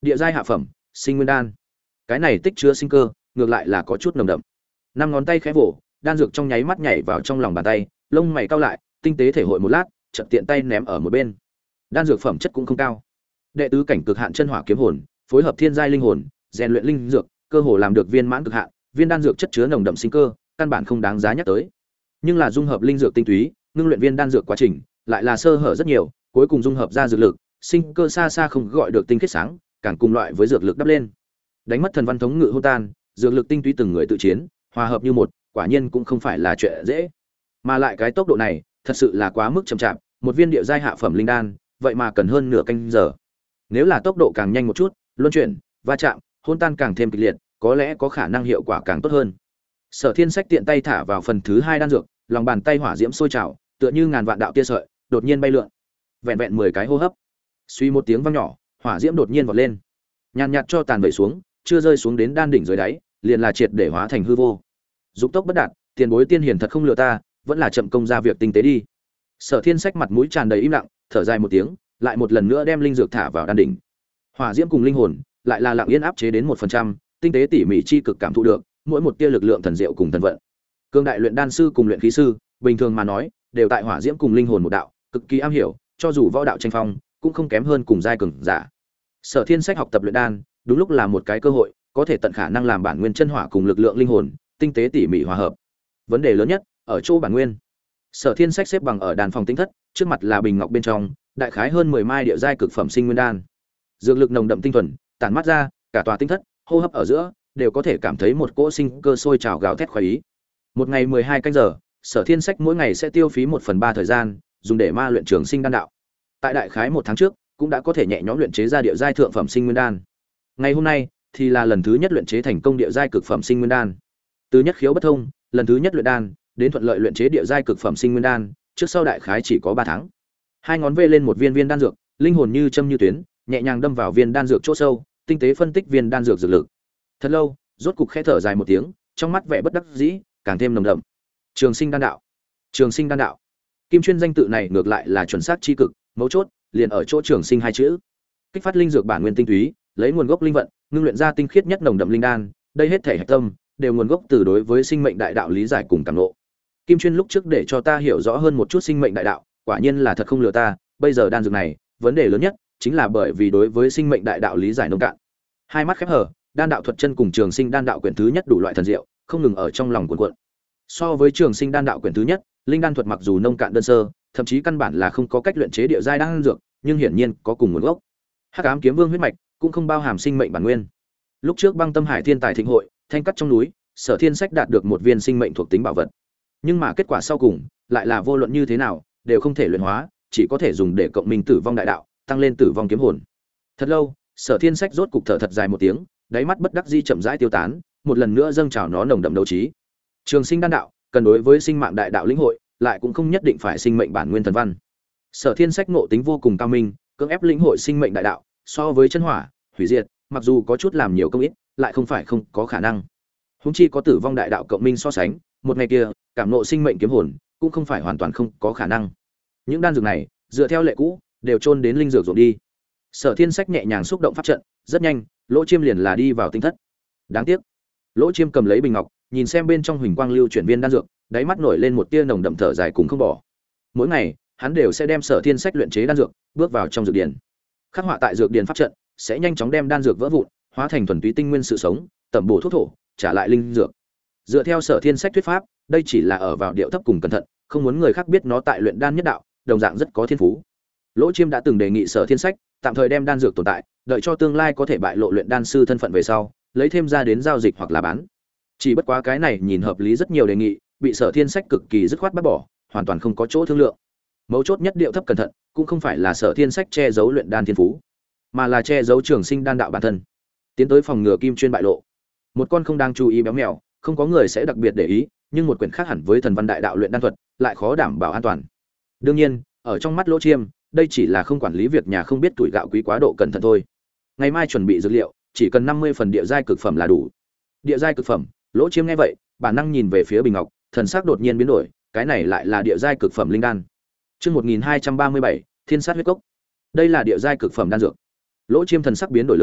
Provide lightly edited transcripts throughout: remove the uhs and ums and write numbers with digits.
Địa giai hạ phẩm, sinh nguyên đan. Cái này tích chứa sinh cơ, ngược lại là có chút nồng đậm. Năm ngón tay khẽ vỗ, đan dược trong nháy mắt nhảy vào trong lòng bàn tay, lông mày cau lại, tinh tế thể hội một lát, chợt tiện tay ném ở một bên. Đan dược phẩm chất cũng không cao. Đệ tứ cảnh cực hạn chân hỏa kiếm hồn, phối hợp thiên giai linh hồn, rèn luyện linh dược, cơ hồ làm được viên mãn cực hạn, viên đan dược chất chứa nồng đậm sinh cơ, căn bản không đáng giá nhắc tới. Nhưng là dung hợp linh dược tinh túy, ngưng luyện viên đan dược quá trình, lại là sơ hở rất nhiều, cuối cùng dung hợp ra dược lực, sinh cơ xa xa không gọi được tinh khiết sáng, càng cùng loại với dược lực đắp lên. Đánh mất thần văn thống ngự hôn tan, dược lực tinh túy từng người tự chiến, hòa hợp như một, quả nhiên cũng không phải là chuyện dễ. Mà lại cái tốc độ này, thật sự là quá mức chậm chạp, một viên địa giai hạ phẩm linh đan, vậy mà cần hơn nửa canh giờ. Nếu là tốc độ càng nhanh một chút, luân chuyển, va chạm, hôn tan càng thêm kịch liệt, có lẽ có khả năng hiệu quả càng tốt hơn. Sở Thiên Sách tiện tay thả vào phần thứ hai đan dược, lòng bàn tay hỏa diễm sôi trào, tựa như ngàn vạn đạo tia sợi, đột nhiên bay lượn. Vẹn vẹn 10 cái hô hấp, suy một tiếng vang nhỏ, hỏa diễm đột nhiên vọt lên. Nhàn nhạt cho tàn vẩy xuống, chưa rơi xuống đến đan đỉnh dưới đáy, liền là triệt để hóa thành hư vô. Dục tốc bất đạt, tiền bối tiên hiền thật không lừa ta, vẫn là chậm công ra việc tinh tế đi. Sở Thiên Sách mặt mũi tràn đầy im lặng, thở dài một tiếng, lại một lần nữa đem linh dược thả vào đan đỉnh. Hỏa diễm cùng linh hồn, lại là lặng yên áp chế đến 1%, tinh tế tỉ mỉ chi cực cảm thụ được, mỗi một tia lực lượng thần diệu cùng thần vận. Cương đại luyện đan sư cùng luyện khí sư, bình thường mà nói, đều tại hỏa diễm cùng linh hồn một đạo, cực kỳ am hiểu, cho dù võ đạo tranh phong, cũng không kém hơn cùng giai cường giả. Sở Thiên Sách học tập luyện đan, đúng lúc là một cái cơ hội, có thể tận khả năng làm bản nguyên chân hỏa cùng lực lượng linh hồn, tinh tế tỉ mỉ hòa hợp. Vấn đề lớn nhất ở chỗ bản nguyên. Sở Thiên Sách xếp bằng ở đan phòng tinh thất, trước mặt là bình ngọc bên trong, đại khái hơn 10 mai địa giai cực phẩm sinh nguyên đan. Dược lực nồng đậm tinh thuần, tản mát ra, cả tòa tinh thất, hô hấp ở giữa, đều có thể cảm thấy một cỗ sinh cơ sôi trào gào thét khoái ý. Một ngày 12 canh giờ, Sở Thiên Sách mỗi ngày sẽ tiêu phí 1/3 thời gian, dùng để ma luyện trường sinh đan đạo. Tại đại khái 1 tháng trước, cũng đã có thể nhẹ nhõm luyện chế ra địa giai thượng phẩm sinh nguyên đan. Ngày hôm nay thì là lần thứ nhất luyện chế thành công địa giai cực phẩm sinh nguyên đan. Từ nhất khiếu bất thông, lần thứ nhất luyện đan, đến thuận lợi luyện chế địa giai cực phẩm sinh nguyên đan, trước sau đại khái chỉ có 3 tháng. Hai ngón vê lên một viên viên đan dược, linh hồn như châm như tuyến, nhẹ nhàng đâm vào viên đan dược chỗ sâu, tinh tế phân tích viên đan dược dược lực. Thật lâu, rốt cục khẽ thở dài một tiếng, trong mắt vẻ bất đắc dĩ càng thêm nồng đậm. Trường sinh đan đạo, trường sinh đan đạo. Kim chuyên danh tự này ngược lại là chuẩn xác chi cực, mấu chốt liền ở chỗ trường sinh hai chữ. Kích phát linh dược bản nguyên tinh túy, lấy nguồn gốc linh vận, ngưng luyện ra tinh khiết nhất nồng đậm linh đan, đây hết thể hạch tâm đều nguồn gốc từ đối với sinh mệnh đại đạo lý giải cùng cảm ngộ. Kim chuyên lúc trước để cho ta hiểu rõ hơn một chút sinh mệnh đại đạo, quả nhiên là thật không lừa ta, bây giờ đan dược này, vấn đề lớn nhất chính là bởi vì đối với sinh mệnh đại đạo lý giải nông cạn. Hai mắt khép hờ, đan đạo thuật chân cùng trường sinh đan đạo quyển thứ nhất đủ loại thần diệu, không ngừng ở trong lòng cuộn cuộn. So với trường sinh đan đạo quyển thứ nhất, linh đan thuật mặc dù nông cạn đơn sơ, thậm chí căn bản là không có cách luyện chế địa giai đan dược, nhưng hiển nhiên có cùng nguồn gốc. Hắc ám kiếm vương huyết mạch cũng không bao hàm sinh mệnh bản nguyên. Lúc trước Băng Tâm Hải Thiên Tài Thịnh hội, thanh cắt trong núi, Sở Thiên Sách đạt được một viên sinh mệnh thuộc tính bảo vật. Nhưng mà kết quả sau cùng, lại là vô luận như thế nào, đều không thể luyện hóa, chỉ có thể dùng để cộng minh tử vong đại đạo, tăng lên tử vong kiếm hồn. Thật lâu, Sở Thiên Sách rốt cục thở thật dài một tiếng, đáy mắt bất đắc dĩ chậm rãi tiêu tán, một lần nữa dâng trào nó nồng đậm đấu trí. Trường sinh đan đạo, cần đối với sinh mạng đại đạo lĩnh hội, lại cũng không nhất định phải sinh mệnh bản nguyên thần văn. Sở Thiên Sách ngộ tính vô cùng cao minh, cưỡng ép lĩnh hội sinh mệnh đại đạo, so với chân hỏa, hủy diệt, mặc dù có chút làm nhiều công ít, lại không phải không có khả năng. Huống chi có tử vong đại đạo cộng minh so sánh, một ngày kia, cảm ngộ sinh mệnh kiếm hồn, cũng không phải hoàn toàn không có khả năng. Những đan dược này, dựa theo lệ cũ, đều chôn đến linh dược ruộng đi. Sở Thiên Sách nhẹ nhàng xúc động pháp trận, rất nhanh, Lỗ Chiêm liền là đi vào tinh thất. Đáng tiếc, Lỗ Chiêm cầm lấy bình ngọc, nhìn xem bên trong huỳnh quang lưu chuyển viên đan dược, đáy mắt nổi lên một tia nồng đậm thở dài cùng không bỏ. Mỗi ngày, hắn đều sẽ đem Sở Thiên Sách luyện chế đan dược, bước vào trong dược điển. Khắc họa tại dược điển pháp trận, sẽ nhanh chóng đem đan dược vỡ vụn, hóa thành thuần túy tinh nguyên sự sống, tẩm bổ thuốc thổ, trả lại linh dược. Dựa theo Sở Thiên Sách thuyết pháp, đây chỉ là ở vào điệu thấp cùng cẩn thận, không muốn người khác biết nó tại luyện đan nhất đạo, đồng dạng rất có thiên phú. Lỗ Chiêm đã từng đề nghị Sở Thiên Sách tạm thời đem đan dược tồn tại, đợi cho tương lai có thể bại lộ luyện đan sư thân phận về sau, lấy thêm ra đến giao dịch hoặc là bán. Chỉ bất quá cái này nhìn hợp lý rất nhiều đề nghị, bị Sở Thiên Sách cực kỳ dứt khoát bác bỏ, hoàn toàn không có chỗ thương lượng. Mấu chốt nhất điệu thấp cẩn thận, cũng không phải là Sở Thiên Sách che giấu luyện đan thiên phú, mà là che giấu trường sinh đan đạo bản thân, tiến tới phòng ngừa kim chuyên bại lộ. Một con không đang chú ý béo mèo, không có người sẽ đặc biệt để ý, nhưng một quyển khác hẳn với thần văn đại đạo luyện đan thuật, lại khó đảm bảo an toàn. Đương nhiên, ở trong mắt Lỗ Chiêm, đây chỉ là không quản lý việc nhà không biết tuổi gạo quý quá độ cẩn thận thôi. Ngày mai chuẩn bị dược liệu, chỉ cần 50 phần địa giai cực phẩm là đủ. Địa giai cực phẩm, Lỗ Chiêm nghe vậy, bản năng nhìn về phía bình ngọc, thần sắc đột nhiên biến đổi, cái này lại là địa giai cực phẩm linh đan. Chương 1237, Thiên sát huyết cốc. Đây là địa giai cực phẩm đan dược. Lỗ Chiêm thần sắc biến đổi lớn,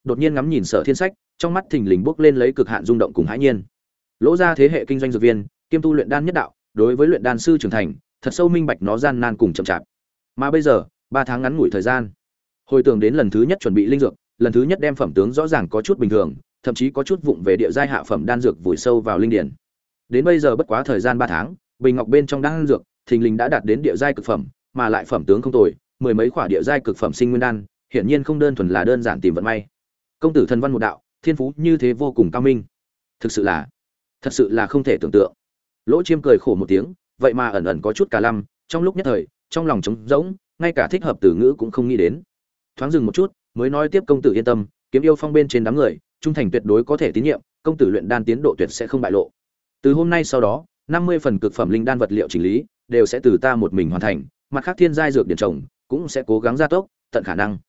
đột nhiên ngắm nhìn Sở Thiên Sách, trong mắt thình lình bốc lên lấy cực hạn rung động cùng hãi nhiên. Lỗ gia thế hệ kinh doanh dược viên, kiêm tu luyện đan nhất đạo, đối với luyện đan sư trưởng thành, thật sâu minh bạch nó gian nan cùng chậm chạp. Mà bây giờ, 3 tháng ngắn ngủi thời gian, hồi tưởng đến lần thứ nhất chuẩn bị linh dược, lần thứ nhất đem phẩm tướng rõ ràng có chút bình thường, thậm chí có chút vụng về địa giai hạ phẩm đan dược vùi sâu vào linh điển. Đến bây giờ bất quá thời gian 3 tháng, bình ngọc bên trong đan dược, thình lình đã đạt đến địa giai cực phẩm, mà lại phẩm tướng không tồi, mười mấy khỏa địa giai cực phẩm sinh nguyên đan, hiển nhiên không đơn thuần là đơn giản tìm vận may. Công tử thần văn một đạo, thiên phú như thế vô cùng cao minh, thật sự là không thể tưởng tượng. Lỗ Chiêm cười khổ một tiếng, vậy mà ẩn ẩn có chút cả lăm, trong lúc nhất thời, trong lòng trống rỗng, ngay cả thích hợp từ ngữ cũng không nghĩ đến. Thoáng dừng một chút, mới nói tiếp, công tử yên tâm, kiếm yêu phong bên trên đám người, trung thành tuyệt đối có thể tín nhiệm, công tử luyện đan tiến độ tuyệt sẽ không bại lộ. Từ hôm nay sau đó, 50 phần cực phẩm linh đan vật liệu chỉnh lý đều sẽ từ ta một mình hoàn thành, mặt khác thiên giai dược điển trồng cũng sẽ cố gắng gia tốc, tận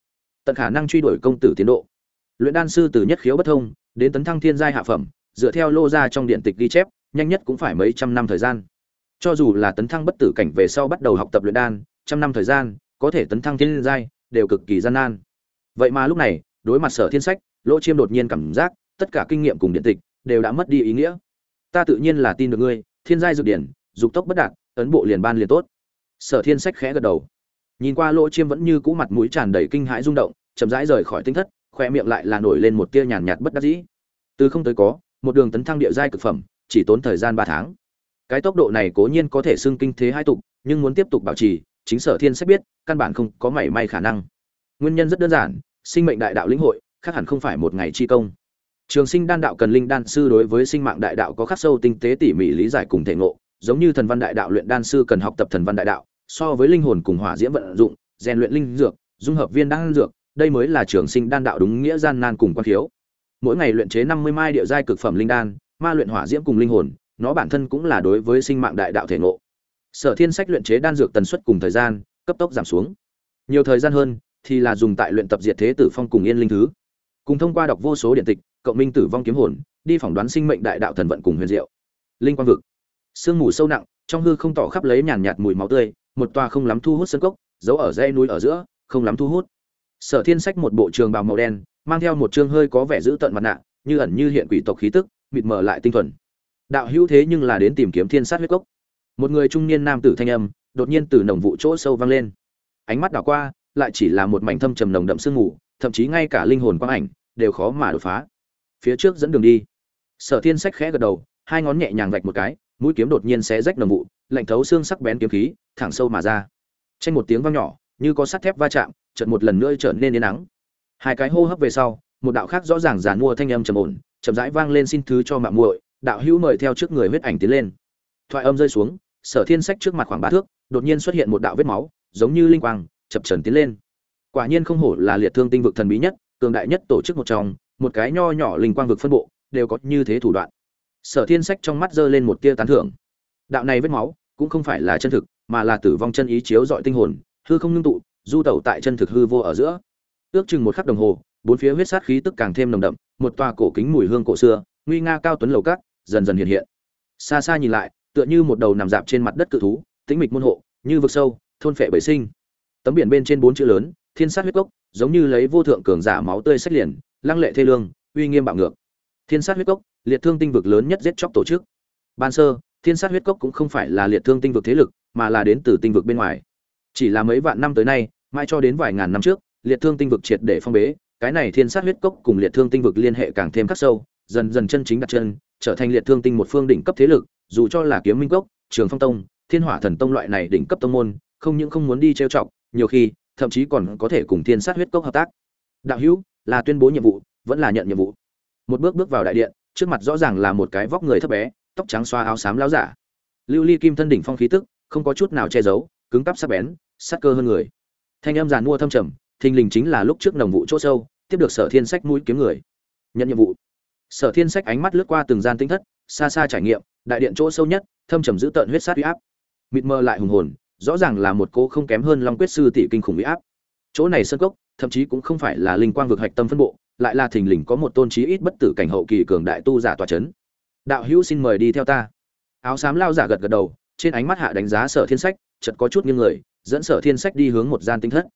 khả năng truy đuổi công tử tiến độ. Luyện đan sư từ nhất khiếu bất thông đến tấn thăng thiên giai hạ phẩm, dựa theo lô gia trong điện tịch ghi chép, nhanh nhất cũng phải mấy trăm năm thời gian. Cho dù là tấn thăng bất tử cảnh về sau bắt đầu học tập luyện đan, trăm năm thời gian, có thể tấn thăng thiên giai đều cực kỳ gian nan. Vậy mà lúc này, đối mặt Sở Thiên Sách, Lỗ Chiêm đột nhiên cảm giác, tất cả kinh nghiệm cùng điện tịch đều đã mất đi ý nghĩa. Ta tự nhiên là tin được ngươi, thiên giai dược điển, dục tốc bất đạt, ấn bộ liền ban liền tốt. Sở Thiên Sách khẽ gật đầu. Nhìn qua Lỗ Chiêm vẫn như cũ mặt mũi tràn đầy kinh hãi rung động, chậm rãi rời khỏi tinh thất, khoe miệng lại là nổi lên một tia nhàn nhạt bất đắc dĩ. Từ không tới có, một đường tấn thăng địa giai cực phẩm, chỉ tốn thời gian 3 tháng. Cái tốc độ này cố nhiên có thể xưng kinh thế hai tục, nhưng muốn tiếp tục bảo trì, chính Sở Thiên Sách biết, căn bản không có mảy may khả năng. Nguyên nhân rất đơn giản, sinh mệnh đại đạo lĩnh hội, khác hẳn không phải một ngày chi công. Trường sinh đan đạo cần linh đan sư đối với sinh mạng đại đạo có khắc sâu tinh tế tỉ mỉ lý giải cùng thể ngộ, giống như thần văn đại đạo luyện đan sư cần học tập thần văn đại đạo, so với linh hồn cùng hỏa diễm vận dụng, rèn luyện linh dược, dung hợp viên đan dược, đây mới là trường sinh đan đạo đúng nghĩa gian nan cùng quan thiếu. Mỗi ngày luyện chế 50 mai địa giai cực phẩm linh đan, ma luyện hỏa diễm cùng linh hồn, nó bản thân cũng là đối với sinh mạng đại đạo thể ngộ. Sở Thiên Sách luyện chế đan dược tần suất cùng thời gian cấp tốc giảm xuống. Nhiều thời gian hơn thì là dùng tại luyện tập diệt thế tử phong cùng yên linh thứ. Cùng thông qua đọc vô số điện tịch, cộng minh tử vong kiếm hồn, đi phỏng đoán sinh mệnh đại đạo thần vận cùng huyền diệu. Linh quang vực. Sương mù sâu nặng, trong hư không tỏ khắp lấy nhàn nhạt mùi máu tươi, một tòa không lắm thu hút sân cốc, giấu ở dãy núi ở giữa, không lắm thu hút. Sở Thiên Sách một bộ trường bào màu đen, mang theo một trương hơi có vẻ dữ tợn mặt nạ, như ẩn như hiện quỷ tộc khí tức, mịt mờ lại tinh thuần. Đạo hữu thế nhưng là đến tìm kiếm thiên sát huyết cốc. Một người trung niên nam tử thanh âm, đột nhiên từ nồng vụ chỗ sâu vang lên. Ánh mắt đảo qua, lại chỉ là một mảnh thâm trầm nồng đậm sương mù, thậm chí ngay cả linh hồn quang ảnh đều khó mà đột phá. Phía trước dẫn đường đi. Sở Thiên Sách khẽ gật đầu, hai ngón nhẹ nhàng vạch một cái, mũi kiếm đột nhiên xé rách nồng vụ, lạnh thấu xương sắc bén kiếm khí, thẳng sâu mà ra. Trên một tiếng vang nhỏ, như có sắt thép va chạm, chợt một lần nữa trở nên yên nắng. Hai cái hô hấp về sau, một đạo khác rõ ràng giàn mua thanh âm trầm ổn, chậm rãi vang lên, xin thứ cho mạng muội, đạo hữu mời theo trước người huyết ảnh tiến lên. Thoại âm rơi xuống, Sở Thiên Sách trước mặt khoảng 3 thước, đột nhiên xuất hiện một đạo vết máu, giống như linh quang, chập chờn tiến lên. Quả nhiên không hổ là liệt thương tinh vực thần bí nhất, cường đại nhất tổ chức một trong, một cái nho nhỏ linh quang vực phân bộ, đều có như thế thủ đoạn. Sở Thiên Sách trong mắt giơ lên một tia tán thưởng. Đạo này vết máu, cũng không phải là chân thực, mà là tử vong chân ý chiếu dọi tinh hồn, hư không ngưng tụ, du tẩu tại chân thực hư vô ở giữa. Ước chừng một khắc đồng hồ, bốn phía huyết sát khí tức càng thêm nồng đậm, một tòa cổ kính mùi hương cổ xưa, nguy nga cao tuấn lầu các, dần dần hiện hiện. Xa xa nhìn lại, tựa như một đầu nằm dạp trên mặt đất cự thú, tĩnh mịch môn hộ, như vực sâu, thôn phệ bầy sinh. Tấm biển bên trên 4 chữ lớn, Thiên Sát huyết cốc, giống như lấy vô thượng cường giả máu tươi xách liền, lăng lệ thê lương, uy nghiêm bạo ngược. Thiên Sát huyết cốc, liệt thương tinh vực lớn nhất giết chóc tổ chức. Ban sơ, Thiên Sát huyết cốc cũng không phải là liệt thương tinh vực thế lực, mà là đến từ tinh vực bên ngoài. Chỉ là mấy vạn năm tới nay, mãi cho đến vài ngàn năm trước, liệt thương tinh vực triệt để phong bế, cái này Thiên Sát huyết cốc cùng liệt thương tinh vực liên hệ càng thêm khắc sâu, dần dần chân chính đặt chân, trở thành liệt thương tinh một phương đỉnh cấp thế lực, dù cho là Kiếm Minh cốc, Trường Phong tông, Thiên Hỏa thần tông loại này đỉnh cấp tông môn, không những không muốn đi trêu chọc, nhiều khi thậm chí còn có thể cùng Thiên Sát huyết cốc hợp tác. Đạo hữu, là tuyên bố nhiệm vụ, vẫn là nhận nhiệm vụ? Một bước bước vào đại điện, trước mặt rõ ràng là một cái vóc người thấp bé, tóc trắng xoa áo xám lão giả. Lưu ly kim thân đỉnh phong khí tức, không có chút nào che giấu, cứng cáp sắc bén, sát cơ hơn người. Thanh âm giàn mua thâm trầm, thình lình chính là lúc trước nồng vụ chỗ sâu, tiếp được Sở Thiên Sách mũi kiếm người. Nhận nhiệm vụ. Sở Thiên Sách ánh mắt lướt qua từng gian tinh thất, xa xa trải nghiệm, đại điện chỗ sâu nhất, thâm trầm giữ tợn huyết sát uy áp. Mịt mờ lại hùng hồn, rõ ràng là một cô không kém hơn Long Quyết sư tỷ kinh khủng uy áp. Chỗ này sơn cốc, thậm chí cũng không phải là linh quang vực hạch tâm phân bộ, lại là thình lình có một tôn chí ít bất tử cảnh hậu kỳ cường đại tu giả tọa chấn. Đạo hữu xin mời đi theo ta. Áo xám lao giả gật gật đầu, trên ánh mắt hạ đánh giá Sở Thiên Sách, chợt có chút nghiêng người, dẫn Sở Thiên Sách đi hướng một gian tinh thất.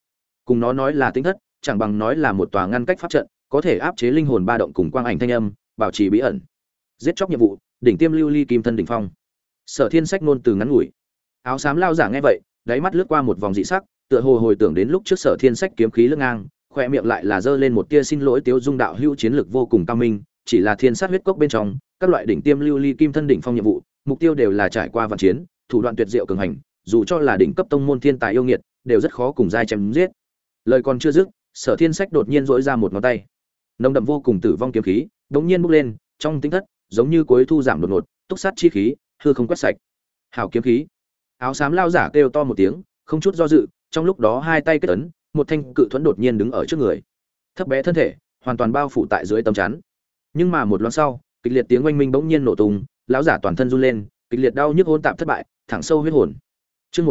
Cùng nó nói là tính thất, chẳng bằng nói là một tòa ngăn cách pháp trận, có thể áp chế linh hồn ba động cùng quang ảnh thanh âm, bảo trì bí ẩn. Giết chóc nhiệm vụ, đỉnh tiêm lưu ly kim thân đỉnh phong. Sở Thiên Sách ngôn từ ngắn ngủi. Áo xám lao giả nghe vậy, đáy mắt lướt qua một vòng dị sắc, tựa hồ hồi tưởng đến lúc trước Sở Thiên Sách kiếm khí lưng ngang, khoe miệng lại là giơ lên một tia xin lỗi tiếu dung đạo hữu chiến lược vô cùng cao minh, chỉ là thiên sát huyết cốc bên trong, các loại đỉnh tiêm lưu ly kim thân đỉnh phong nhiệm vụ, mục tiêu đều là trải qua vạn chiến, thủ đoạn tuyệt diệu cường hành, dù cho là đỉnh cấp tông môn thiên tài yêu nghiệt, đều rất khó cùng giai chém giết. Lời còn chưa dứt, Sở Thiên Sách đột nhiên rỗi ra một ngón tay. Nồng đậm vô cùng tử vong kiếm khí, đột nhiên bốc lên, trong tinh thất, giống như cuối thu giảm đột ngột, túc sát chi khí, hư không quét sạch. Hảo kiếm khí. Áo xám lao giả kêu to một tiếng, không chút do dự, trong lúc đó hai tay kết ấn, một thanh cự thuẫn đột nhiên đứng ở trước người. Thấp bé thân thể, hoàn toàn bao phủ tại dưới tấm chắn. Nhưng mà một loáng sau, kịch liệt tiếng oanh minh bỗng nhiên nổ tung, lão giả toàn thân run lên, kịch liệt đau nhức hỗn tạp thất bại, thẳng sâu huyết hồn. Chương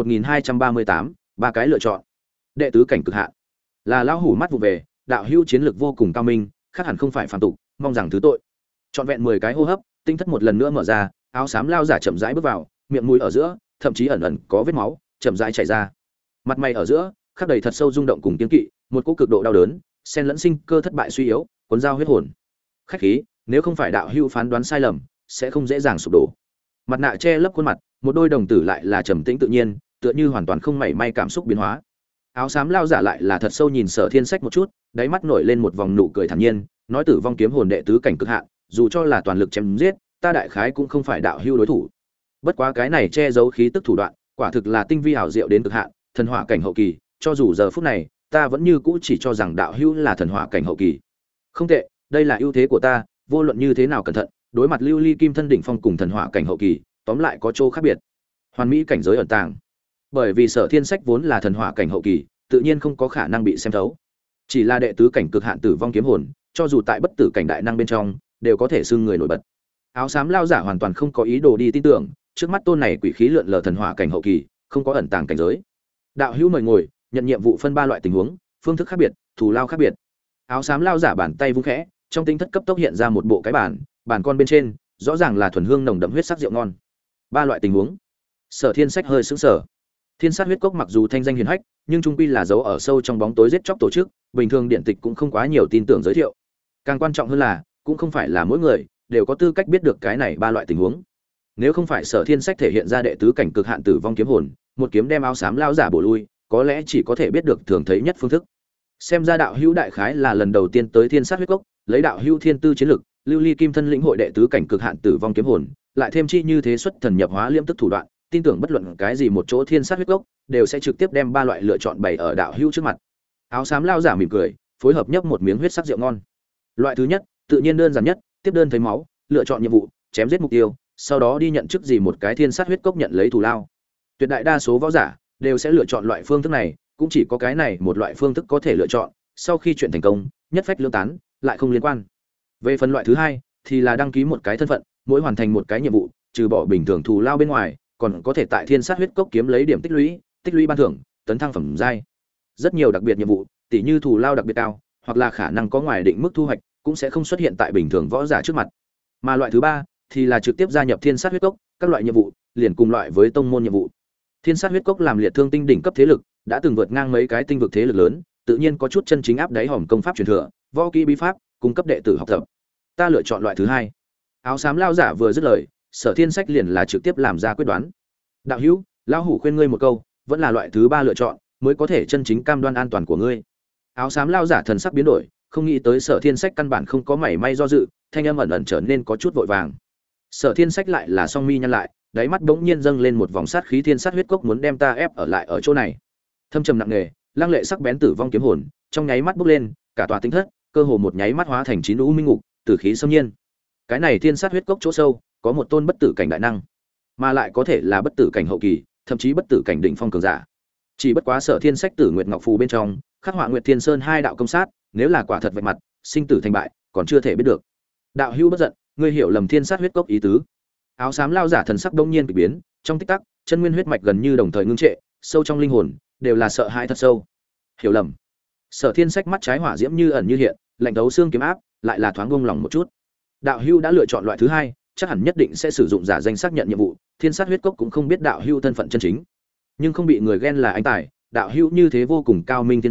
1238, ba cái lựa chọn. Đệ tứ cảnh cực hạn. Là lão hủ mắt vụ về, đạo hữu chiến lược vô cùng cao minh, khác hẳn không phải phàm tục, mong rằng thứ tội. Trọn vẹn 10 cái hô hấp, tinh thất một lần nữa mở ra, áo xám lao giả chậm rãi bước vào, miệng mũi ở giữa, thậm chí ẩn ẩn có vết máu, chậm rãi chảy ra. Mặt mày ở giữa, khắc đầy thật sâu rung động cùng kiêng kỵ, một cỗ cực độ đau đớn, xen lẫn sinh cơ thất bại suy yếu, cuốn dao huyết hồn. Khách khí, nếu không phải đạo hữu phán đoán sai lầm, sẽ không dễ dàng sụp đổ. Mặt nạ che lấp khuôn mặt, một đôi đồng tử lại là trầm tĩnh tự nhiên, tựa như hoàn toàn không mảy may cảm xúc biến hóa. Áo xám lao giả lại là thật sâu nhìn Sở Thiên Sách một chút, đáy mắt nổi lên một vòng nụ cười thản nhiên, nói tử vong kiếm hồn đệ tứ cảnh cực hạn, dù cho là toàn lực chém giết, ta đại khái cũng không phải đạo hữu đối thủ. Bất quá cái này che giấu khí tức thủ đoạn, quả thực là tinh vi ảo diệu đến cực hạn, thần hỏa cảnh hậu kỳ, cho dù giờ phút này, ta vẫn như cũ chỉ cho rằng đạo hữu là thần hỏa cảnh hậu kỳ. Không tệ, đây là ưu thế của ta, vô luận như thế nào cẩn thận, đối mặt lưu ly kim thân đỉnh phong cùng thần hỏa cảnh hậu kỳ, tóm lại có chỗ khác biệt. Hoàn mỹ cảnh giới ẩn tàng. Bởi vì Sở Thiên Sách vốn là thần hỏa cảnh hậu kỳ, tự nhiên không có khả năng bị xem thấu. Chỉ là đệ tứ cảnh cực hạn tử vong kiếm hồn, cho dù tại bất tử cảnh đại năng bên trong, đều có thể xưng người nổi bật. Áo xám lao giả hoàn toàn không có ý đồ đi tin tưởng, trước mắt tôn này quỷ khí lượn lờ thần hỏa cảnh hậu kỳ, không có ẩn tàng cảnh giới. Đạo hữu mời ngồi, nhận nhiệm vụ phân ba loại tình huống, phương thức khác biệt, thù lao khác biệt. Áo xám lao giả bàn tay vung khẽ, trong tinh thất cấp tốc hiện ra một bộ cái bàn con bên trên, rõ ràng là thuần hương nồng đậm huyết sắc rượu ngon. Ba loại tình huống. Sở Thiên Sách hơi sững sờ. Thiên sát huyết cốc mặc dù thanh danh hiển hách, nhưng trung quy là giấu ở sâu trong bóng tối giết chóc tổ chức, bình thường điện tịch cũng không quá nhiều tin tưởng giới thiệu. Càng quan trọng hơn là, cũng không phải là mỗi người đều có tư cách biết được cái này ba loại tình huống. Nếu không phải Sở Thiên Sách thể hiện ra đệ tứ cảnh cực hạn tử vong kiếm hồn, một kiếm đem áo xám lao giả bổ lui, có lẽ chỉ có thể biết được thường thấy nhất phương thức. Xem ra đạo hữu đại khái là lần đầu tiên tới Thiên sát huyết cốc, lấy đạo hữu thiên tư chiến lực, lưu ly kim thân lĩnh hội đệ tứ cảnh cực hạn tử vong kiếm hồn, lại thêm chi như thế xuất thần nhập hóa liễm tức thủ đoạn, tin tưởng bất luận cái gì một chỗ thiên sát huyết cốc đều sẽ trực tiếp đem ba loại lựa chọn bày ở đạo hữu trước mặt. Áo xám lao giả mỉm cười, phối hợp nhấp một miếng huyết sắc rượu ngon. Loại thứ nhất, tự nhiên đơn giản nhất, tiếp đơn thấy máu, lựa chọn nhiệm vụ, chém giết mục tiêu, sau đó đi nhận chức gì một cái thiên sát huyết cốc nhận lấy thù lao. Tuyệt đại đa số võ giả đều sẽ lựa chọn loại phương thức này, cũng chỉ có cái này một loại phương thức có thể lựa chọn, sau khi chuyện thành công, nhất phách lưỡng tán, lại không liên quan. Về phần loại thứ hai, thì là đăng ký một cái thân phận, mỗi hoàn thành một cái nhiệm vụ, trừ bỏ bình thường thù lao bên ngoài, còn có thể tại thiên sát huyết cốc kiếm lấy điểm tích lũy ban thưởng, tấn thăng phẩm giai. Rất nhiều đặc biệt nhiệm vụ, tỉ như thù lao đặc biệt cao, hoặc là khả năng có ngoài định mức thu hoạch, cũng sẽ không xuất hiện tại bình thường võ giả trước mặt. Mà loại thứ ba thì là trực tiếp gia nhập thiên sát huyết cốc, các loại nhiệm vụ liền cùng loại với tông môn nhiệm vụ. Thiên sát huyết cốc làm liệt thương tinh đỉnh cấp thế lực, đã từng vượt ngang mấy cái tinh vực thế lực lớn, tự nhiên có chút chân chính áp đáy hòm công pháp truyền thừa, võ kỹ bí pháp, cung cấp đệ tử học tập. Ta lựa chọn loại thứ hai. Áo xám lao giả vừa dứt lời, Sở Thiên Sách liền là trực tiếp làm ra quyết đoán. Đạo hữu, lão hủ khuyên ngươi một câu, vẫn là loại thứ ba lựa chọn, mới có thể chân chính cam đoan an toàn của ngươi. Áo xám lao giả thần sắc biến đổi, không nghĩ tới Sở Thiên Sách căn bản không có mảy may do dự, thanh âm ẩn ẩn trở nên có chút vội vàng. Sở Thiên Sách lại là song mi nhăn lại, đáy mắt bỗng nhiên dâng lên một vòng sát khí thiên sát huyết cốc muốn đem ta ép ở lại ở chỗ này. Thâm trầm nặng nề, lăng lệ sắc bén tử vong kiếm hồn, trong nháy mắt bốc lên, cả tòa tinh thất, cơ hồ một nháy mắt hóa thành chín u minh ngục, tử khí xâm nhiên. Cái này thiên sát huyết cốc chỗ sâu, có một tôn bất tử cảnh đại năng, mà lại có thể là bất tử cảnh hậu kỳ, thậm chí bất tử cảnh đỉnh phong cường giả. Chỉ bất quá Sở Thiên Sách Tử Nguyệt Ngọc Phù bên trong, khắc họa Nguyệt Thiên Sơn hai đạo công sát, nếu là quả thật vạch mặt, sinh tử thành bại, còn chưa thể biết được. Đạo hữu bất giận, ngươi hiểu lầm thiên sát huyết cốc ý tứ. Áo xám lao giả thần sắc đông nhiên kỳ biến, trong tích tắc, chân nguyên huyết mạch gần như đồng thời ngưng trệ, sâu trong linh hồn đều là sợ hãi thật sâu. Hiểu lầm. Sở Thiên Sách mắt trái hỏa diễm như ẩn như hiện, lạnh đấu xương kiếm áp, lại là thoáng buông lòng một chút. Đạo hữu đã lựa chọn loại thứ hai, chắc hẳn nhất định sẽ sử dụng giả danh xác nhận nhiệm vụ, thiên sát huyết cốc cũng không biết đạo hữu thân phận chân chính, nhưng không bị người ghen là anh tài, đạo hữu như thế vô cùng cao minh thiên phú,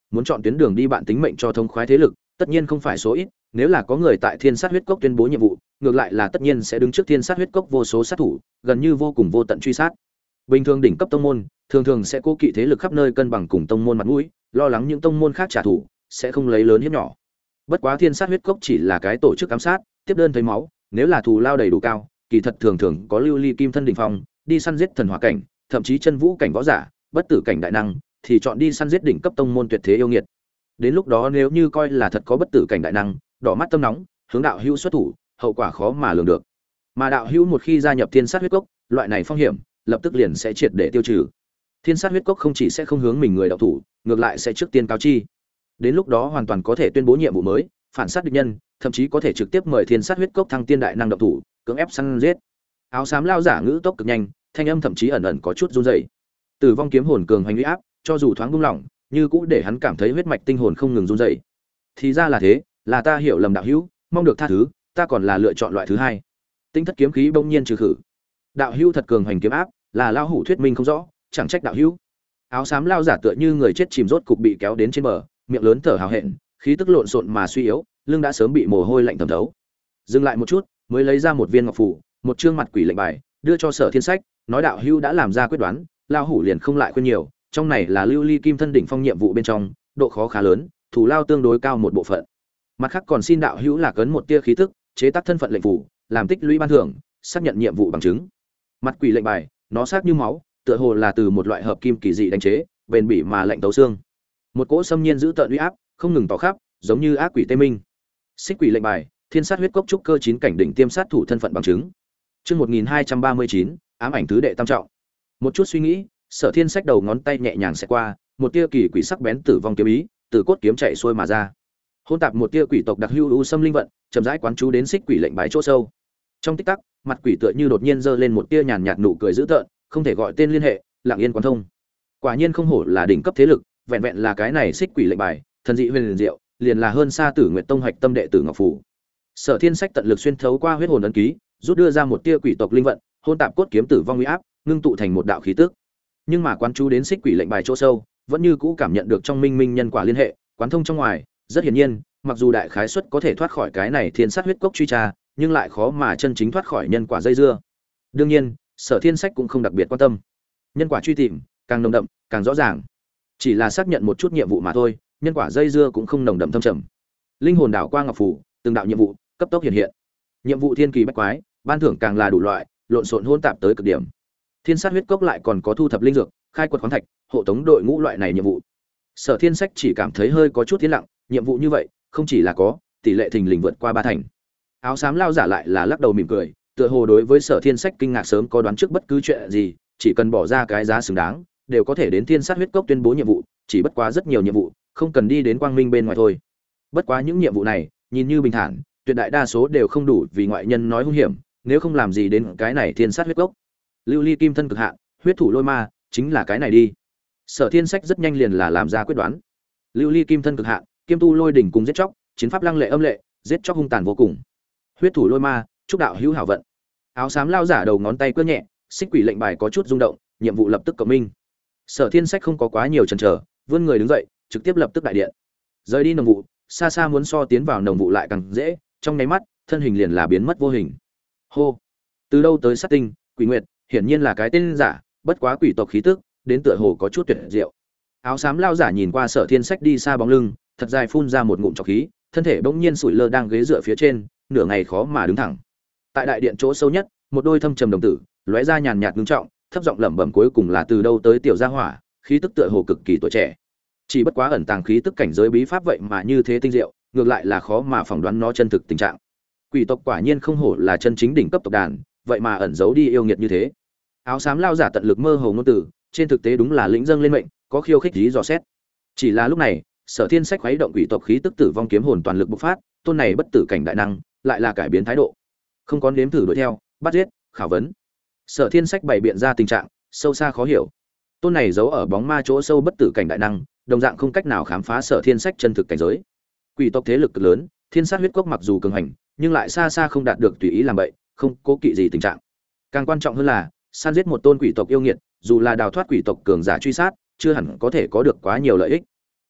muốn chọn tuyến đường đi bạn tính mệnh cho thông khoái thế lực, tất nhiên không phải số ít, nếu là có người tại Thiên Sát huyết cốc tuyên bố nhiệm vụ, ngược lại là tất nhiên sẽ đứng trước Thiên Sát huyết cốc vô số sát thủ, gần như vô cùng vô tận truy sát. Bình thường đỉnh cấp tông môn, thường thường sẽ cố kỵ thế lực khắp nơi cân bằng cùng tông môn mặt mũi, lo lắng những tông môn khác trả thù, sẽ không lấy lớn hiếp nhỏ. Bất quá Thiên Sát huyết cốc chỉ là cái tổ chức ám sát, tiếp đơn thấy máu, nếu là thù lao đầy đủ cao, kỳ thật thường thường có lưu ly kim thân đỉnh phong, đi săn giết thần hỏa cảnh, thậm chí chân vũ cảnh võ giả, bất tử cảnh đại năng, thì chọn đi săn giết đỉnh cấp tông môn tuyệt thế yêu nghiệt. Đến lúc đó nếu như coi là thật có bất tử cảnh đại năng, đỏ mắt tâm nóng, hướng đạo hữu xuất thủ, hậu quả khó mà lường được. Mà đạo hữu một khi gia nhập Thiên Sát huyết cốc, loại này phong hiểm, lập tức liền sẽ triệt để tiêu trừ. Thiên Sát huyết cốc không chỉ sẽ không hướng mình người đạo thủ, ngược lại sẽ trước tiên cáo chi. Đến lúc đó hoàn toàn có thể tuyên bố nhiệm vụ mới, phản sát địch nhân, thậm chí có thể trực tiếp mời Thiên Sát huyết cốc thăng tiên đại năng đạo thủ, cưỡng ép săn giết. Áo xám lao giả ngữ tốc cực nhanh, thanh âm thậm chí ẩn ẩn có chút run rẩy. Tử vong kiếm hồn cường hành uy áp, cho dù thoáng buông lỏng, như cũng để hắn cảm thấy huyết mạch tinh hồn không ngừng run rẩy. Thì ra là thế, là ta hiểu lầm đạo hữu, mong được tha thứ, ta còn là lựa chọn loại thứ hai. Tinh thất kiếm khí bỗng nhiên trừ khử. Đạo hữu thật cường hành kiếm áp, là lao hủ thuyết minh không rõ, chẳng trách đạo hữu. Áo xám lao giả tựa như người chết chìm rốt cục bị kéo đến trên bờ, miệng lớn thở hào hẹn, khí tức lộn xộn mà suy yếu, lưng đã sớm bị mồ hôi lạnh thấm thấu. Dừng lại một chút, mới lấy ra một viên ngọc phù, một trương mặt quỷ lệnh bài, đưa cho Sở Thiên Sách, nói đạo hữu đã làm ra quyết đoán, lao hủ liền không lại khuyên nhiều, trong này là lưu ly kim thân đỉnh phong nhiệm vụ bên trong, độ khó khá lớn, thủ lao tương đối cao một bộ phận. Mặt khác còn xin đạo hữu lạc ấn một tia khí tức, chế tác thân phận lệnh phù, làm tích lũy ban thưởng, xác nhận nhiệm vụ bằng chứng. Mặt quỷ lệnh bài, nó sắc như máu, tựa hồ là từ một loại hợp kim kỳ dị đánh chế, bền bỉ mà lạnh tấu xương. Một cỗ xâm nhiên giữ tợn uy áp, không ngừng tỏ khắp, giống như ác quỷ tê minh. Xích quỷ lệnh bài, Thiên Sát huyết cốc trúc cơ 9 cảnh đỉnh tiêm sát thủ thân phận bằng chứng. Chương 1239, ám ảnh thứ đệ tam trọng. Một chút suy nghĩ, Sở Thiên Sách đầu ngón tay nhẹ nhàng xẹt qua, một tia kỳ quỷ sắc bén tử vong kiếm ý, từ cốt kiếm chạy xuôi mà ra. Hôn tạp một tia quỷ tộc đặc hữu u xâm linh vận, chậm rãi quán chú đến xích quỷ lệnh bài chỗ sâu. Trong tích tắc, mặt quỷ tựa như đột nhiên giơ lên một tia nhàn nhạt nụ cười dữ tợn, không thể gọi tên liên hệ, lặng yên quán thông. Quả nhiên không hổ là đỉnh cấp thế lực, vẹn vẹn là cái này xích quỷ lệnh bài, thần dị huyền diệu, liền là hơn xa Tử Nguyệt Tông hoạch tâm đệ tử Ngọc Phủ. Sở Thiên Sách tận lực xuyên thấu qua huyết hồn ấn ký, rút đưa ra một tia quỷ tộc linh vận, hôn tạp cốt kiếm tử vong uy áp, ngưng tụ thành một đạo khí tức. Nhưng mà quán chú đến xích quỷ lệnh bài chỗ sâu, vẫn như cũ cảm nhận được trong minh minh nhân quả liên hệ, quán thông trong ngoài, rất hiển nhiên, mặc dù đại khái suất có thể thoát khỏi cái này Thiên Sát huyết cốc truy tra, nhưng lại khó mà chân chính thoát khỏi nhân quả dây dưa. Đương nhiên, Sở Thiên Sách cũng không đặc biệt quan tâm. Nhân quả truy tìm, càng nồng đậm, càng rõ ràng. Chỉ là xác nhận một chút nhiệm vụ mà thôi, nhân quả dây dưa cũng không nồng đậm thâm trầm. Linh hồn đảo qua ngọc phủ, từng đạo nhiệm vụ cấp tốc hiện hiện. Nhiệm vụ thiên kỳ bách quái, ban thưởng càng là đủ loại, lộn xộn hỗn tạp tới cực điểm. Thiên Sát huyết cốc lại còn có thu thập linh dược, khai quật khoáng thạch, hộ tống đội ngũ loại này nhiệm vụ. Sở Thiên Sách chỉ cảm thấy hơi có chút tiến lặng, nhiệm vụ như vậy, không chỉ là có, tỷ lệ thình lình vượt qua ba thành. Áo xám lao giả lại là lắc đầu mỉm cười, tựa hồ đối với Sở Thiên Sách kinh ngạc sớm có đoán trước bất cứ chuyện gì, chỉ cần bỏ ra cái giá xứng đáng, đều có thể đến Thiên Sát huyết cốc tuyên bố nhiệm vụ, chỉ bất quá rất nhiều nhiệm vụ, không cần đi đến quang minh bên ngoài thôi. Bất quá những nhiệm vụ này, nhìn như bình thản, tuyệt đại đa số đều không đủ vì ngoại nhân nói hung hiểm, nếu không làm gì đến cái này Thiên Sát huyết cốc. Lưu ly kim thân cực hạn, huyết thủ lôi ma, chính là cái này đi. Sở Thiên Sách rất nhanh liền là làm ra quyết đoán. Lưu ly kim thân cực hạn, kiêm tu lôi đỉnh cùng giết chóc, chiến pháp lăng lệ âm lệ, giết chóc hung tàn vô cùng. Huyết thủ lôi ma, chúc đạo hữu hảo vận. Áo xám lao giả đầu ngón tay quơ nhẹ, xích quỷ lệnh bài có chút rung động, nhiệm vụ lập tức cộng minh. Sở Thiên Sách không có quá nhiều chần chờ, vươn người đứng dậy, trực tiếp lập tức đại điện. Rời đi nồng vụ, xa xa muốn so tiến vào nồng vụ lại càng dễ, trong nháy mắt, thân hình liền là biến mất vô hình. Hô. Từ đâu tới sát tinh, Quỷ Nguyệt, hiển nhiên là cái tên giả, bất quá quỷ tộc khí tức, đến tựa hồ có chút tuyệt diệu. Áo xám lao giả nhìn qua Sở Thiên Sách đi xa bóng lưng, thật dài phun ra một ngụm trọc khí, thân thể bỗng nhiên sủi lơ đang ghế dựa phía trên, nửa ngày khó mà đứng thẳng. Tại đại điện chỗ sâu nhất, một đôi thâm trầm đồng tử, lóe ra nhàn nhạt ngưng trọng, thấp giọng lẩm bẩm cuối cùng là từ đâu tới tiểu gia hỏa, khí tức tựa hồ cực kỳ tuổi trẻ. Chỉ bất quá ẩn tàng khí tức cảnh giới bí pháp vậy mà như thế tinh diệu, ngược lại là khó mà phỏng đoán nó chân thực tình trạng. Quỷ tộc quả nhiên không hổ là chân chính đỉnh cấp tộc đàn, vậy mà ẩn giấu đi yêu nghiệt như thế. Áo xám lao giả tận lực mơ hồ ngôn từ, trên thực tế đúng là lĩnh dâng lên mệnh, có khiêu khích lý dò xét. Chỉ là lúc này, Sở Thiên Sách khuấy động quỷ tộc khí tức tử vong kiếm hồn toàn lực bộc phát, tôn này bất tử cảnh đại năng, lại là cải biến thái độ. Không có nếm thử đuổi theo, bắt giết, khảo vấn. Sở Thiên Sách bày biện ra tình trạng sâu xa khó hiểu. Tôn này giấu ở bóng ma chỗ sâu bất tử cảnh đại năng, đồng dạng không cách nào khám phá Sở Thiên Sách chân thực cảnh giới. Quỷ tộc thế lực cực lớn, Thiên Sát huyết cốc mặc dù cường hành, nhưng lại xa xa không đạt được tùy ý làm bậy, không cố kỵ gì tình trạng. Càng quan trọng hơn là, săn giết một tôn quỷ tộc yêu nghiệt, dù là đào thoát quỷ tộc cường giả truy sát, chưa hẳn có thể có được quá nhiều lợi ích.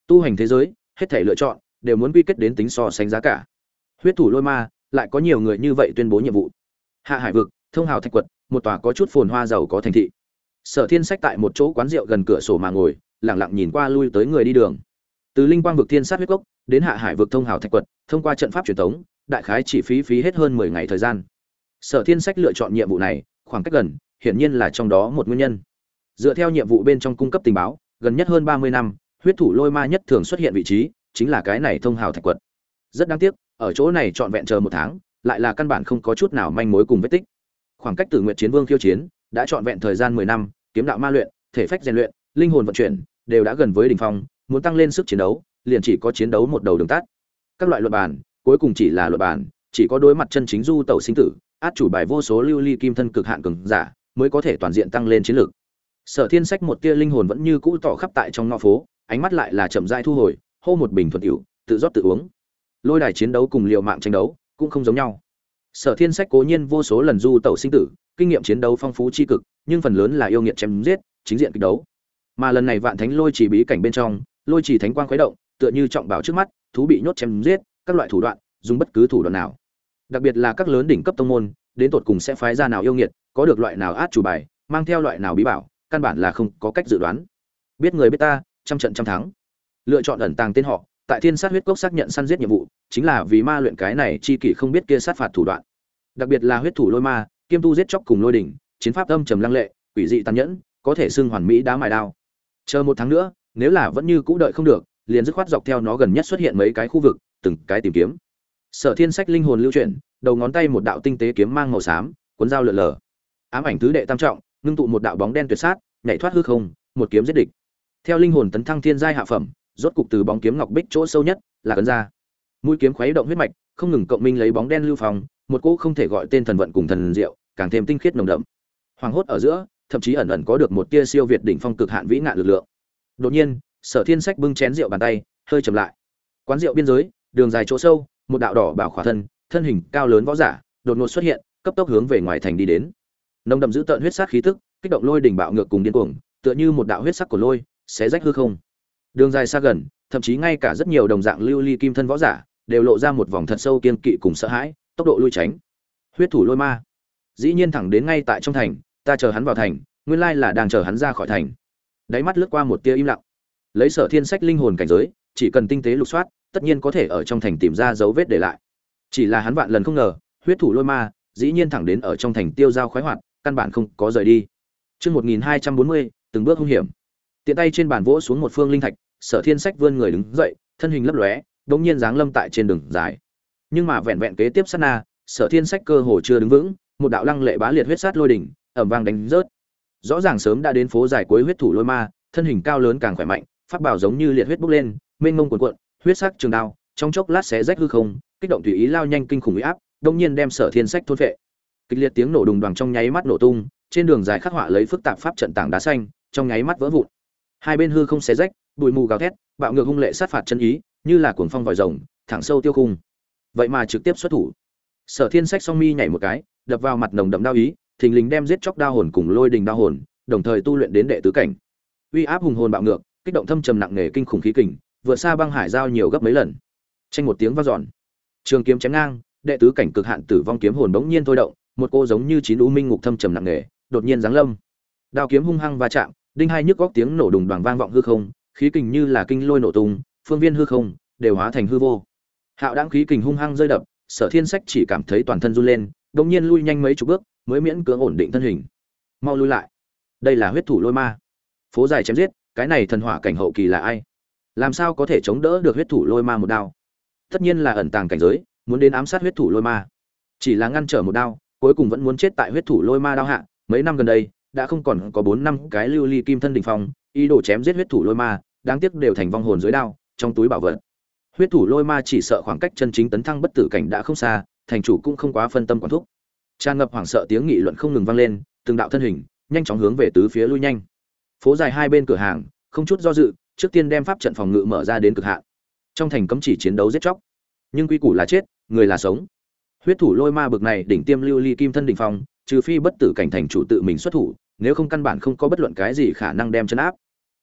Tu hành thế giới, hết thảy lựa chọn đều muốn quy kết đến tính so sánh giá cả. Huyết thủ lôi ma, lại có nhiều người như vậy tuyên bố nhiệm vụ. Hạ Hải vực, Thông Hào Thạch Quật, một tòa có chút phồn hoa giàu có thành thị. Sở Thiên Sách tại một chỗ quán rượu gần cửa sổ mà ngồi, lặng lặng nhìn qua lui tới người đi đường. Từ Linh Quang vực Thiên Sát huyết cốc đến Hạ Hải vực Thông Hào Thạch Quật, thông qua trận pháp truyền thống, đại khái chỉ phí hết hơn 10 ngày thời gian. Sở Thiên Sách lựa chọn nhiệm vụ này, khoảng cách gần, hiển nhiên là trong đó một nguyên nhân. Dựa theo nhiệm vụ bên trong cung cấp tình báo, gần nhất hơn 30 năm, huyết thủ lôi ma nhất thường xuất hiện vị trí, chính là cái này Thông Hào Thạch Quật. Rất đáng tiếc, ở chỗ này trọn vẹn chờ 1 tháng, lại là căn bản không có chút nào manh mối cùng vết tích. Khoảng cách Tử Nguyệt Chiến Vương khiêu chiến, đã trọn vẹn thời gian 10 năm, kiếm đạo ma luyện, thể phách rèn luyện, linh hồn vận chuyển, đều đã gần với đỉnh phong, muốn tăng lên sức chiến đấu, liền chỉ có chiến đấu một đầu đường tắt. Các loại luận bàn, cuối cùng chỉ là luận bàn, chỉ có đối mặt chân chính du tẩu sinh tử, át chủ bài vô số lưu ly kim thân cực hạn cường giả, mới có thể toàn diện tăng lên chiến lược. Sở Thiên Sách một tia linh hồn vẫn như cũ tỏ khắp tại trong ngõ phố, ánh mắt lại là chậm rãi thu hồi, hô một bình thuần tiểu, tự rót tự uống. Lôi đài chiến đấu cùng liều mạng tranh đấu, cũng không giống nhau. Sở Thiên Sách cố nhiên vô số lần du tẩu sinh tử, kinh nghiệm chiến đấu phong phú chi cực, nhưng phần lớn là yêu nghiệt chém giết, chính diện kịch đấu. Mà lần này Vạn Thánh Lôi Chỉ bí cảnh bên trong, lôi chỉ thánh quang khuấy động, tựa như trọng bảo trước mắt, thú bị nhốt chém giết, các loại thủ đoạn, dùng bất cứ thủ đoạn nào. Đặc biệt là các lớn đỉnh cấp tông môn, đến tột cùng sẽ phái ra nào yêu nghiệt, có được loại nào át chủ bài, mang theo loại nào bí bảo, căn bản là không có cách dự đoán. Biết người biết ta, trăm trận trăm thắng. Lựa chọn ẩn tàng tên họ, tại Thiên Sát huyết cốc xác nhận săn giết nhiệm vụ, chính là vì ma luyện cái này chi kỷ không biết kia sát phạt thủ đoạn. Đặc biệt là huyết thủ lôi ma, kiêm tu giết chóc cùng lôi đỉnh, chiến pháp âm trầm lăng lệ, quỷ dị tàn nhẫn, có thể xưng hoàn mỹ đá mài đao. Chờ 1 tháng nữa, nếu là vẫn như cũ đợi không được, liền dứt khoát dọc theo nó gần nhất xuất hiện mấy cái khu vực, từng cái tìm kiếm. Sở Thiên Sách linh hồn lưu chuyển, đầu ngón tay một đạo tinh tế kiếm mang màu xám, cuốn dao lượn lờ. Ám ảnh thứ đệ tam trọng, ngưng tụ một đạo bóng đen tuyệt sát, nhảy thoát hư không, một kiếm giết địch. Theo linh hồn tấn thăng thiên giai hạ phẩm, rốt cục từ bóng kiếm ngọc bích chỗ sâu nhất là cấn ra. Mũi kiếm khuấy động huyết mạch, không ngừng cộng minh lấy bóng đen lưu phòng, một cỗ không thể gọi tên thần vận cùng thần diệu, càng thêm tinh khiết nồng đậm. Hoàng hốt ở giữa, thậm chí ẩn ẩn có được một tia siêu việt đỉnh phong cực hạn vĩ ngạn lực lượng. Đột nhiên, Sở Thiên Sách bưng chén rượu bàn tay, hơi chậm lại. Quán rượu biên giới, đường dài chỗ sâu, một đạo đỏ bảo khỏa thân hình cao lớn võ giả, đột ngột xuất hiện, cấp tốc hướng về ngoài thành đi đến. Nồng đậm giữ tợn huyết sát khí tức, kích động lôi đỉnh bạo ngược cùng điên cuồng, tựa như một đạo huyết sắc của lôi, xé rách hư không. Đường dài xa gần, thậm chí ngay cả rất nhiều đồng dạng lưu ly kim thân võ giả, đều lộ ra một vòng thật sâu kiên kỵ cùng sợ hãi, tốc độ lui tránh. Huyết thủ lôi ma, dĩ nhiên thẳng đến ngay tại trong thành, ta chờ hắn vào thành, nguyên lai là đang chờ hắn ra khỏi thành. Đáy mắt lướt qua một tia im lặng. Lấy Sở Thiên Sách linh hồn cảnh giới, chỉ cần tinh tế lục soát, tất nhiên có thể ở trong thành tìm ra dấu vết để lại. Chỉ là hắn vạn lần không ngờ, huyết thủ lôi ma, dĩ nhiên thẳng đến ở trong thành tiêu giao khoái hoạt, căn bản không có rời đi. Chương 1240, từng bước hung hiểm. Tiện tay trên bàn vỗ xuống một phương linh thạch, Sở Thiên Sách vươn người đứng dậy, thân hình lấp lóe, đột nhiên giáng lâm tại trên đường dài. Nhưng mà vẹn vẹn kế tiếp sát na, Sở Thiên Sách cơ hồ chưa đứng vững, một đạo lăng lệ bá liệt huyết sát lôi đỉnh, ầm vang đánh rớt. Rõ ràng sớm đã đến phố dài cuối huyết thủ lôi ma, thân hình cao lớn càng khỏe mạnh, pháp bảo giống như liệt huyết bốc lên, mênh mông cuồn cuộn, huyết sắc trường đao, trong chốc lát xé rách hư không, kích động tùy ý lao nhanh kinh khủng uy áp, đột nhiên đem Sở Thiên Sách thôn phệ. Kịch liệt tiếng nổ đùng đoàng trong nháy mắt nổ tung, trên đường dài khắc họa lấy phức tạp pháp trận tảng đá xanh, trong nháy mắt vỡ vụn. Hai bên hư không xé rách, bụi mù gào thét, bạo ngược hung lệ sát phạt chân ý, như là cuồng phong vòi rồng, thẳng sâu tiêu khung. Vậy mà trực tiếp xuất thủ. Sở Thiên Sách song mi nhảy một cái, đập vào mặt nồng đậm đao ý, thình lình đem giết chóc đao hồn cùng lôi đình đao hồn, đồng thời tu luyện đến đệ tứ cảnh. Uy áp hùng hồn bạo ngược, kích động thâm trầm nặng nề kinh khủng khí kình, vượt xa băng hải giao nhiều gấp mấy lần. Tranh một tiếng vang dọn. Trường kiếm chém ngang, đệ tứ cảnh cực hạn tử vong kiếm hồn bỗng nhiên thôi động, một cô giống như chín u minh ngục thâm trầm nặng nề, đột nhiên giáng lâm. Đao kiếm hung hăng va chạm, đinh hai nhức góc tiếng nổ đùng đoàng vang vọng hư không, khí kình như là kinh lôi nổ tung, phương viên hư không đều hóa thành hư vô. Hạo đãng khí kình hung hăng rơi đập, Sở Thiên Sách chỉ cảm thấy toàn thân run lên, đột nhiên lui nhanh mấy chục bước, mới miễn cưỡng ổn định thân hình. Mau lui lại. Đây là huyết thủ lôi ma. Phố dài chém giết, cái này thần hỏa cảnh hậu kỳ là ai? Làm sao có thể chống đỡ được huyết thủ lôi ma một đao? Tất nhiên là ẩn tàng cảnh giới, muốn đến ám sát huyết thủ lôi ma. Chỉ là ngăn trở một đao, cuối cùng vẫn muốn chết tại huyết thủ lôi ma đao hạ. Mấy năm gần đây, đã không còn có 4 năm cái lưu ly kim thân đỉnh phong, ý đồ chém giết huyết thủ lôi ma, đáng tiếc đều thành vong hồn dưới đao, trong túi bảo vật. Huyết thủ lôi ma chỉ sợ khoảng cách chân chính tấn thăng bất tử cảnh đã không xa, thành chủ cũng không quá phân tâm quản thúc. Tràn ngập hoảng sợ tiếng nghị luận không ngừng vang lên, từng đạo thân hình nhanh chóng hướng về tứ phía lui nhanh. Phố dài hai bên cửa hàng, không chút do dự, trước tiên đem pháp trận phòng ngự mở ra đến cực hạn. Trong thành cấm chỉ chiến đấu giết chóc, nhưng quy củ là chết, người là sống. Huyết thủ lôi ma bực này đỉnh tiêm lưu ly kim thân đỉnh phong, trừ phi bất tử cảnh thành chủ tự mình xuất thủ, nếu không căn bản không có bất luận cái gì khả năng đem chấn áp.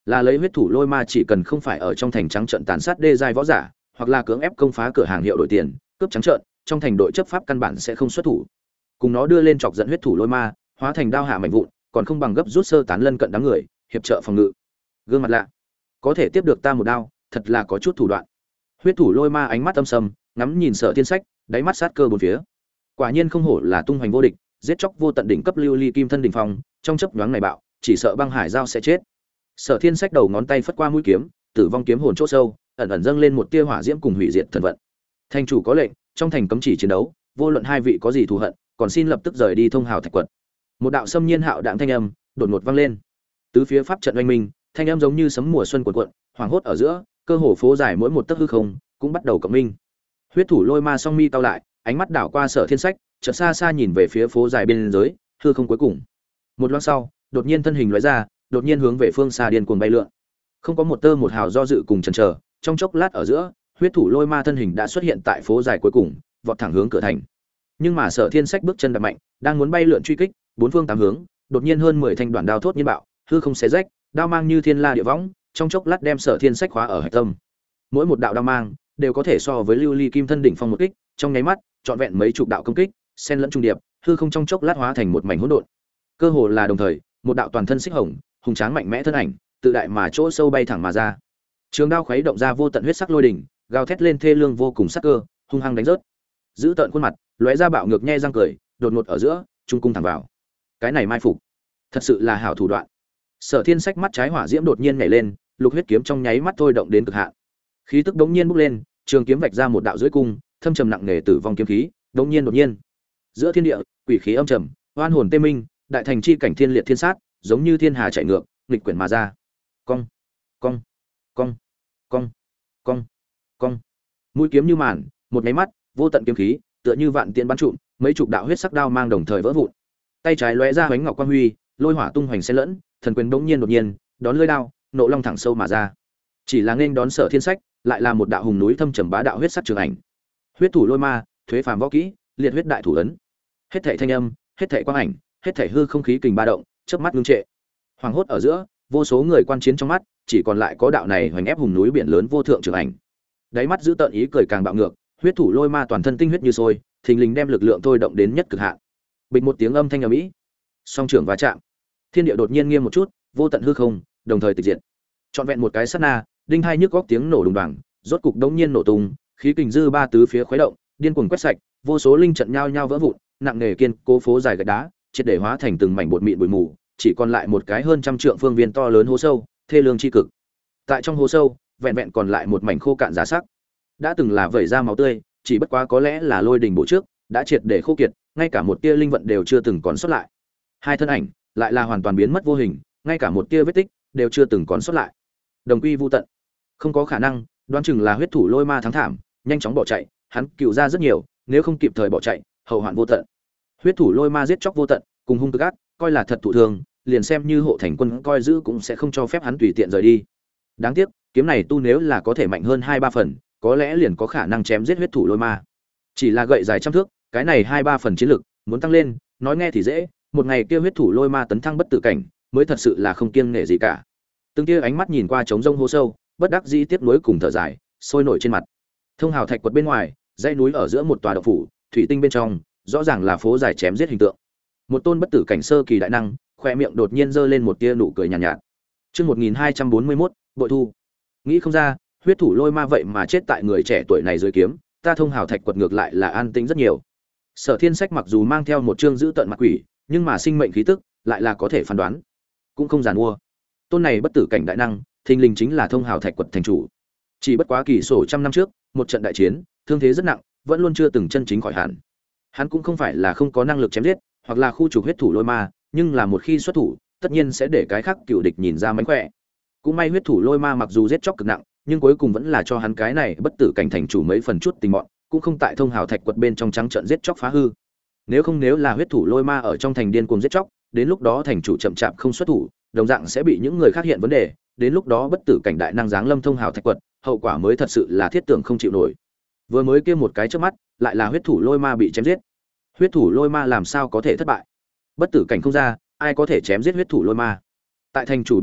Là lấy huyết thủ lôi ma chỉ cần không phải ở trong thành trắng trận tàn sát đê giai võ giả, hoặc là cưỡng ép công phá cửa hàng hiệu đổi tiền, cướp trắng trợn, trong thành đội chấp pháp căn bản sẽ không xuất thủ. Cùng nó đưa lên chọc giận huyết thủ lôi ma, hóa thành đao hạ mảnh vụn, còn không bằng gấp rút sơ tán lân cận đám người, hiệp trợ phòng ngự. Gương mặt lạ, có thể tiếp được ta một đao, thật là có chút thủ đoạn. Huyết thủ lôi ma ánh mắt âm sầm, ngắm nhìn Sở Thiên Sách, đáy mắt sát cơ bốn phía. Quả nhiên không hổ là tung hoành vô địch, giết chóc vô tận đỉnh cấp lưu ly kim thân đỉnh phong, trong chớp nhoáng này bạo, chỉ sợ băng hải giao sẽ chết. Sở Thiên Sách đầu ngón tay phất qua mũi kiếm, tử vong kiếm hồn chỗ sâu, ẩn ẩn dâng lên một tia hỏa diễm cùng hủy diệt thần vận. Thành chủ có lệnh, trong thành cấm chỉ chiến đấu, vô luận hai vị có gì thù hận, còn xin lập tức rời đi Thông Hào Thạch Quật. Một đạo xâm nhiên hạo đạm thanh âm đột ngột vang lên. Tứ phía pháp trận oanh minh, thanh âm giống như sấm mùa xuân cuộn cuộn, hoàng hốt ở giữa, cơ hồ phố dài mỗi một tấc hư không cũng bắt đầu cộng minh. Huyết thủ lôi ma song mi cau lại, ánh mắt đảo qua Sở Thiên Sách, chợt xa xa nhìn về phía phố dài bên dưới, hư không cuối cùng. Một loáng sau, đột nhiên thân hình lóe ra, đột nhiên hướng về phương xa điên cuồng bay lượn. Không có một tơ một hào do dự cùng chần chờ, trong chốc lát ở giữa, huyết thủ lôi ma thân hình đã xuất hiện tại phố dài cuối cùng, vọt thẳng hướng cửa thành. Nhưng mà Sở Thiên Sách bước chân đạp mạnh, đang muốn bay lượn truy kích, bốn phương tám hướng, đột nhiên hơn 10 thanh đoạn đao thốt nhiên bạo, hư không xé rách, đao mang như thiên la địa võng, trong chốc lát đem Sở Thiên Sách khóa ở hạch tâm. Mỗi một đạo đao mang đều có thể so với lưu ly kim thân đỉnh phong một kích, trong nháy mắt, trọn vẹn mấy chục đạo công kích, xen lẫn trung điệp, hư không trong chốc lát hóa thành một mảnh hỗn độn. Cơ hồ là đồng thời, một đạo toàn thân xích hồng, hùng tráng mạnh mẽ thân ảnh, tự đại mà chỗ sâu bay thẳng mà ra. Trường đao khuấy động ra vô tận huyết sắc lôi đỉnh, gào thét lên thê lương vô cùng sắc cơ, hung hăng đánh rớt. Giữ tận khuôn mặt, lóe ra bạo ngược nhe răng cười, đột ngột ở giữa, trung cung thẳng vào. Cái này mai phục, thật sự là hảo thủ đoạn. Sở Thiên Sách mắt trái hỏa diễm đột nhiên nhảy lên, lục huyết kiếm trong nháy mắt thôi động đến cực hạn. Khí tức đống nhiên bốc lên, trường kiếm vạch ra một đạo dưới cung, thâm trầm nặng nề tử vong kiếm khí, đột nhiên. Giữa thiên địa, quỷ khí âm trầm, oan hồn tê minh, đại thành chi cảnh thiên liệt thiên sát, giống như thiên hà chạy ngược, nghịch quyển mà ra. Cong, cong, cong, cong, cong, cong. Mũi kiếm như màn, một máy mắt, vô tận kiếm khí, tựa như vạn tiễn bắn trụm, mấy chục đạo huyết sắc đao mang đồng thời vỡ vụn. Tay trái lóe ra ánh ngọc quang huy, lôi hỏa tung hoành xen lẫn, thần quyền đột nhiên, đón lưỡi đao, nộ long thẳng sâu mà ra. Chỉ là nên đón Sở Thiên Sách, lại là một đạo hùng núi thâm trầm bá đạo huyết sắc trường ảnh. Huyết thủ lôi ma, thuế phàm võ kỹ, liệt huyết đại thủ ấn. Hết thảy thanh âm, hết thảy quang ảnh, hết thảy hư không khí kình ba động, chớp mắt ngưng trệ. Hoàng hốt ở giữa, vô số người quan chiến trong mắt, chỉ còn lại có đạo này hoành ép hùng núi biển lớn vô thượng trường ảnh. Đáy mắt giữ tợn ý cười càng bạo ngược, huyết thủ lôi ma toàn thân tinh huyết như sôi, thình lình đem lực lượng thôi động đến nhất cực hạn. Bình một tiếng âm thanh ầm ĩ, song trưởng va chạm, thiên địa đột nhiên nghiêm một chút, vô tận hư không đồng thời tịch diệt. Trọn vẹn một cái sát na, đinh hai nhức góc tiếng nổ đùng đoàng, rốt cục đống nhiên nổ tung, khí kình dư ba tứ phía khuấy động, điên cuồng quét sạch, vô số linh trận nhao nhao vỡ vụn, nặng nề kiên cố phố dài gạch đá, triệt để hóa thành từng mảnh bột mịn bụi mù, chỉ còn lại một cái hơn trăm trượng phương viên to lớn hố sâu, thê lương chi cực. Tại trong hố sâu, vẹn vẹn còn lại một mảnh khô cạn giá sắc. Đã từng là vẩy ra máu tươi, chỉ bất quá có lẽ là lôi đình bộ trước, đã triệt để khô kiệt, ngay cả một tia linh vận đều chưa từng còn sót lại. Hai thân ảnh lại là hoàn toàn biến mất vô hình, ngay cả một tia vết tích đều chưa từng còn sót lại. Đồng quy vu tận. Không có khả năng, đoán chừng là huyết thủ lôi ma thắng thảm, nhanh chóng bỏ chạy, hắn cựu ra rất nhiều, nếu không kịp thời bỏ chạy, hậu hoạn vô tận. Huyết thủ lôi ma giết chóc vô tận, cùng hung cực ác, coi là thật thụ thương, liền xem như hộ thành quân coi giữ cũng sẽ không cho phép hắn tùy tiện rời đi. Đáng tiếc, kiếm này tu nếu là có thể mạnh hơn 2-3 phần, có lẽ liền có khả năng chém giết huyết thủ lôi ma. Chỉ là gậy dài trăm thước, cái này 2-3 phần chiến lực, muốn tăng lên, nói nghe thì dễ, một ngày kia huyết thủ lôi ma tấn thăng bất tử cảnh, mới thật sự là không kiêng nể gì cả. Từng kia ánh mắt nhìn qua trống rông hố sâu, bất đắc dĩ tiếc nuối cùng thở dài, sôi nổi trên mặt. Thông Hào Thạch Quật bên ngoài, dãy núi ở giữa một tòa động phủ, thủy tinh bên trong, rõ ràng là phố dài chém giết hình tượng. Một tôn bất tử cảnh sơ kỳ đại năng, khoe miệng đột nhiên giơ lên một tia nụ cười nhàn nhạt. Chương 1241, bội thu. Nghĩ không ra, huyết thủ lôi ma vậy mà chết tại người trẻ tuổi này dưới kiếm, ta Thông Hào Thạch Quật ngược lại là an tĩnh rất nhiều. Sở Thiên Sách mặc dù mang theo một chương giữ tận mặt quỷ, nhưng mà sinh mệnh khí tức lại là có thể phán đoán, cũng không giàn mua. Tôn này bất tử cảnh đại năng, thình lình chính là Thông Hào Thạch Quật thành chủ. Chỉ bất quá kỳ sổ trăm năm trước, một trận đại chiến, thương thế rất nặng, vẫn luôn chưa từng chân chính khỏi hẳn. Hắn cũng không phải là không có năng lực chém giết, hoặc là khu trục huyết thủ lôi ma, nhưng là một khi xuất thủ, tất nhiên sẽ để cái khác cựu địch nhìn ra mánh khỏe. Cũng may huyết thủ lôi ma mặc dù giết chóc cực nặng, nhưng cuối cùng vẫn là cho hắn cái này bất tử cảnh thành chủ mấy phần chút tình mọn, cũng không tại Thông Hào Thạch Quật bên trong trắng trận giết chóc phá hư. Nếu là huyết thủ lôi ma ở trong thành điên cuồng giết chóc, đến lúc đó thành chủ chậm chạp không xuất thủ, đồng dạng sẽ bị những người khác hiện vấn đề, đến lúc đó bất tử cảnh đại năng giáng lâm Thông Hào Thạch Quật, hậu quả mới thật sự là thiết tưởng không chịu nổi. Vừa mới kia một cái trước mắt, lại là huyết thủ lôi ma bị chém giết. Huyết thủ lôi ma làm sao có thể thất bại? Bất tử cảnh không ra, ai có thể chém giết huyết thủ lôi ma? Tại thành chủ bên cạnh,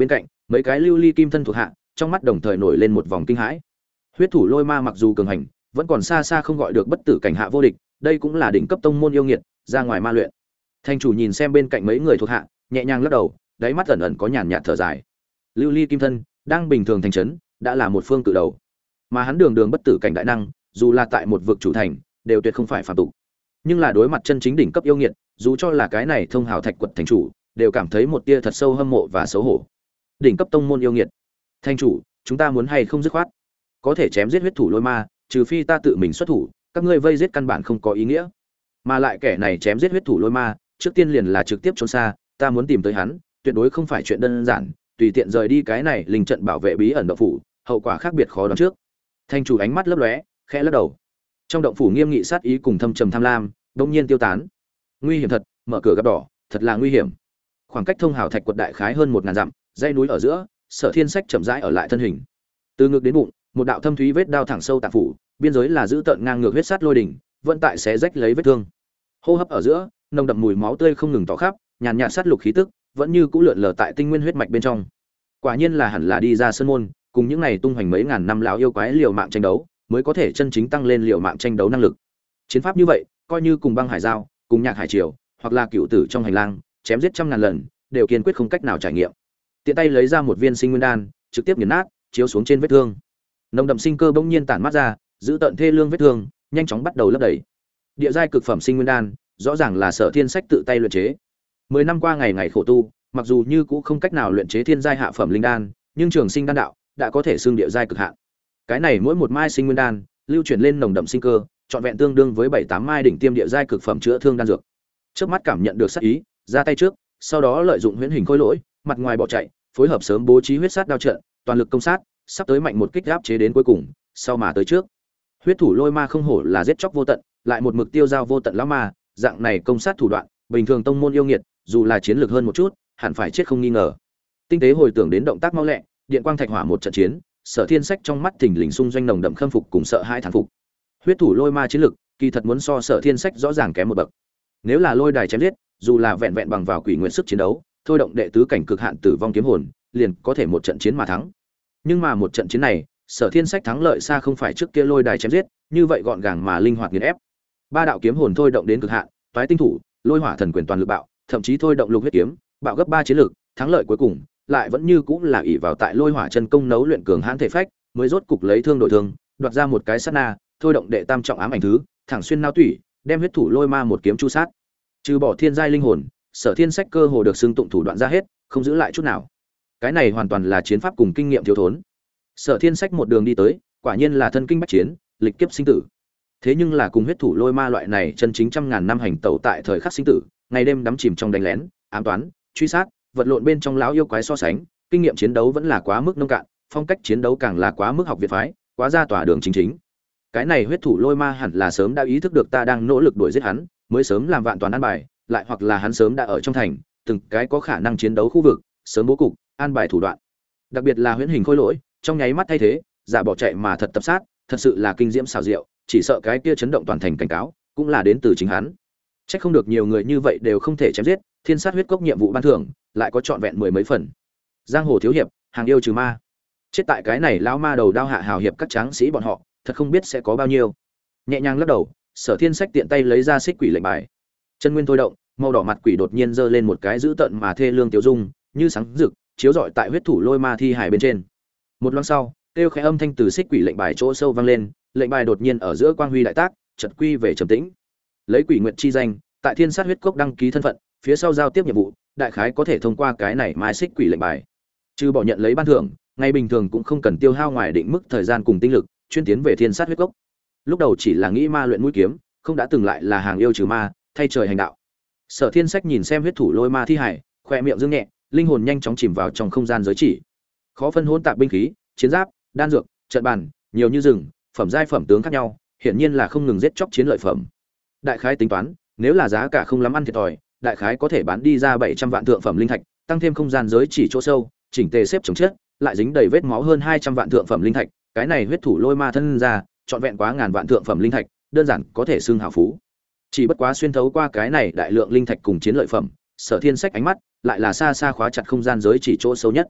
Mấy cái lưu ly kim thân thuộc hạ trong mắt đồng thời nổi lên một vòng kinh hãi. Huyết thủ lôi ma mặc dù cường hành, vẫn còn xa xa không gọi được bất tử cảnh hạ vô địch, đây cũng là đỉnh cấp tông môn yêu nghiệt, ra ngoài ma luyện. Thành chủ nhìn xem bên cạnh mấy người thuộc hạ, nhẹ nhàng lắc đầu, đáy mắt ẩn ẩn có nhàn nhạt thở dài. Lưu ly kim thân đang bình thường thành trấn, đã là một phương cự đầu, mà hắn đường đường bất tử cảnh đại năng, dù là tại một vực chủ thành, đều tuyệt không phải phàm tục. Nhưng là đối mặt chân chính đỉnh cấp yêu nghiệt, dù cho là cái này thông hào thạch quật thành chủ, đều cảm thấy một tia thật sâu hâm mộ và xấu hổ. Đỉnh cấp tông môn yêu nghiệt. Thành chủ, chúng ta muốn hay không dứt khoát? Có thể chém giết huyết thủ lôi ma, trừ phi ta tự mình xuất thủ, các ngươi vây giết căn bản không có ý nghĩa. Mà lại kẻ này chém giết huyết thủ lôi ma, trước tiên liền là trực tiếp trốn xa, ta muốn tìm tới hắn, tuyệt đối không phải chuyện đơn giản, tùy tiện rời đi cái này linh trận bảo vệ bí ẩn động phủ, hậu quả khác biệt khó đoán trước. Thành chủ ánh mắt lấp lóe, khẽ lắc đầu. Trong động phủ nghiêm nghị sát ý cùng thâm trầm tham lam, đột nhiên tiêu tán. Nguy hiểm thật, mở cửa gặp đỏ, thật là nguy hiểm. Khoảng cách thông hào thạch quật đại khái hơn 1000 dặm, dãy núi ở giữa, Sở Thiên Sách chậm rãi ở lại thân hình. Từ ngực đến bụng, một đạo thâm thúy vết đao thẳng sâu tạng phủ, biên giới là giữ tợn ngang ngược huyết sát lôi đỉnh, vẫn tại xé rách lấy vết thương. Hô hấp ở giữa, nồng đậm mùi máu tươi không ngừng tỏ khắp, nhàn nhạt sát lục khí tức, vẫn như cũ lượn lờ tại tinh nguyên huyết mạch bên trong. Quả nhiên là hẳn là đi ra sơn môn, cùng những này tung hoành mấy ngàn năm lão yêu quái liều mạng tranh đấu, mới có thể chân chính tăng lên liều mạng tranh đấu năng lực. Chiến pháp như vậy, coi như cùng băng hải giao, cùng nhạc hải triều, hoặc là cựu tử trong hành lang, chém giết trăm ngàn lần, đều kiên quyết không cách nào trải nghiệm. Tiện tay lấy ra một viên sinh nguyên đan, trực tiếp nghiền nát, chiếu xuống trên vết thương. Nồng đậm sinh cơ bỗng nhiên tản mát ra, giữ tận thê lương vết thương, nhanh chóng bắt đầu lấp đầy. Địa giai cực phẩm sinh nguyên đan, rõ ràng là Sở Thiên Sách tự tay luyện chế. 10 năm qua ngày ngày khổ tu, mặc dù như cũ không cách nào luyện chế thiên giai hạ phẩm linh đan, nhưng trường sinh đan đạo đã có thể xưng địa giai cực hạn. Cái này mỗi một mai sinh nguyên đan, lưu chuyển lên nồng đậm sinh cơ, trọn vẹn tương đương với 7-8 mai đỉnh tiêm địa giai cực phẩm chữa thương đan dược. Trước mắt cảm nhận được sát ý, ra tay trước, sau đó lợi dụng huyễn hình khôi lỗi, mặt ngoài bỏ chạy, phối hợp sớm bố trí huyết sát đao trận, toàn lực công sát, sắp tới mạnh một kích áp chế đến cuối cùng, sau mà tới trước. Huyết thủ lôi ma không hổ là giết chóc vô tận, lại một mực tiêu giao vô tận lão ma, dạng này công sát thủ đoạn, bình thường tông môn yêu nghiệt, dù là chiến lược hơn một chút, hẳn phải chết không nghi ngờ. Tinh tế hồi tưởng đến động tác mau lẹ, điện quang thạch hỏa một trận chiến, Sở Thiên Sách trong mắt thình lình xung doanh nồng đậm khâm phục cùng sợ hãi thán phục. Huyết thủ lôi ma chiến lực, kỳ thật muốn so Sở Thiên Sách rõ ràng kém một bậc. Nếu là lôi đài chém giết, dù là vẹn vẹn bằng vào quỷ nguyện sức chiến đấu, thôi động đệ tứ cảnh cực hạn tử vong kiếm hồn, liền có thể một trận chiến mà thắng. Nhưng mà một trận chiến này, Sở Thiên Sách thắng lợi xa không phải trước kia lôi đài chém giết, như vậy gọn gàng mà linh hoạt nghiền ép. Ba đạo kiếm hồn thôi động đến cực hạn, toái tinh thủ, lôi hỏa thần quyền toàn lực bạo, thậm chí thôi động lục huyết kiếm, bạo gấp 3 chiến lực, thắng lợi cuối cùng lại vẫn như cũng là ỷ vào tại lôi hỏa chân công nấu luyện cường hãn thể phách, mới rốt cục lấy thương đổi thương, đoạt ra một cái sát na, thôi động đệ tam trọng ám ảnh thứ, thẳng xuyên nao tủy, đem huyết thủ lôi ma một kiếm chu sát. Trừ bỏ thiên giai linh hồn, Sở Thiên Sách cơ hồ được xưng tụng thủ đoạn ra hết, không giữ lại chút nào. Cái này hoàn toàn là chiến pháp cùng kinh nghiệm thiếu thốn. Sở Thiên Sách một đường đi tới, quả nhiên là thân kinh bách chiến, lịch kiếp sinh tử. Thế nhưng là cùng huyết thủ lôi ma loại này chân chính trăm ngàn năm hành tẩu tại thời khắc sinh tử, ngày đêm đắm chìm trong đánh lén, ám toán, truy sát, vật lộn bên trong lão yêu quái so sánh, kinh nghiệm chiến đấu vẫn là quá mức nông cạn, phong cách chiến đấu càng là quá mức học viện phái, quá ra tỏa đường chính chính. Cái này huyết thủ lôi ma hẳn là sớm đã ý thức được ta đang nỗ lực đuổi giết hắn, mới sớm làm vạn toàn an bài, lại hoặc là hắn sớm đã ở trong thành, từng cái có khả năng chiến đấu khu vực, sớm bố cục, an bài thủ đoạn. Đặc biệt là huyễn hình khôi lỗi, trong nháy mắt thay thế, giả bỏ chạy mà thật tập sát, thật sự là kinh diễm xảo diệu, chỉ sợ cái kia chấn động toàn thành cảnh cáo, cũng là đến từ chính hắn. Chắc không được nhiều người như vậy đều không thể chém giết, thiên sát huyết cốc nhiệm vụ ban thưởng, lại có trọn vẹn 10 mấy phần. Giang hồ thiếu hiệp, hàng yêu trừ ma. Chết tại cái này lão ma đầu đao hạ hào hiệp các tráng sĩ bọn họ, thật không biết sẽ có bao nhiêu. Nhẹ nhàng lắc đầu, Sở Thiên Sách tiện tay lấy ra xích quỷ lệnh bài. Chân nguyên thôi động, màu đỏ mặt quỷ đột nhiên giơ lên một cái dữ tợn mà thê lương tiêu dung, như sáng rực, chiếu rọi tại huyết thủ lôi ma thi hài bên trên. Một loáng sau, kêu khẽ âm thanh từ xích quỷ lệnh bài chỗ sâu vang lên, lệnh bài đột nhiên ở giữa quang huy đại tác, chợt quy về trầm tĩnh. Lấy quỷ nguyệt chi danh, tại thiên sát huyết cốc đăng ký thân phận, phía sau giao tiếp nhiệm vụ, đại khái có thể thông qua cái này mai xích quỷ lệnh bài. Trừ bỏ nhận lấy ban thưởng, ngày bình thường cũng không cần tiêu hao ngoài định mức thời gian cùng tinh lực, chuyên tiến về thiên sát huyết cốc. Lúc đầu chỉ là nghĩ ma luyện mũi kiếm, không đã từng lại là hàng yêu trừ ma, thay trời hành đạo. Sở Thiên Sách nhìn xem huyết thủ lôi ma thi hải, khoe miệng dương nhẹ, linh hồn nhanh chóng chìm vào trong không gian giới chỉ. Khó phân hỗn tạp binh khí, chiến giáp, đan dược, trận bàn, nhiều như rừng, phẩm giai phẩm tướng khác nhau, hiển nhiên là không ngừng giết chóc chiến lợi phẩm. Đại khái tính toán, nếu là giá cả không lắm ăn thiệt thòi, đại khái có thể bán đi ra 700 vạn thượng phẩm linh thạch, tăng thêm không gian giới chỉ chỗ sâu, chỉnh tề xếp chồng chất, lại dính đầy vết máu hơn 200 vạn thượng phẩm linh thạch, cái này huyết thủ lôi ma thân ra, trọn vẹn quá ngàn vạn thượng phẩm linh thạch, đơn giản có thể xưng hào phú. Chỉ bất quá xuyên thấu qua cái này đại lượng linh thạch cùng chiến lợi phẩm, Sở Thiên Sách ánh mắt lại là xa xa khóa chặt không gian giới chỉ chỗ sâu nhất.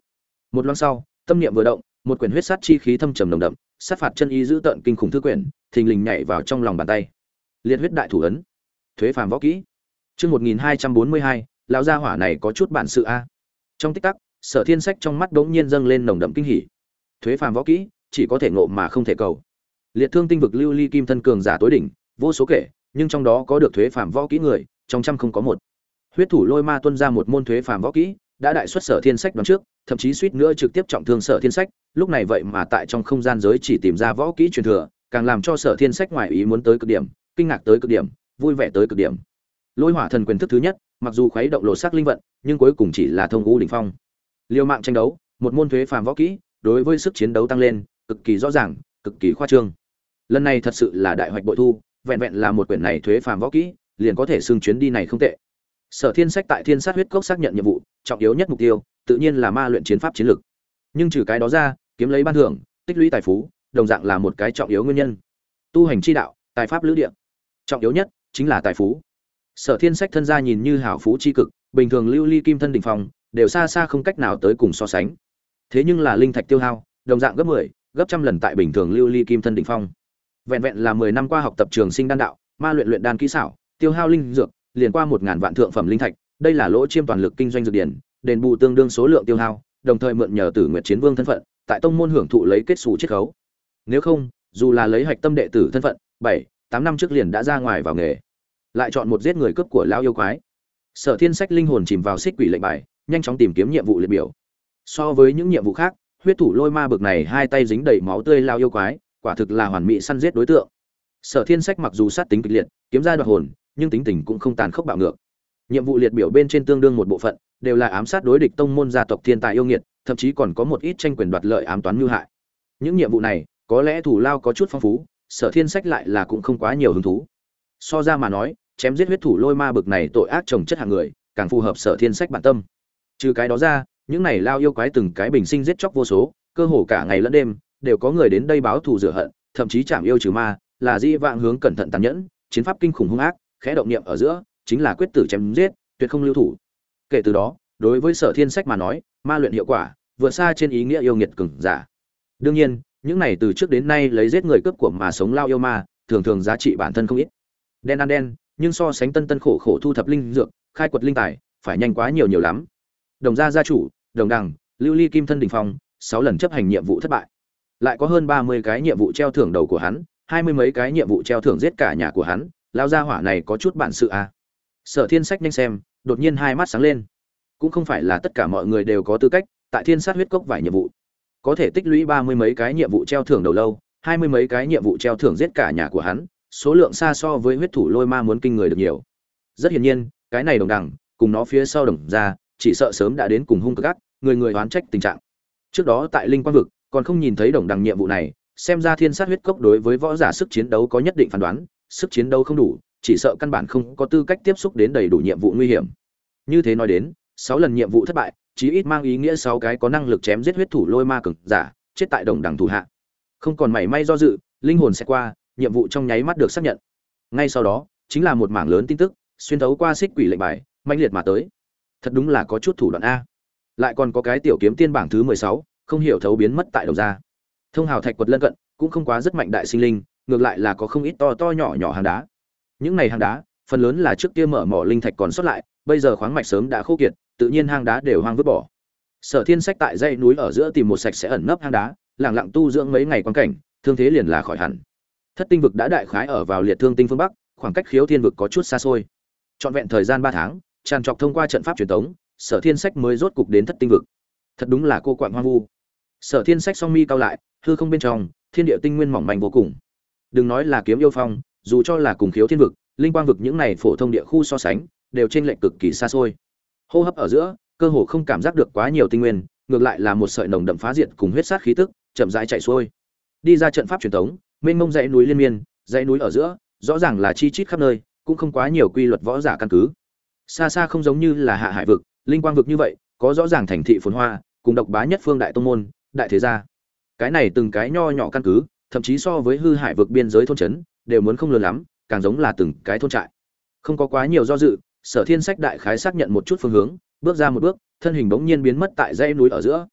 Một loang sau, tâm niệm vừa động, một quyển huyết sát chi khí thâm trầm nồng đậm, sát phạt chân ý giữ tợn kinh khủng thư quyển, thình lình nhảy vào trong lòng bàn tay. Liệt huyết đại thủ ấn, thuế phàm võ kỹ. Chương 1242, lão gia hỏa này có chút bản sự a. Trong tích tắc, Sở Thiên Sách trong mắt bỗng nhiên dâng lên nồng đậm kinh hỉ. Thuế phàm võ kỹ, chỉ có thể ngộ mà không thể cầu. Liệt thương tinh vực lưu ly kim thân cường giả tối đỉnh, vô số kể, nhưng trong đó có được thuế phàm võ kỹ người, trong trăm không có một. Huyết thủ lôi ma tuân ra một môn thuế phàm võ kỹ, đã đại xuất Sở Thiên Sách đoán trước, thậm chí suýt nữa trực tiếp trọng thương Sở Thiên Sách, lúc này vậy mà tại trong không gian giới chỉ tìm ra võ kỹ truyền thừa, càng làm cho Sở Thiên Sách ngoài ý muốn tới cực điểm, kinh ngạc tới cực điểm, vui vẻ tới cực điểm. Lôi hỏa thần quyền thức thứ nhất, mặc dù khuấy động lộ sắc linh vận, nhưng cuối cùng chỉ là thông ngũ đỉnh phong. Liều mạng tranh đấu, một môn thuế phàm võ kỹ, đối với sức chiến đấu tăng lên, cực kỳ rõ ràng, cực kỳ khoa trương. Lần này thật sự là đại hoạch bội thu, vẹn vẹn là một quyển này thuế phàm võ kỹ, liền có thể xưng chuyến đi này không tệ. Sở Thiên Sách tại Thiên Sát huyết cốc xác nhận nhiệm vụ, trọng yếu nhất mục tiêu, tự nhiên là ma luyện chiến pháp chiến lực. Nhưng trừ cái đó ra, kiếm lấy ban thưởng, tích lũy tài phú, đồng dạng là một cái trọng yếu nguyên nhân. Tu hành chi đạo, tài pháp lữ địa, trọng yếu nhất chính là tài phú. Sở Thiên Sách thân gia nhìn như hảo phú chi cực, bình thường lưu ly kim thân đỉnh phong, đều xa xa không cách nào tới cùng so sánh. Thế nhưng là linh thạch tiêu hao, đồng dạng gấp 10, gấp trăm lần tại bình thường lưu ly kim thân đỉnh phong. Vẹn vẹn là 10 năm qua học tập trường sinh đan đạo, ma luyện đan kỹ xảo, tiêu hao linh dược, liền qua 1000 vạn thượng phẩm linh thạch, đây là lỗ chiêm toàn lực kinh doanh dược điển, đền bù tương đương số lượng tiêu hao, đồng thời mượn nhờ Tử Nguyệt Chiến Vương thân phận, tại tông môn hưởng thụ lấy kết sủ chiết khấu. Nếu không, dù là lấy hạch tâm đệ tử thân phận, 7, 8 năm trước liền đã ra ngoài vào nghề. Lại chọn một giết người cướp của lão yêu quái. Sở Thiên Sách linh hồn chìm vào xích quỷ lệnh bài, nhanh chóng tìm kiếm nhiệm vụ liệt biểu. So với những nhiệm vụ khác, huyết thủ lôi ma bực này hai tay dính đầy máu tươi lao yêu quái, quả thực là hoàn mỹ săn giết đối tượng. Sở Thiên Sách mặc dù sát tính kịch liệt, kiếm ra đoạt hồn, nhưng tính tình cũng không tàn khốc bạo ngược. Nhiệm vụ liệt biểu bên trên tương đương một bộ phận, đều là ám sát đối địch tông môn gia tộc thiên tài yêu nghiệt, thậm chí còn có một ít tranh quyền đoạt lợi ám toán mưu hại. Những nhiệm vụ này, có lẽ thủ lao có chút phong phú, Sở Thiên Sách lại là cũng không quá nhiều hứng thú. So ra mà nói, chém giết huyết thủ lôi ma bực này tội ác chồng chất hạng người, càng phù hợp Sở Thiên Sách bản tâm. Trừ cái đó ra, những này lao yêu quái từng cái bình sinh giết chóc vô số, cơ hồ cả ngày lẫn đêm đều có người đến đây báo thù rửa hận, thậm chí chạm yêu trừ ma, là dĩ vãng hướng cẩn thận tàn nhẫn, chiến pháp kinh khủng hung ác, khẽ động niệm ở giữa, chính là quyết tử chém giết, tuyệt không lưu thủ. Kể từ đó, đối với Sở Thiên Sách mà nói, ma luyện hiệu quả vượt xa trên ý nghĩa yêu nghiệt cường giả. Đương nhiên, những này từ trước đến nay lấy giết người cướp của mà sống lao yêu ma, thường thường giá trị bản thân không ít. Đen ăn đen, nhưng so sánh tân tân khổ khổ thu thập linh dược, khai quật linh tài, phải nhanh quá nhiều nhiều lắm. Đồng gia gia chủ, Đồng Đằng, Lưu Ly Kim thân đỉnh phong, 6 lần chấp hành nhiệm vụ thất bại. Lại có hơn 30 cái nhiệm vụ treo thưởng đầu của hắn, 20 mấy cái nhiệm vụ treo thưởng giết cả nhà của hắn, lao gia hỏa này có chút bản sự à. Sở Thiên Sách nhanh xem, đột nhiên hai mắt sáng lên. Cũng không phải là tất cả mọi người đều có tư cách tại Thiên Sát huyết cốc vài nhiệm vụ. Có thể tích lũy 30 mấy cái nhiệm vụ treo thưởng đầu lâu, 20 mấy cái nhiệm vụ treo thưởng giết cả nhà của hắn, số lượng xa so với huyết thủ lôi ma muốn kinh người được nhiều. Rất hiển nhiên, cái này Đồng Đằng cùng nó phía sau Đồng gia, chỉ sợ sớm đã đến cùng hung cực ác, người người oán trách tình trạng. Trước đó tại Linh Quang vực, còn không nhìn thấy Đồng Đằng nhiệm vụ này, xem ra Thiên Sát huyết cốc đối với võ giả sức chiến đấu có nhất định phán đoán, sức chiến đấu không đủ, chỉ sợ căn bản không có tư cách tiếp xúc đến đầy đủ nhiệm vụ nguy hiểm. Như thế nói đến, 6 lần nhiệm vụ thất bại, chí ít mang ý nghĩa 6 cái có năng lực chém giết huyết thủ lôi ma cường giả, chết tại Đồng Đằng thủ hạ. Không còn mảy may do dự, linh hồn sẽ qua, nhiệm vụ trong nháy mắt được xác nhận. Ngay sau đó, chính là một mảng lớn tin tức, xuyên thấu qua xích quỷ lệnh bài, mãnh liệt mà tới. Thật đúng là có chút thủ đoạn a. Lại còn có cái tiểu kiếm tiên bảng thứ 16, không hiểu thấu biến mất tại Đồng gia. Thông hào thạch quật lân cận, cũng không quá rất mạnh đại sinh linh, ngược lại là có không ít to to nhỏ nhỏ hang đá. Những này hang đá, phần lớn là trước kia mở mỏ linh thạch còn sót lại, bây giờ khoáng mạch sớm đã khô kiệt, tự nhiên hang đá đều hoang vứt bỏ. Sở Thiên Sách tại dãy núi ở giữa tìm một sạch sẽ ẩn nấp hang đá, lặng lặng tu dưỡng mấy ngày quan cảnh, thương thế liền là khỏi hẳn. Thất tinh vực đã đại khái ở vào liệt thương tinh phương bắc, khoảng cách Khiếu Thiên vực có chút xa xôi. Trọn vẹn thời gian 3 tháng, tràn trọc thông qua trận pháp truyền thống, Sở Thiên Sách mới rốt cục đến Thất tinh vực. Thật đúng là cô quạng hoang vu. Sở Thiên Sách song mi cao lại, hư không bên trong, thiên địa tinh nguyên mỏng manh vô cùng. Đừng nói là Kiếm Yêu Phong, dù cho là cùng Khiếu Thiên vực, Linh Quang vực những này phổ thông địa khu so sánh, đều chênh lệch cực kỳ xa xôi. Hô hấp ở giữa, cơ hồ không cảm giác được quá nhiều tinh nguyên, ngược lại là một sợi nồng đậm phá diệt cùng huyết sát khí tức, chậm rãi chạy xuôi. Đi ra trận pháp truyền thống, mênh mông dãy núi liên miên, dãy núi ở giữa, rõ ràng là chi chít khắp nơi, cũng không quá nhiều quy luật võ giả căn cứ. Xa xa không giống như là Hạ Hải vực, Linh Quang vực như vậy, có rõ ràng thành thị phồn hoa, cùng độc bá nhất phương đại tông môn, đại thế gia. Cái này từng cái nho nhỏ căn cứ, thậm chí so với hư hải vực biên giới thôn trấn, đều muốn không lớn lắm, càng giống là từng cái thôn trại. Không có quá nhiều do dự, Sở Thiên Sách đại khái xác nhận một chút phương hướng, bước ra một bước, thân hình bỗng nhiên biến mất tại dãy núi ở giữa.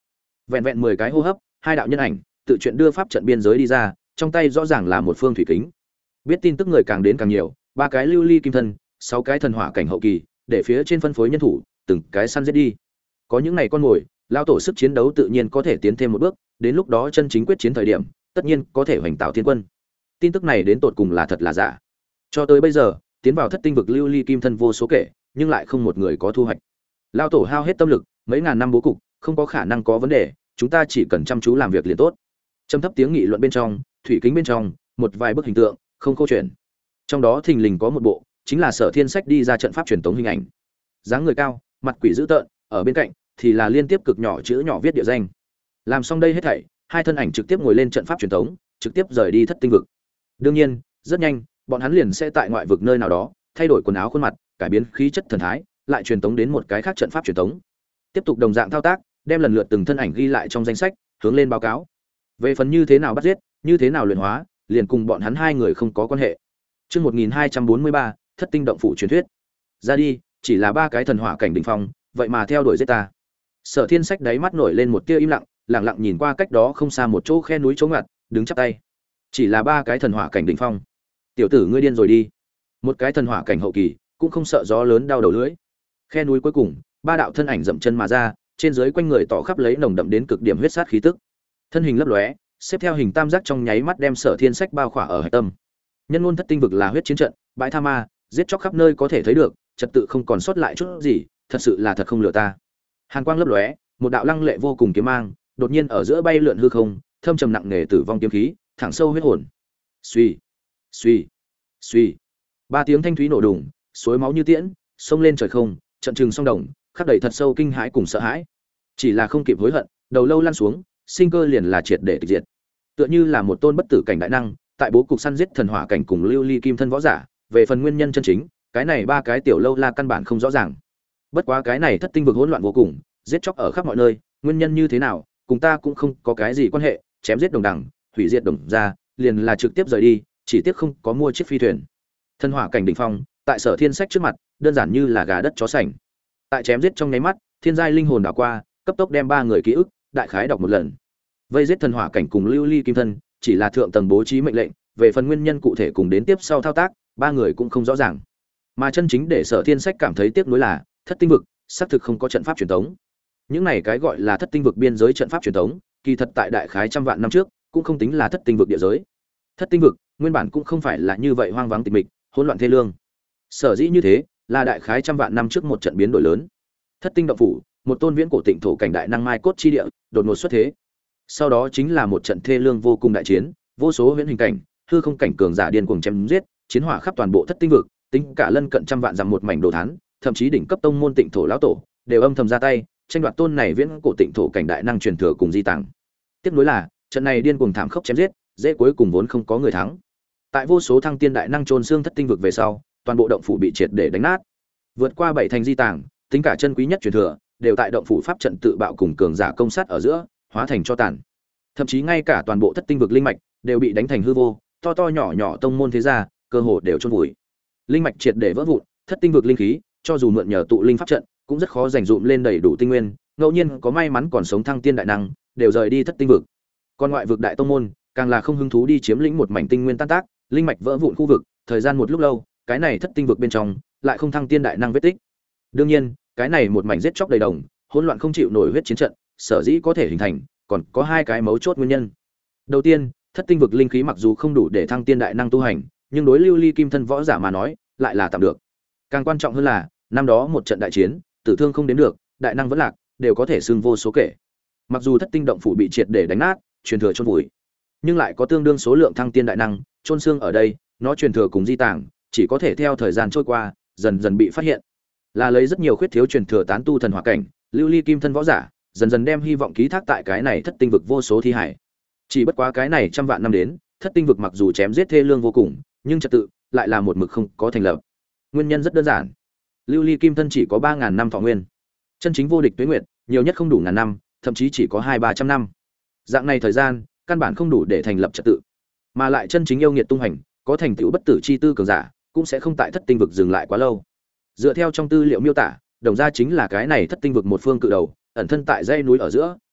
Vẹn vẹn 10 cái hô hấp, hai đạo nhân ảnh tự chuyện đưa pháp trận biên giới đi ra, trong tay rõ ràng là một phương thủy kính. Biết tin tức người càng đến càng nhiều, ba cái lưu ly kim thân, 6 cái thần hỏa cảnh hậu kỳ, để phía trên phân phối nhân thủ, từng cái săn giết đi. Có những này con mồi, lao tổ sức chiến đấu tự nhiên có thể tiến thêm một bước, đến lúc đó chân chính quyết chiến thời điểm, tất nhiên có thể hoành tạo thiên quân. Tin tức này đến tột cùng là thật là giả? Cho tới bây giờ, tiến vào thất tinh vực lưu ly kim thân vô số kể, nhưng lại không một người có thu hoạch. Lao tổ hao hết tâm lực, mấy ngàn năm bố cục, không có khả năng có vấn đề, chúng ta chỉ cần chăm chú làm việc liền tốt. Trầm thấp tiếng nghị luận bên trong, thủy kính bên trong, một vài bức hình tượng, không câu chuyện. Trong đó thình lình có một bộ, chính là Sở Thiên Sách đi ra trận pháp truyền tống hình ảnh. Dáng người cao, mặt quỷ dữ tợn, ở bên cạnh thì là liên tiếp cực nhỏ chữ nhỏ viết địa danh. Làm xong đây hết thảy, hai thân ảnh trực tiếp ngồi lên trận pháp truyền tống, trực tiếp rời đi thất tinh vực. Đương nhiên, rất nhanh, bọn hắn liền sẽ tại ngoại vực nơi nào đó thay đổi quần áo khuôn mặt, cải biến khí chất thần thái, lại truyền tống đến một cái khác trận pháp truyền tống. Tiếp tục đồng dạng thao tác, đem lần lượt từng thân ảnh ghi lại trong danh sách, hướng lên báo cáo. Về phần như thế nào bắt giết, như thế nào luyện hóa, liền cùng bọn hắn hai người không có quan hệ. Chương 1243, Thất tinh động phủ truyền thuyết. Ra đi, chỉ là ba cái thần hỏa cảnh đỉnh phong, vậy mà theo đuổi giết ta. Sở Thiên Sách đáy mắt nổi lên một tia im lặng, lặng lặng nhìn qua cách đó không xa một chỗ khe núi trống ngặt, đứng chắp tay. Chỉ là ba cái thần hỏa cảnh đỉnh phong. Tiểu tử ngươi điên rồi đi. Một cái thần hỏa cảnh hậu kỳ, cũng không sợ gió lớn đau đầu lưỡi. Khe núi cuối cùng, ba đạo thân ảnh dậm chân mà ra, trên dưới quanh người tỏ khắp lấy nồng đậm đến cực điểm huyết sát khí tức. Thân hình lấp lóe, xếp theo hình tam giác trong nháy mắt đem Sở Thiên Sách bao khỏa ở hải tâm. Nhân ngôn thất tinh vực là huyết chiến trận, bãi tha ma, giết chóc khắp nơi có thể thấy được, trật tự không còn sót lại chút gì, thật sự là thật không lừa ta. Hàn quang lấp lóe, một đạo lăng lệ vô cùng kiếm mang, đột nhiên ở giữa bay lượn hư không, thâm trầm nặng nề tử vong kiếm khí, thẳng sâu huyết hồn. Suy, suy, suy. Ba tiếng thanh thúy nổ đùng, suối máu như tiễn, xông lên trời không, trận trừng song đồng, khắc đầy thật sâu kinh hãi cùng sợ hãi. Chỉ là không kịp hối hận, đầu lâu lăn xuống, sinh cơ liền là triệt để tịch diệt. Tựa như là một tôn bất tử cảnh đại năng, tại bố cục săn giết thần hỏa cảnh cùng lưu ly kim thân võ giả, về phần nguyên nhân chân chính, cái này ba cái tiểu lâu la căn bản không rõ ràng. Bất quá cái này thất tinh vực hỗn loạn vô cùng, giết chóc ở khắp mọi nơi, nguyên nhân như thế nào, cùng ta cũng không có cái gì quan hệ, chém giết đồng đẳng, hủy diệt đồng gia, liền là trực tiếp rời đi, chỉ tiếc không có mua chiếc phi thuyền. Thần hỏa cảnh đỉnh phong, tại Sở Thiên Sách trước mặt, đơn giản như là gà đất chó sành. Tại chém giết trong nháy mắt, thiên giai linh hồn đảo qua, cấp tốc đem ba người ký ức đại khái đọc một lần. Vây giết thần hỏa cảnh cùng lưu ly kim thân, chỉ là thượng tầng bố trí mệnh lệnh, về phần nguyên nhân cụ thể cùng đến tiếp sau thao tác, ba người cũng không rõ ràng. Mà chân chính để Sở Thiên Sách cảm thấy tiếc nuối là, thất tinh vực xác thực không có trận pháp truyền thống. Những này cái gọi là thất tinh vực biên giới trận pháp truyền thống, kỳ thật tại đại khái trăm vạn năm trước, cũng không tính là thất tinh vực địa giới. Thất tinh vực nguyên bản cũng không phải là như vậy hoang vắng tịch mịch, hỗn loạn thê lương. Sở dĩ như thế, là đại khái trăm vạn năm trước một trận biến đổi lớn. Thất tinh động phủ, một tôn viễn cổ tịnh thổ cảnh đại năng mai cốt chi địa, đột ngột xuất thế. Sau đó chính là một trận thê lương vô cùng đại chiến, vô số huyễn hình cảnh, hư không cảnh cường giả điên cuồng chém giết, chiến hỏa khắp toàn bộ thất tinh vực, tính cả lân cận trăm vạn dặm một mảnh đồ thán, thậm chí đỉnh cấp tông môn tịnh thổ lão tổ đều âm thầm ra tay, tranh đoạt tôn này viễn cổ tịnh thổ cảnh đại năng truyền thừa cùng di tàng. Tiếp nối là, trận này điên cuồng thảm khốc chém giết, dễ cuối cùng vốn không có người thắng. Tại vô số thăng tiên đại năng trôn xương thất tinh vực về sau, toàn bộ động phủ bị triệt để đánh nát. Vượt qua 7 thành di tàng, tính cả chân quý nhất truyền thừa, đều tại động phủ pháp trận tự bạo cùng cường giả công sát ở giữa, hóa thành cho tàn. Thậm chí ngay cả toàn bộ thất tinh vực linh mạch đều bị đánh thành hư vô, to to nhỏ nhỏ tông môn thế gia, cơ hồ đều chôn vùi. Linh mạch triệt để vỡ vụn, thất tinh vực linh khí, cho dù mượn nhờ tụ linh pháp trận, cũng rất khó dành dụm lên đầy đủ tinh nguyên, ngẫu nhiên có may mắn còn sống thăng tiên đại năng, đều rời đi thất tinh vực. Còn ngoại vực đại tông môn, càng là không hứng thú đi chiếm lĩnh một mảnh tinh nguyên tan tác, linh mạch vỡ vụn khu vực, thời gian một lúc lâu, cái này thất tinh vực bên trong lại không thăng tiên đại năng vết tích. Đương nhiên, cái này một mảnh giết chóc đầy đồng, hỗn loạn không chịu nổi huyết chiến trận, sở dĩ có thể hình thành, còn có hai cái mấu chốt nguyên nhân. Đầu tiên, thất tinh vực linh khí mặc dù không đủ để thăng tiên đại năng tu hành, nhưng đối lưu ly kim thân võ giả mà nói, lại là tạm được. Càng quan trọng hơn là, năm đó một trận đại chiến, tử thương không đến được, đại năng vẫn lạc, đều có thể xưng vô số kể. Mặc dù thất tinh động phủ bị triệt để đánh nát, truyền thừa chôn vùi, nhưng lại có tương đương số lượng thăng tiên đại năng chôn xương ở đây, nó truyền thừa cùng di tàng, chỉ có thể theo thời gian trôi qua, dần dần bị phát hiện. Là lấy rất nhiều khuyết thiếu truyền thừa tán tu thần hỏa cảnh, lưu ly kim thân võ giả, dần dần đem hy vọng ký thác tại cái này thất tinh vực vô số thi hải. Chỉ bất quá cái này trăm vạn năm đến, thất tinh vực mặc dù chém giết thê lương vô cùng, nhưng trật tự lại là một mực không có thành lập. Nguyên nhân rất đơn giản. Lưu ly kim thân chỉ có 3000 năm thọ nguyên. Chân chính vô địch tuế nguyệt, nhiều nhất không đủ ngàn năm, thậm chí chỉ có 200-300 năm. Dạng này thời gian, căn bản không đủ để thành lập trật tự. Mà lại chân chính yêu nghiệt tung hành, có thành tựu bất tử chi tư cường giả, cũng sẽ không tại thất tinh vực dừng lại quá lâu. Dựa theo trong tư liệu miêu tả, đồng gia chính là cái này thất tinh vực một phương cự đầu, ẩn thân tại dãy núi ở giữa,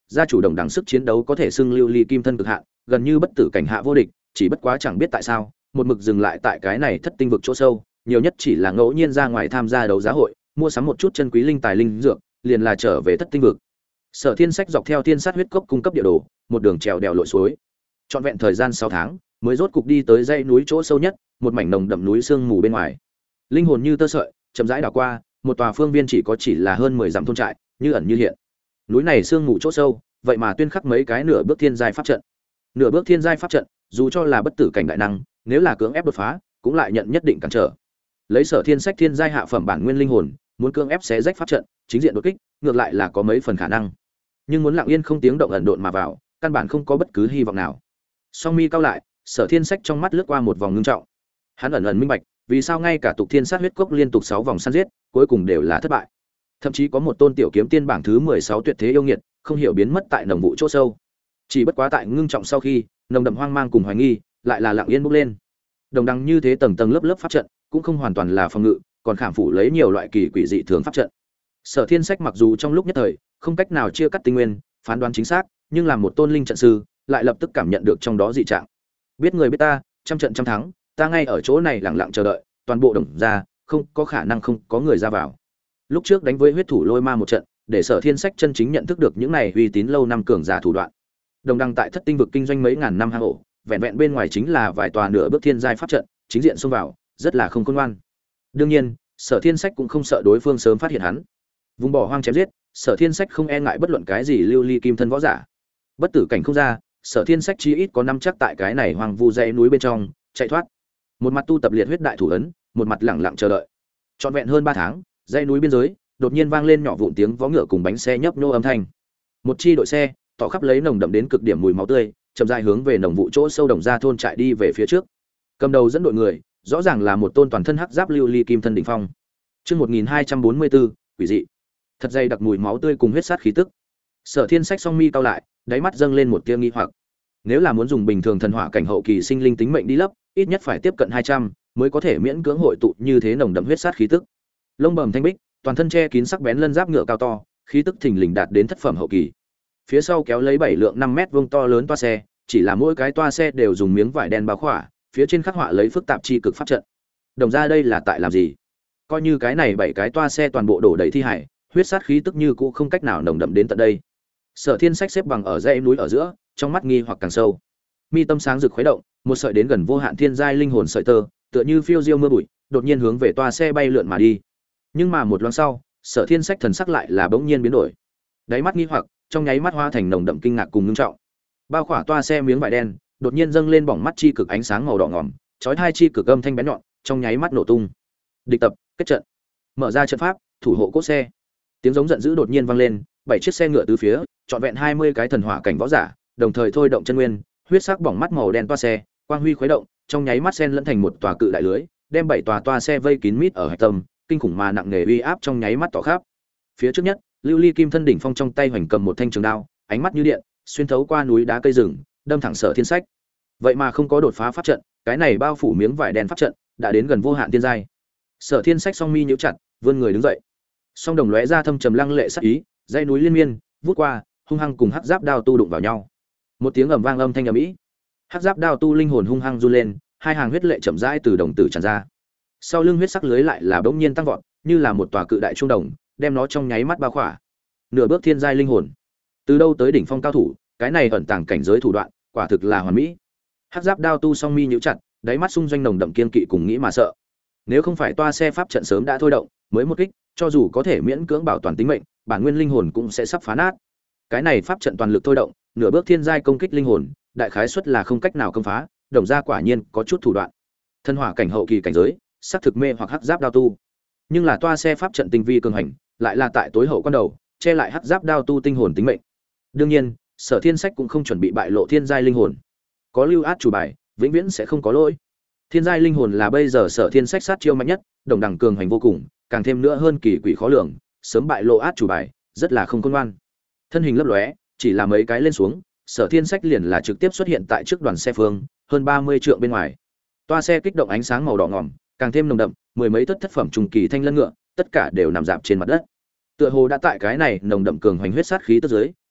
gia chủ Đồng Đằng sức chiến đấu có thể xưng lưu ly kim thân cực hạn, gần như bất tử cảnh hạ vô địch, chỉ bất quá chẳng biết tại sao, một mực dừng lại tại cái này thất tinh vực chỗ sâu, nhiều nhất chỉ là ngẫu nhiên ra ngoài tham gia đấu giá hội, mua sắm một chút chân quý linh tài linh dược, liền là trở về thất tinh vực. Sở Thiên Sách dọc theo Thiên Sát huyết cốc cung cấp địa đồ, một đường trèo đèo lội suối. Trọn vẹn thời gian 6 tháng, mới rốt cục đi tới dãy núi chỗ sâu nhất, một mảnh nồng đậm núi sương mù bên ngoài. Linh hồn như tơ sợi, chậm rãi đảo qua, một tòa phương viên chỉ là hơn 10 dặm thôn trại, như ẩn như hiện. Núi này sương mù chỗ sâu, vậy mà tuyên khắc mấy cái nửa bước thiên giai pháp trận. Nửa bước thiên giai pháp trận, dù cho là bất tử cảnh đại năng, nếu là cưỡng ép đột phá, cũng lại nhận nhất định cản trở. Lấy Sở Thiên Sách thiên giai hạ phẩm bản nguyên linh hồn, muốn cưỡng ép xé rách pháp trận, chính diện đột kích, ngược lại là có mấy phần khả năng. Nhưng muốn lặng yên không tiếng động ẩn độn mà vào, căn bản không có bất cứ hy vọng nào. Song mi cao lại, Sở Thiên Sách trong mắt lướt qua một vòng ngưng trọng. Hắn ẩn ẩn minh bạch, vì sao ngay cả tục thiên sát huyết cốc liên tục 6 vòng săn giết, cuối cùng đều là thất bại. Thậm chí có một tôn tiểu kiếm tiên bảng thứ 16 tuyệt thế yêu nghiệt, không hiểu biến mất tại nồng vụ chỗ sâu. Chỉ bất quá tại ngưng trọng sau khi, nồng đậm hoang mang cùng hoài nghi, lại là lặng yên bốc lên. Đồng đằng như thế tầng tầng lớp lớp pháp trận, cũng không hoàn toàn là phòng ngự, còn khảm phủ lấy nhiều loại kỳ quỷ dị thường pháp trận. Sở Thiên Sách mặc dù trong lúc nhất thời không cách nào chia cắt tinh nguyên, phán đoán chính xác, nhưng làm một tôn linh trận sư, lại lập tức cảm nhận được trong đó dị trạng. Biết người biết ta, trăm trận trăm thắng, ta ngay ở chỗ này lặng lặng chờ đợi, toàn bộ đồng ra, không có khả năng không có người ra vào. Lúc trước đánh với huyết thủ lôi ma một trận, để Sở Thiên Sách chân chính nhận thức được những này uy tín lâu năm cường giả thủ đoạn. Đồng đăng tại thất tinh vực kinh doanh mấy ngàn năm hang ổ, vẹn vẹn bên ngoài chính là vài tòa nửa bước thiên giai pháp trận, chính diện xông vào, rất là không khôn ngoan. Đương nhiên, Sở Thiên Sách cũng không sợ đối phương sớm phát hiện hắn. Vùng bỏ hoang chém giết, Sở Thiên Sách không e ngại bất luận cái gì lưu ly kim thân võ giả. Bất tử cảnh không ra, Sở Thiên Sách chí ít có năm chắc tại cái này hoang vu dãy núi bên trong chạy thoát. Một mặt tu tập liệt huyết đại thủ ấn, một mặt lặng lặng chờ đợi. Trọn vẹn hơn 3 tháng, dãy núi biên giới đột nhiên vang lên nhỏ vụn tiếng vó ngựa cùng bánh xe nhấp nhô âm thanh. Một chi đội xe, tỏ khắp lấy nồng đậm đến cực điểm mùi máu tươi, chậm rãi hướng về nồng vụ chỗ sâu đồng ra thôn chạy đi về phía trước. Cầm đầu dẫn đội người, rõ ràng là một tôn toàn thân hắc giáp lưu ly kim thân đỉnh phong. Chương 1244, quỷ dị. Thật dày đặc mùi máu tươi cùng huyết sát khí tức. Sở Thiên Sách song mi cau lại, đáy mắt dâng lên một tia nghi hoặc. Nếu là muốn dùng bình thường thần hỏa cảnh hậu kỳ sinh linh tính mệnh đi lấp, ít nhất phải tiếp cận 200 mới có thể miễn cưỡng hội tụ như thế nồng đậm huyết sát khí tức. Lông bầm thanh bích, toàn thân che kín sắc bén lân giáp ngựa cao to, khí tức thình lình đạt đến thất phẩm hậu kỳ. Phía sau kéo lấy 7 lượng 5 mét vuông to lớn toa xe, chỉ là mỗi cái toa xe đều dùng miếng vải đen bao khỏa, phía trên khắc họa lấy phức tạp chi cực pháp trận. Đồng ra đây là tại làm gì? Coi như cái này 7 cái toa xe toàn bộ đổ đầy thi hải, huyết sát khí tức như cũ không cách nào nồng đậm đến tận đây. Sở Thiên Sách xếp bằng ở dãy núi ở giữa, trong mắt nghi hoặc càng sâu. Mi tâm sáng rực khuấy động, một sợi đến gần vô hạn thiên giai linh hồn sợi tơ, tựa như phiêu diêu mưa bụi, đột nhiên hướng về toa xe bay lượn mà đi. Nhưng mà một loáng sau, Sở Thiên Sách thần sắc lại là bỗng nhiên biến đổi. Đáy mắt nghi hoặc, trong nháy mắt hóa thành nồng đậm kinh ngạc cùng ngưng trọng. Bao khỏa toa xe miếng vải đen, đột nhiên dâng lên bỏng mắt chi cực ánh sáng màu đỏ ngòm, chói hai chi cực âm thanh bén nhọn, trong nháy mắt nổ tung. Địch tập, kết trận. Mở ra trận pháp, thủ hộ cốt xe. Tiếng giống giận dữ đột nhiên vang lên, 7 chiếc xe ngựa tứ phía, trọn vẹn 20 cái thần hỏa cảnh võ giả, đồng thời thôi động chân nguyên, huyết sắc bỏng mắt màu đen toa xe, quang huy khuấy động, trong nháy mắt xen lẫn thành một tòa cự đại lưới, đem 7 tòa toa xe vây kín mít ở hạch tâm, kinh khủng mà nặng nề uy áp trong nháy mắt tỏ khắp. Phía trước nhất, lưu ly kim thân đỉnh phong trong tay hoành cầm một thanh trường đao, ánh mắt như điện, xuyên thấu qua núi đá cây rừng, đâm thẳng Sở Thiên Sách. Vậy mà không có đột phá pháp trận, cái này bao phủ miếng vải đen pháp trận, đã đến gần vô hạn thiên giai. Sở Thiên Sách song mi nhíu chặt, vươn người đứng dậy. Song đồng lóe ra thâm trầm lăng lệ sắc ý, dãy núi liên miên, vút qua, hung hăng cùng hắc giáp đao tu đụng vào nhau. Một tiếng ầm vang âm thanh ầm ĩ. Hắc giáp đao tu linh hồn hung hăng run lên, hai hàng huyết lệ chậm rãi từ đồng tử tràn ra. Sau lưng huyết sắc lưới lại là bỗng nhiên tăng vọt, như là một tòa cự đại trung đồng, đem nó trong nháy mắt bao khỏa. Nửa bước thiên giai linh hồn. Từ đâu tới đỉnh phong cao thủ, cái này ẩn tàng cảnh giới thủ đoạn, quả thực là hoàn mỹ. Hắc giáp đao tu song mi nhíu chặt, đáy mắt xung doanh nồng đậm kiên kỵ cùng nghĩ mà sợ. Nếu không phải toa xe pháp trận sớm đã thôi động, mới một kích, cho dù có thể miễn cưỡng bảo toàn tính mệnh, bản nguyên linh hồn cũng sẽ sắp phá nát. Cái này pháp trận toàn lực thôi động, nửa bước thiên giai công kích linh hồn, đại khái suất là không cách nào công phá, đồng gia quả nhiên có chút thủ đoạn. Thân hỏa cảnh hậu kỳ cảnh giới, sắc thực mê hoặc hắc giáp đao tu. Nhưng là toa xe pháp trận tinh vi cường hành, lại là tại tối hậu quan đầu, che lại hắc giáp đao tu tinh hồn tính mệnh. Đương nhiên, Sở Thiên Sách cũng không chuẩn bị bại lộ thiên giai linh hồn. Có lưu át chủ bài, vĩnh viễn sẽ không có lỗi. Thiên giai linh hồn là bây giờ Sở Thiên Sách sát chiêu mạnh nhất, đồng đẳng cường hành vô cùng, càng thêm nữa hơn kỳ quỷ khó lường, sớm bại lộ át chủ bài, rất là không khôn ngoan. Thân hình lấp lóe, chỉ là mấy cái lên xuống, Sở Thiên Sách liền là trực tiếp xuất hiện tại trước đoàn xe phương, hơn 30 trượng bên ngoài. Toa xe kích động ánh sáng màu đỏ ngòm, càng thêm nồng đậm, mười mấy thất phẩm trùng kỳ thanh lân ngựa, tất cả đều nằm rạp trên mặt đất. Tựa hồ đã tại cái này nồng đậm cường hoành huyết sát khí tức dưới,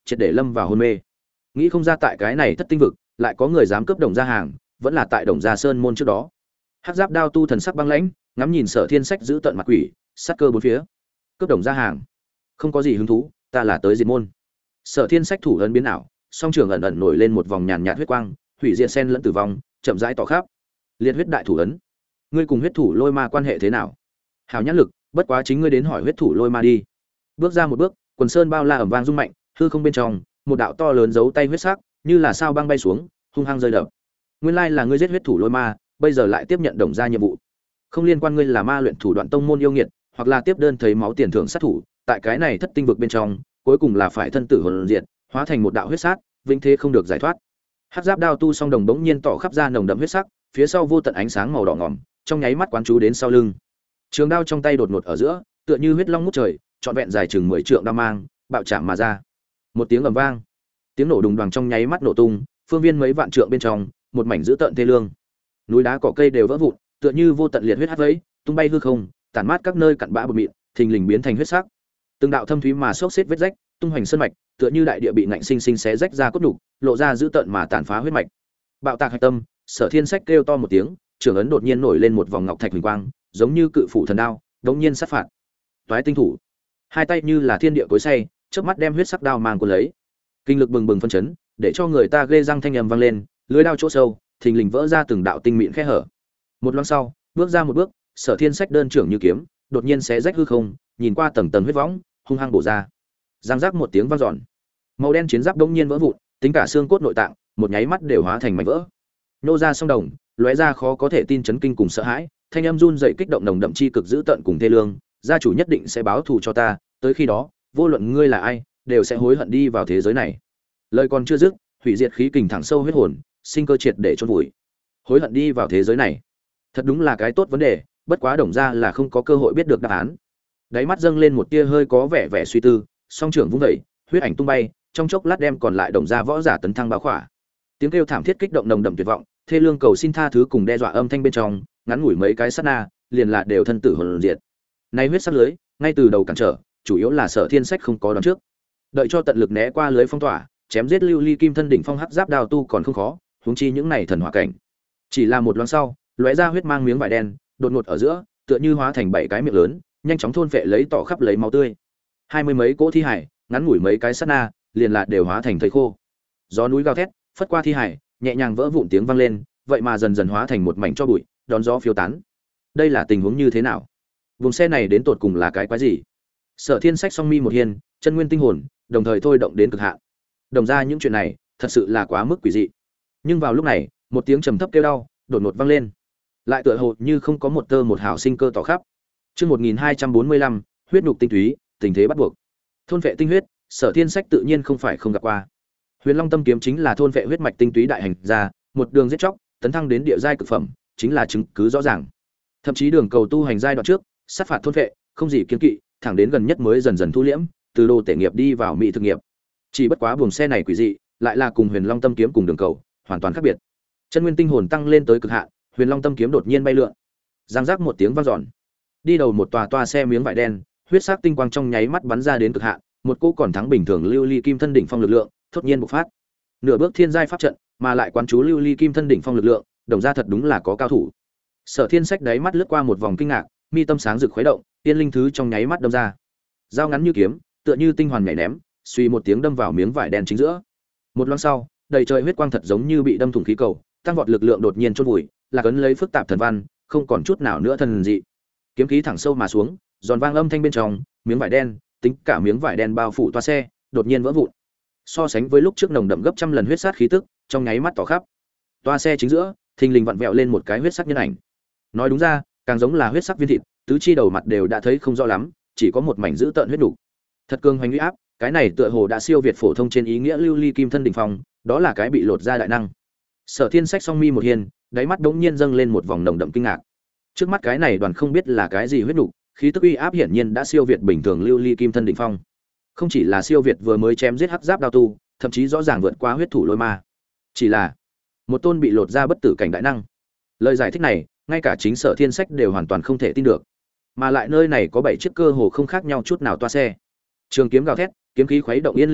triệt để lâm vào hôn mê. Nghĩ không ra tại cái này thất tinh vực lại có người dám cướp Đồng Gia hàng, vẫn là tại Đồng Gia Sơn môn trước đó. Hắc Giáp Đao tu thần sắc băng lãnh, ngắm nhìn Sở Thiên Sách giữ tận mặt quỷ, sát cơ bốn phía. Cướp Đồng Gia hàng, không có gì hứng thú, ta là tới diệt môn. Sở Thiên Sách thủ ấn biến ảo, song trường ẩn ẩn nổi lên một vòng nhàn nhạt huyết quang, hủy diệt sen lẫn tử vong, chậm rãi tỏ khắp. Liệt huyết đại thủ ấn, ngươi cùng huyết thủ lôi ma quan hệ thế nào? Hảo nhãn lực, bất quá chính ngươi đến hỏi huyết thủ lôi ma đi. Bước ra một bước, quần sơn bao la ầm vang rung mạnh, hư không bên trong, một đạo to lớn dấu tay huyết sắc, như là sao băng bay xuống, hung hăng rơi đập. Nguyên lai là ngươi giết huyết thủ lôi ma, bây giờ lại tiếp nhận Đồng Gia nhiệm vụ. Không liên quan ngươi là ma luyện thủ đoạn tông môn yêu nghiệt, hoặc là tiếp đơn thấy máu tiền thưởng sát thủ, tại cái này thất tinh vực bên trong, cuối cùng là phải thân tử hồn diệt, hóa thành một đạo huyết sát, vĩnh thế không được giải thoát. Hắc Giáp Đao tu song đồng bỗng nhiên tỏ khắp ra nồng đậm huyết sắc, phía sau vô tận ánh sáng màu đỏ ngòm, trong nháy mắt quán chú đến sau lưng. Trường đao trong tay đột ngột ở giữa, tựa như huyết long ngút trời, trọn vẹn dài chừng 10 trượng đao mang, bạo chạm mà ra. Một tiếng ầm vang, tiếng nổ đùng đoàng trong nháy mắt nổ tung, phương viên mấy vạn trượng bên trong, một mảnh dữ tợn thê lương. Núi đá cỏ cây đều vỡ vụn, tựa như vô tận liệt huyết hắt vẫy, tung bay hư không, tản mát các nơi cặn bã bột mịn, thình lình biến thành huyết sắc. Từng đạo thâm thúy mà xốc xếp vết rách, tung hoành sơn mạch, tựa như đại địa bị ngạnh sinh sinh xé rách ra cốt nhục, lộ ra dữ tợn mà tàn phá huyết mạch. Bạo tạc hạch tâm, Sở Thiên Sách kêu to một tiếng, trường ấn đột nhiên nổi lên một vòng ngọc thạch huỳnh quang, giống như cự phủ thần đao, đột nhiên sát phạt. Toái tinh thủ, hai tay như là thiên địa cối xay, chớp mắt đem huyết sắc đao mang cuốn lấy. Kinh lực bừng bừng phân chấn, để cho người ta ghê răng thanh âm vang lên, lưỡi đao chỗ sâu, thình lình vỡ ra từng đạo tinh mịn khe hở. Một loáng sau, bước ra một bước, Sở Thiên Sách đơn trưởng như kiếm, đột nhiên xé rách hư không, nhìn qua tầng tầng huyết võng, hung hăng bổ ra. Giang giác một tiếng vang dọn. Màu đen chiến giáp đống nhiên vỡ vụn, tính cả xương cốt nội tạng, một nháy mắt đều hóa thành mảnh vỡ. Nô ra song đồng, lóe ra khó có thể tin chấn kinh cùng sợ hãi, thanh âm run rẩy kích động nồng đậm chi cực dữ tận cùng thê lương, gia chủ nhất định sẽ báo thù cho ta, tới khi đó, vô luận ngươi là ai, đều sẽ hối hận đi vào thế giới này. Lời còn chưa dứt, hủy diệt khí kình thẳng sâu huyết hồn, sinh cơ triệt để chôn vùi. Hối hận đi vào thế giới này, thật đúng là cái tốt vấn đề, bất quá Đồng Gia là không có cơ hội biết được đáp án. Đáy mắt dâng lên một tia hơi có vẻ vẻ suy tư, song trưởng vung dậy, huyết ảnh tung bay, trong chốc lát đem còn lại Đồng Gia võ giả tấn thăng bao khỏa. Tiếng kêu thảm thiết kích động nồng đậm tuyệt vọng, thê lương cầu xin tha thứ cùng đe dọa âm thanh bên trong, ngắn ngủi mấy cái sát na, liền là đều thân tử hồn diệt. Nay huyết sắc lưới, ngay từ đầu cản trở, chủ yếu là Sở Thiên Sách không có đoán trước. Đợi cho tận lực né qua lưới phong tỏa, chém giết lưu ly kim thân đỉnh phong hắc giáp đao tu còn không khó, huống chi những này thần hỏa cảnh. Chỉ là một loáng sau, lóe ra huyết mang miếng vải đen, đột ngột ở giữa, tựa như hóa thành 7 cái miệng lớn, nhanh chóng thôn phệ lấy tỏ khắp lấy máu tươi. 20 mấy cỗ thi hải, ngắn ngủi mấy cái sát na, liền là đều hóa thành thây khô. Gió núi gào thét, phất qua thi hải, nhẹ nhàng vỡ vụn tiếng vang lên, vậy mà dần dần hóa thành một mảnh tro bụi, đón gió phiêu tán. Đây là tình huống như thế nào? Vùng xe này đến tột cùng là cái quái gì? Sở Thiên Sách song mi một hiên, chân nguyên tinh hồn, đồng thời thôi động đến cực hạn. Đồng ra những chuyện này, thật sự là quá mức quỷ dị. Nhưng vào lúc này, một tiếng trầm thấp kêu đau, đột ngột vang lên. Lại tựa hồ như không có một tơ một hào sinh cơ tỏ khắp. Chương 1245, huyết nhục tinh túy, tình thế bắt buộc. Thôn vệ tinh huyết, Sở Thiên Sách tự nhiên không phải không gặp qua. Huyền Long Tâm kiếm chính là thôn vệ huyết mạch tinh túy đại hành ra, một đường giết chóc, tấn thăng đến địa giai cực phẩm, chính là chứng cứ rõ ràng. Thậm chí đường cầu tu hành giai đoạn trước, sát phạt thôn vệ, không gì kiêng kỵ, thẳng đến gần nhất mới dần dần thu liễm, từ đồ tể nghiệp đi vào mỹ thực nghiệp. Chỉ bất quá buồng xe này quỷ dị, lại là cùng Huyền Long Tâm kiếm cùng đường cầu, hoàn toàn khác biệt. Chân nguyên tinh hồn tăng lên tới cực hạn, Huyền Long Tâm kiếm đột nhiên bay lượn. Giang giác một tiếng vang dọn. Đi đầu một toa xe miếng vải đen, huyết sắc tinh quang trong nháy mắt bắn ra đến cực hạn, một cỗ còn thắng bình thường lưu ly kim thân đỉnh phong lực lượng, thốt nhiên bộc phát. Nửa bước thiên giai pháp trận, mà lại quán chú lưu ly kim thân đỉnh phong lực lượng, Đồng gia thật đúng là có cao thủ. Sở Thiên Sách đáy mắt lướt qua một vòng kinh ngạc, mi tâm sáng rực khuấy động, tiên linh thứ trong nháy mắt đâm ra. Dao ngắn như kiếm, tựa như tinh hoàn nhảy ném, suy một tiếng đâm vào miếng vải đen chính giữa. Một loáng sau, đầy trời huyết quang thật giống như bị đâm thủng khí cầu, tăng vọt lực lượng đột nhiên chôn vùi, là cấn lấy phức tạp thần văn, không còn chút nào nữa thần dị. Kiếm khí thẳng sâu mà xuống, giòn vang âm thanh bên trong, miếng vải đen, tính cả miếng vải đen bao phủ toa xe, đột nhiên vỡ vụn. So sánh với lúc trước nồng đậm gấp trăm lần huyết sát khí tức, trong nháy mắt tỏ khắp. Toa xe chính giữa, thình lình vặn vẹo lên một cái huyết sắc nhân ảnh. Nói đúng ra, càng giống là huyết sắc viên thịt, tứ chi đầu mặt đều đã thấy không rõ lắm, chỉ có một mảnh dữ tợn huyết đủ. Thật cường hoành uy áp, cái này tựa hồ đã siêu việt phổ thông trên ý nghĩa lưu ly kim thân đỉnh phong, đó là cái bị lột ra đại năng. Sở Thiên Sách song mi một hiên, đáy mắt đống nhiên dâng lên một vòng nồng đậm kinh ngạc. Trước mắt cái này đoàn không biết là cái gì huyết đủ, khí tức uy áp hiển nhiên đã siêu việt bình thường lưu ly kim thân đỉnh phong. Không chỉ là siêu việt vừa mới chém giết hắc giáp đao tu, thậm chí rõ ràng vượt qua huyết thủ lôi ma. Chỉ là một tôn bị lột ra bất tử cảnh đại năng. Lời giải thích này, ngay cả chính Sở Thiên Sách đều hoàn toàn không thể tin được. Mà lại nơi này có 7 chiếc cơ hồ không khác nhau chút nào toa xe. Trường kiếm gào thét, kiếm khí khuấy động yên linh thứ,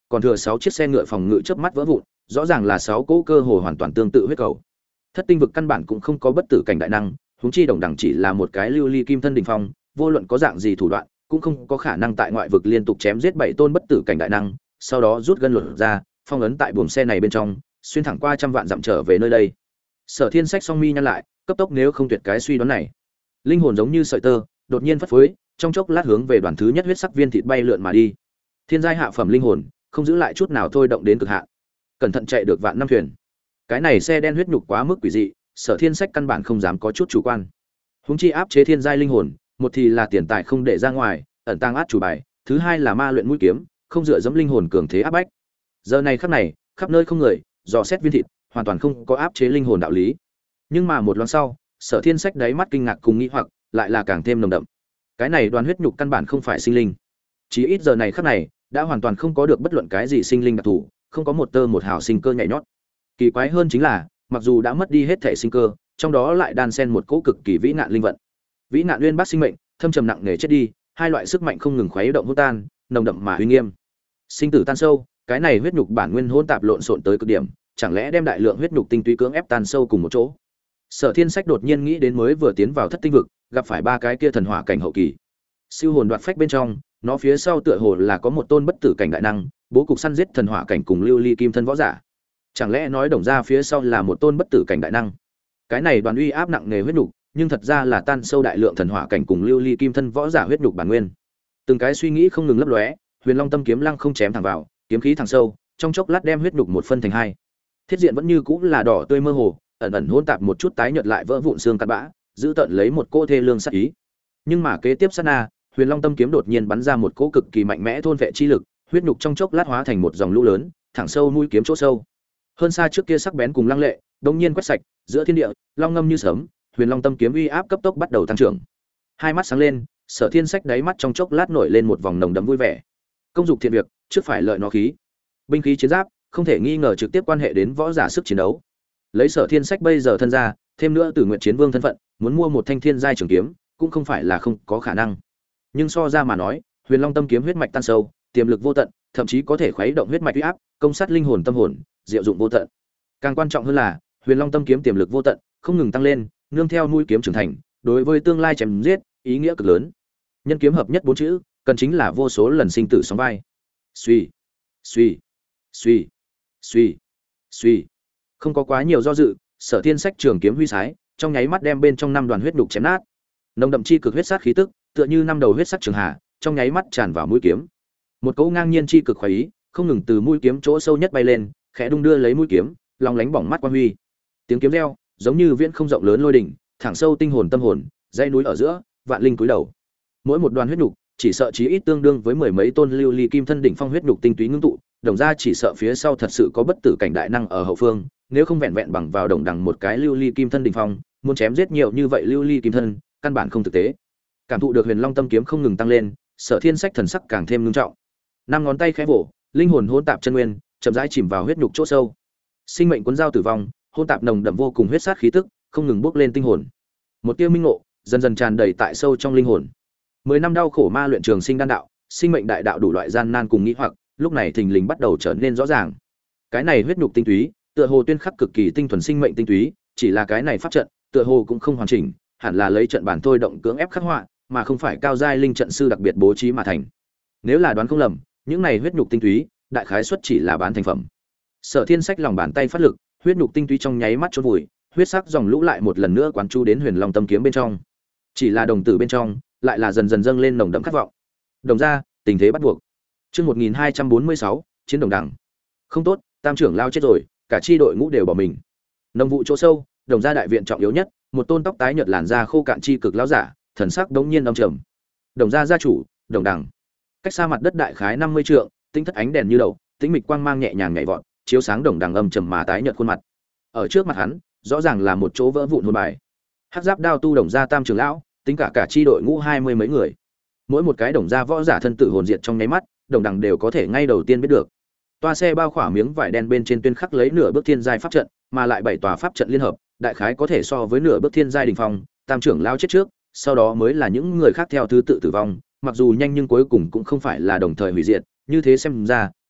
còn thừa 6 chiếc xe ngựa phòng ngự chớp mắt vỡ vụn, rõ ràng là 6 cỗ cơ hồ hoàn toàn tương tự huyết cầu. Thất tinh vực căn bản cũng không có bất tử cảnh đại năng, huống chi Đồng Đẳng chỉ là một cái lưu ly kim thân đỉnh phong, vô luận có dạng gì thủ đoạn, cũng không có khả năng tại ngoại vực liên tục chém giết 7 tôn bất tử cảnh đại năng, sau đó rút gân luật ra, phong ấn tại buồng xe này bên trong, xuyên thẳng qua trăm vạn dặm trở về nơi đây. Sở Thiên Sách song mi nhăn lại, cấp tốc nếu không tuyệt cái suy đoán này. Linh hồn giống như sợi tơ, đột nhiên phất phới, trong chốc lát hướng về đoàn thứ nhất huyết sắc viên thịt bay lượn mà đi. Thiên giai hạ phẩm linh hồn, không giữ lại chút nào thôi động đến cực hạn. Cẩn thận chạy được vạn năm thuyền. Cái này xe đen huyết nhục quá mức quỷ dị, Sở Thiên Sách căn bản không dám có chút chủ quan. Huống chi áp chế thiên giai linh hồn, một thì là tiền tài không để ra ngoài, ẩn tàng át chủ bài, thứ hai là ma luyện mũi kiếm, không dựa dẫm linh hồn cường thế áp bách. Giờ này khắc này, khắp nơi không người, dò xét viên thịt, hoàn toàn không có áp chế linh hồn đạo lý. Nhưng mà một loáng sau, Sở Thiên Sách đáy mắt kinh ngạc cùng nghi hoặc, lại là càng thêm nồng đậm. Cái này đoàn huyết nhục căn bản không phải sinh linh. Chỉ ít giờ này khắc này, đã hoàn toàn không có được bất luận cái gì sinh linh đặc thù, không có một tơ một hào sinh cơ nhảy nhót. Kỳ quái hơn chính là, mặc dù đã mất đi hết thể sinh cơ, trong đó lại đan xen một cỗ cực kỳ vĩ nạn linh vận. Vĩ nạn uyên bác sinh mệnh, thâm trầm nặng nề chết đi, hai loại sức mạnh không ngừng khuấy động hỗn tan, nồng đậm mà uy nghiêm. Sinh tử tan sâu, cái này huyết nhục bản nguyên hỗn tạp lộn xộn tới cực điểm, chẳng lẽ đem đại lượng huyết nhục tinh túy cưỡng ép tan sâu cùng một chỗ. Sở Thiên Sách đột nhiên nghĩ đến mới vừa tiến vào thất tinh vực, gặp phải ba cái kia thần hỏa cảnh hậu kỳ. Siêu hồn đoạt phách bên trong, nó phía sau tựa hồ là có một tôn bất tử cảnh đại năng, bố cục săn giết thần hỏa cảnh cùng lưu ly kim thân võ giả. Chẳng lẽ nói Đồng gia phía sau là một tôn bất tử cảnh đại năng? Cái này đoàn uy áp nặng nề huyết nhục, nhưng thật ra là tan sâu đại lượng thần hỏa cảnh cùng lưu ly kim thân võ giả huyết nhục bản nguyên. Từng cái suy nghĩ không ngừng lấp lóe, Huyền Long Tâm kiếm lăng không chém thẳng vào, kiếm khí thẳng sâu, trong chốc lát đem huyết nhục một phân thành hai. Thiết diện vẫn như cũ là đỏ tươi mơ hồ, ẩn ẩn hỗn tạp một chút tái nhợt lại vỡ vụn xương cặn bã, giữ tận lấy một cỗ thê lương sát ý. Nhưng mà kế tiếp sát na, Huyền Long Tâm kiếm đột nhiên bắn ra một cỗ cực kỳ mạnh mẽ thôn vệ chi lực, huyết nhục trong chốc lát hóa thành một dòng lũ lớn, thẳng sâu mũi kiếm chỗ sâu. Hơn xa trước kia sắc bén cùng lăng lệ, đột nhiên quét sạch, giữa thiên địa, long ngâm như sớm, Huyền Long Tâm kiếm uy áp cấp tốc bắt đầu tăng trưởng. Hai mắt sáng lên, Sở Thiên Sách đáy mắt trong chốc lát nổi lên một vòng nồng đậm vui vẻ. Công dục thiện việc, trước phải lợi nó khí. Binh khí chiến giáp, không thể nghi ngờ trực tiếp quan hệ đến võ giả sức chiến đấu. Lấy Sở Thiên Sách bây giờ thân ra, thêm nữa Tử Nguyệt Chiến Vương thân phận, muốn mua một thanh thiên giai trường kiếm, cũng không phải là không có khả năng. Nhưng so ra mà nói, Huyền Long Tâm kiếm huyết mạch tan sâu, tiềm lực vô tận, thậm chí có thể khuấy động huyết mạch uy áp, công sát linh hồn tâm hồn, diệu dụng vô tận. Càng quan trọng hơn là, Huyền Long Tâm kiếm tiềm lực vô tận, không ngừng tăng lên, nương theo mũi kiếm trưởng thành, đối với tương lai chém giết, ý nghĩa cực lớn. Nhân kiếm hợp nhất bốn chữ, cần chính là vô số lần sinh tử sóng vai. Suy, suy, suy, suy, suy. Không có quá nhiều do dự, Sở Thiên Sách trường kiếm huy sái, trong nháy mắt đem bên trong năm đoàn huyết đục chém nát. Nồng đậm chi cực huyết sát khí tức, tựa như năm đầu huyết sắc trường hà, trong nháy mắt tràn vào mũi kiếm. Một cỗ ngang nhiên chi cực khoái ý, không ngừng từ mũi kiếm chỗ sâu nhất bay lên, khẽ đung đưa lấy mũi kiếm, long lánh bỏng mắt quang huy. Tiếng kiếm reo, giống như viễn không rộng lớn lôi đỉnh, thẳng sâu tinh hồn tâm hồn, dãy núi ở giữa, vạn linh cúi đầu. Mỗi một đoàn huyết nục, chỉ sợ chí ít tương đương với mười mấy tôn lưu ly kim thân đỉnh phong huyết nục tinh túy ngưng tụ, Đồng gia chỉ sợ phía sau thật sự có bất tử cảnh đại năng ở hậu phương, nếu không vẹn vẹn bằng vào Đồng đằng một cái lưu ly kim thân đỉnh phong, muốn chém giết nhiều như vậy lưu ly kim thân, căn bản không thực tế. Cảm thụ được Huyền Long Tâm kiếm không ngừng tăng lên, Sở Thiên Sách thần sắc càng thêm nghiêm trọng. Năm ngón tay khẽ vỗ, linh hồn hỗn tạp chân nguyên, chậm rãi chìm vào huyết nhục chỗ sâu. Sinh mệnh cuốn dao tử vong, hỗn tạp nồng đậm vô cùng huyết sát khí tức, không ngừng bốc lên tinh hồn. Một tia minh ngộ, dần dần tràn đầy tại sâu trong linh hồn. 10 năm đau khổ ma luyện trường sinh đan đạo, sinh mệnh đại đạo đủ loại gian nan cùng nghĩ hoặc, lúc này thình lình bắt đầu trở nên rõ ràng. Cái này huyết nhục tinh túy, tựa hồ tuyên khắc cực kỳ tinh thuần sinh mệnh tinh túy, chỉ là cái này pháp trận, tựa hồ cũng không hoàn chỉnh, hẳn là lấy trận bản thôi động cưỡng ép khắc họa, mà không phải cao giai linh trận sư đặc biệt bố trí mà thành. Nếu là đoán không lầm, những này huyết nhục tinh túy, đại khái suất chỉ là bán thành phẩm. Sở Thiên Sách lòng bàn tay phát lực, huyết nhục tinh túy trong nháy mắt chôn vùi, huyết sắc dòng lũ lại một lần nữa quán chú đến Huyền Long Tâm kiếm bên trong. Chỉ là đồng tử bên trong, lại là dần dần dâng lên nồng đậm khát vọng. Đồng gia, tình thế bắt buộc. Chương 1246, chiến đồng đẳng. Không tốt, Tam trưởng lao chết rồi, cả chi đội ngũ đều bỏ mình. Nông vụ chỗ sâu, Đồng gia đại viện trọng yếu nhất, một tôn tóc tái nhợt làn da khô cạn chi cực lão giả, thần sắc đống nhiên âm trầm. Đồng gia gia chủ, Đồng đẳng. Cách xa mặt đất đại khái 50 trượng, tinh thất ánh đèn như đầu, tĩnh mịch quang mang nhẹ nhàng nhảy vọt, chiếu sáng Đồng đẳng âm trầm mà tái nhợt khuôn mặt. Ở trước mặt hắn, rõ ràng là một chỗ vỡ vụn hồn bài. Hắc giáp đao tu Đồng gia Tam trưởng lão, tính cả chi đội ngũ 20 mấy người. Mỗi một cái Đồng gia võ giả thân tử hồn diệt trong nháy mắt, Đồng đẳng đều có thể ngay đầu tiên biết được. Toa xe bao khỏa miếng vải đen bên trên tuyên khắc lấy nửa bước thiên giai pháp trận, mà lại 7 tòa pháp trận liên hợp, đại khái có thể so với nửa bước thiên giai đỉnh phong, Tam trưởng lão chết trước, sau đó mới là những người khác theo thứ tự tử vong, mặc dù nhanh nhưng cuối cùng cũng không phải là đồng thời hủy diệt, như thế xem ra,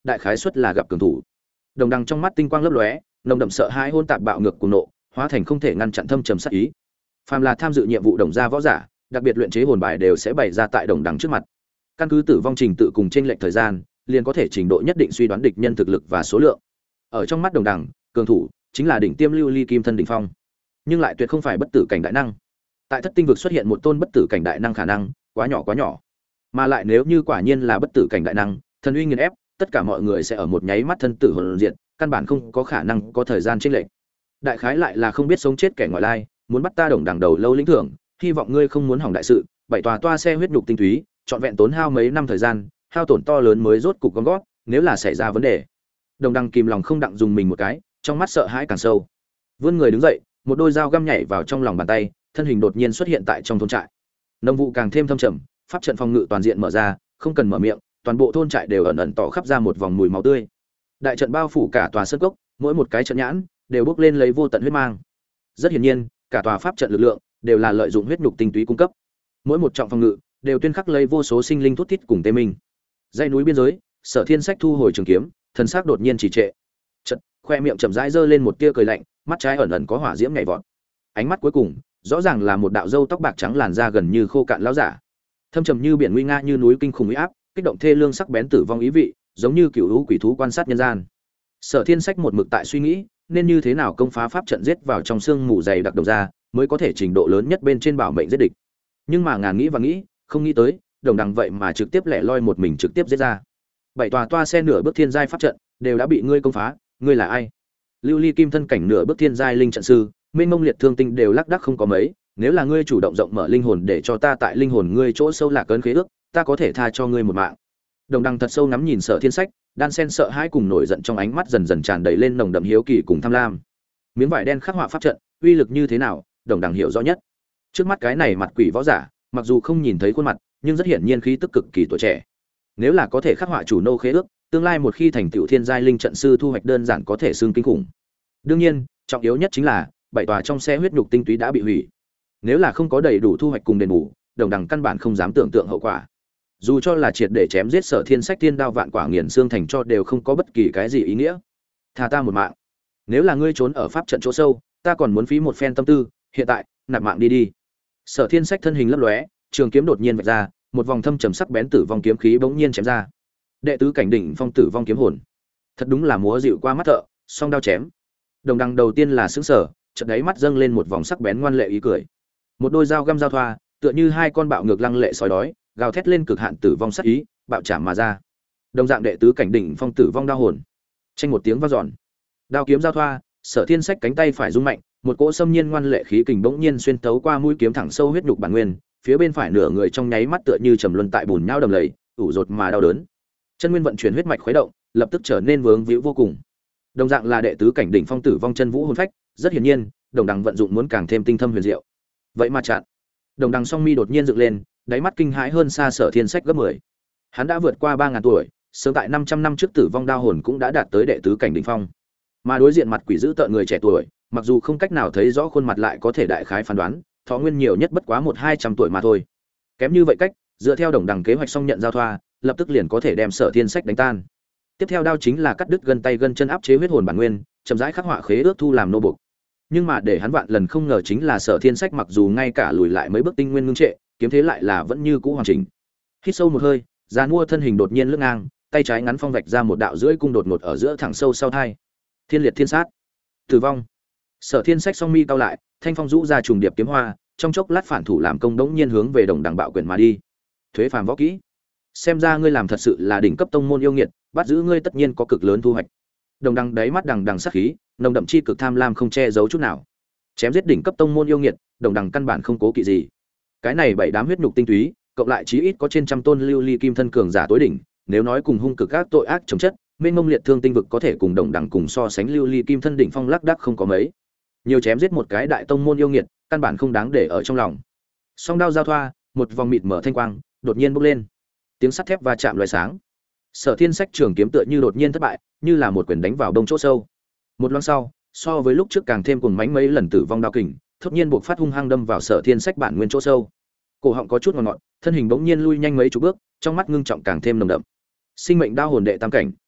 đại khái suất là gặp cường thủ. Đồng đằng trong mắt tinh quang lấp lóe, nồng đậm sợ hãi hôn tạp bạo ngược cùng nộ, hóa thành không thể ngăn chặn thâm trầm sát ý. Phàm là tham dự nhiệm vụ đồng gia võ giả, đặc biệt luyện chế hồn bài đều sẽ bày ra tại đồng đằng trước mặt. Căn cứ tử vong trình tự cùng chênh lệch thời gian, liền có thể trình độ nhất định suy đoán địch nhân thực lực và số lượng. Ở trong mắt đồng đằng, cường thủ chính là đỉnh tiêm lưu ly kim thân đỉnh phong, nhưng lại tuyệt không phải bất tử cảnh đại năng. Tại thất tinh vực xuất hiện một tôn bất tử cảnh đại năng khả năng quá nhỏ, mà lại nếu như quả nhiên là bất tử cảnh đại năng, thần uy nghiền ép, tất cả mọi người sẽ ở một nháy mắt thân tử hồn diệt, căn bản không có khả năng có thời gian chênh lệch. Đại khái lại là không biết sống chết kẻ ngoại lai, muốn bắt ta đồng đằng đầu lâu lĩnh thưởng, hy vọng ngươi không muốn hỏng đại sự. Bảy tòa toa xe huyết nhục tinh túy, trọn vẹn tốn hao mấy năm thời gian, hao tổn to lớn mới rốt cục gom gót, nếu là xảy ra vấn đề. Đồng đằng kìm lòng không đặng dùng mình một cái, trong mắt sợ hãi càng sâu. Vươn người đứng dậy, một đôi dao găm nhảy vào trong lòng bàn tay, thân hình đột nhiên xuất hiện tại trong thôn trại. Nông vụ càng thêm thâm trầm, pháp trận phòng ngự toàn diện mở ra, không cần mở miệng, toàn bộ thôn trại đều ẩn ẩn tỏ khắp ra một vòng mùi máu tươi. Đại trận bao phủ cả tòa sơn cốc, mỗi một cái trận nhãn đều bốc lên lấy vô tận huyết mang. Rất hiển nhiên, cả tòa pháp trận lực lượng đều là lợi dụng huyết nhục tinh túy cung cấp. Mỗi một trọng phòng ngự đều tuyên khắc lấy vô số sinh linh thút thít cùng tê minh. Dãy núi biên giới, Sở Thiên Sách thu hồi trường kiếm, thần sắc đột nhiên trì trệ. Chợt, khoe miệng chậm rãi giơ lên một tia cười lạnh, mắt trái ẩn ẩn có hỏa diễm nhảy vọt. Ánh mắt cuối cùng, rõ ràng là một đạo râu tóc bạc trắng làn da gần như khô cạn lão giả. Thâm trầm như biển nguy nga như núi kinh khủng uy áp, kích động thê lương sắc bén tử vong ý vị, giống như cựu lũ quỷ thú quan sát nhân gian. Sở Thiên Sách một mực tại suy nghĩ, nên như thế nào công phá pháp trận giết vào trong xương mù dày đặc đồng ra, mới có thể trình độ lớn nhất bên trên bảo mệnh giết địch. Nhưng mà ngàn nghĩ và nghĩ, không nghĩ tới, đồng đằng vậy mà trực tiếp lẻ loi một mình trực tiếp giết ra. Bảy tòa toa xe nửa bước thiên giai pháp trận đều đã bị ngươi công phá, ngươi là ai? Lưu ly kim thân cảnh nửa bước thiên giai linh trận sư, mênh mông liệt thương tinh đều lác đác không có mấy, nếu là ngươi chủ động rộng mở linh hồn để cho ta tại linh hồn ngươi chỗ sâu lạc cơn khế ước, ta có thể tha cho ngươi một mạng. Đồng đằng thật sâu ngắm nhìn Sở Thiên Sách, đan sen sợ hãi cùng nổi giận trong ánh mắt dần dần tràn đầy lên nồng đậm hiếu kỳ cùng tham lam. Miếng vải đen khắc họa pháp trận, uy lực như thế nào, đồng đằng hiểu rõ nhất. Trước mắt cái này mặt quỷ võ giả, mặc dù không nhìn thấy khuôn mặt, nhưng rất hiển nhiên khí tức cực kỳ tuổi trẻ. Nếu là có thể khắc họa chủ nô khế ước, tương lai một khi thành tựu thiên giai linh trận sư thu hoạch đơn giản có thể xương kinh khủng. Đương nhiên, trọng yếu nhất chính là bảy tòa trong xe huyết nhục tinh túy đã bị hủy. Nếu là không có đầy đủ thu hoạch cùng đền bù, đồng đằng căn bản không dám tưởng tượng hậu quả. Dù cho là triệt để chém giết Sở Thiên Sách thiên đao vạn quả nghiền xương thành cho đều không có bất kỳ cái gì ý nghĩa. Tha ta một mạng. Nếu là ngươi trốn ở pháp trận chỗ sâu, ta còn muốn phí một phen tâm tư, hiện tại, nạp mạng đi đi. Sở Thiên Sách thân hình lấp lóe, trường kiếm đột nhiên vạch ra, một vòng thâm trầm sắc bén tử vong kiếm khí bỗng nhiên chém ra. Đệ tứ cảnh đỉnh phong tử vong kiếm hồn. Thật đúng là múa dịu qua mắt thợ, song đao chém. Đồng đằng đầu tiên là sững sờ, chợt đáy mắt dâng lên một vòng sắc bén ngoan lệ ý cười. Một đôi dao găm giao thoa, tựa như hai con bạo ngược lăng lệ sói đói, gào thét lên cực hạn tử vong sát ý, bạo chạm mà ra. Đồng dạng đệ tứ cảnh đỉnh phong tử vong đao hồn. Tranh một tiếng vang dọn. Đao kiếm giao thoa, Sở Thiên Sách cánh tay phải rung mạnh, một cỗ xâm nhiên ngoan lệ khí kình bỗng nhiên xuyên tấu qua mũi kiếm thẳng sâu huyết nhục bản nguyên, phía bên phải nửa người trong nháy mắt tựa như trầm luân tại bùn nhão đầm lầy, ủ rột mà đau đớn. Chân nguyên vận chuyển huyết mạch khuấy động, lập tức trở nên vướng víu vô cùng. Đồng dạng là đệ tứ cảnh đỉnh phong tử vong chân vũ hồn phách, rất hiển nhiên, đồng đằng vận dụng muốn càng thêm tinh thâm huyền diệu. Vậy mà chặn. Đồng đằng song mi đột nhiên dựng lên, đáy mắt kinh hãi hơn xa Sở Thiên Sách gấp 10. Hắn đã vượt qua 3000 tuổi, sớm tại 500 năm trước tử vong đao hồn cũng đã đạt tới đệ tứ cảnh đỉnh phong. Mà đối diện mặt quỷ dữ tợn người trẻ tuổi, mặc dù không cách nào thấy rõ khuôn mặt lại có thể đại khái phán đoán, thọ nguyên nhiều nhất bất quá 1-200 tuổi mà thôi. Kém như vậy cách, dựa theo đồng đằng kế hoạch song nhận giao thoa, lập tức liền có thể đem Sở Thiên Sách đánh tan. Tiếp theo đao chính là cắt đứt gân tay gân chân áp chế huyết hồn bản nguyên, chậm rãi khắc họa khế ước thu làm nô bộc. Nhưng mà để hắn vạn lần không ngờ chính là Sở Thiên Sách mặc dù ngay cả lùi lại mấy bước tinh nguyên ngưng trệ, kiếm thế lại là vẫn như cũ hoàn chỉnh. Hít sâu một hơi, giàn mua thân hình đột nhiên lướt ngang, tay trái ngắn phong vạch ra một đạo rưỡi cung đột ngột ở giữa thẳng sâu sau thai. Thiên liệt thiên sát, tử vong. Sở Thiên Sách song mi cao lại, thanh phong rũ ra trùng điệp kiếm hoa, trong chốc lát phản thủ làm công đống nhiên hướng về đồng đằng bạo quyền mà đi. Thuế phàm võ kỹ, xem ra ngươi làm thật sự là đỉnh cấp tông môn yêu nghiệt, bắt giữ ngươi tất nhiên có cực lớn thu hoạch. Đồng đằng đáy mắt đằng đằng sát khí, nồng đậm chi cực tham lam không che giấu chút nào. Chém giết đỉnh cấp tông môn yêu nghiệt, đồng đằng căn bản không cố kỵ gì. Cái này bảy đám huyết nhục tinh túy, cộng lại chí ít có trên trăm tôn lưu ly kim thân cường giả tối đỉnh, nếu nói cùng hung cực các tội ác chống chất, mênh mông liệt thương tinh vực có thể cùng đồng đẳng cùng so sánh lưu ly kim thân đỉnh phong lác đác không có mấy. Nhiều chém giết một cái đại tông môn yêu nghiệt, căn bản không đáng để ở trong lòng. Song đao giao thoa, một vòng mịt mở thanh quang, đột nhiên bốc lên. Tiếng sắt thép va chạm loé sáng. Sở Thiên Sách trường kiếm tựa như đột nhiên thất bại, như là một quyền đánh vào đông chỗ sâu. Một loáng sau, so với lúc trước càng thêm cuồng mãnh mấy lần tử vong đao kình, đột nhiên buộc phát hung hăng đâm vào Sở Thiên Sách bản nguyên chỗ sâu. Cổ họng có chút ngọt ngọt, thân hình bỗng nhiên lui nhanh mấy chục bước, trong mắt ngưng trọng càng thêm nồng đậm. Sinh mệnh đao hồn đệ tam cảnh.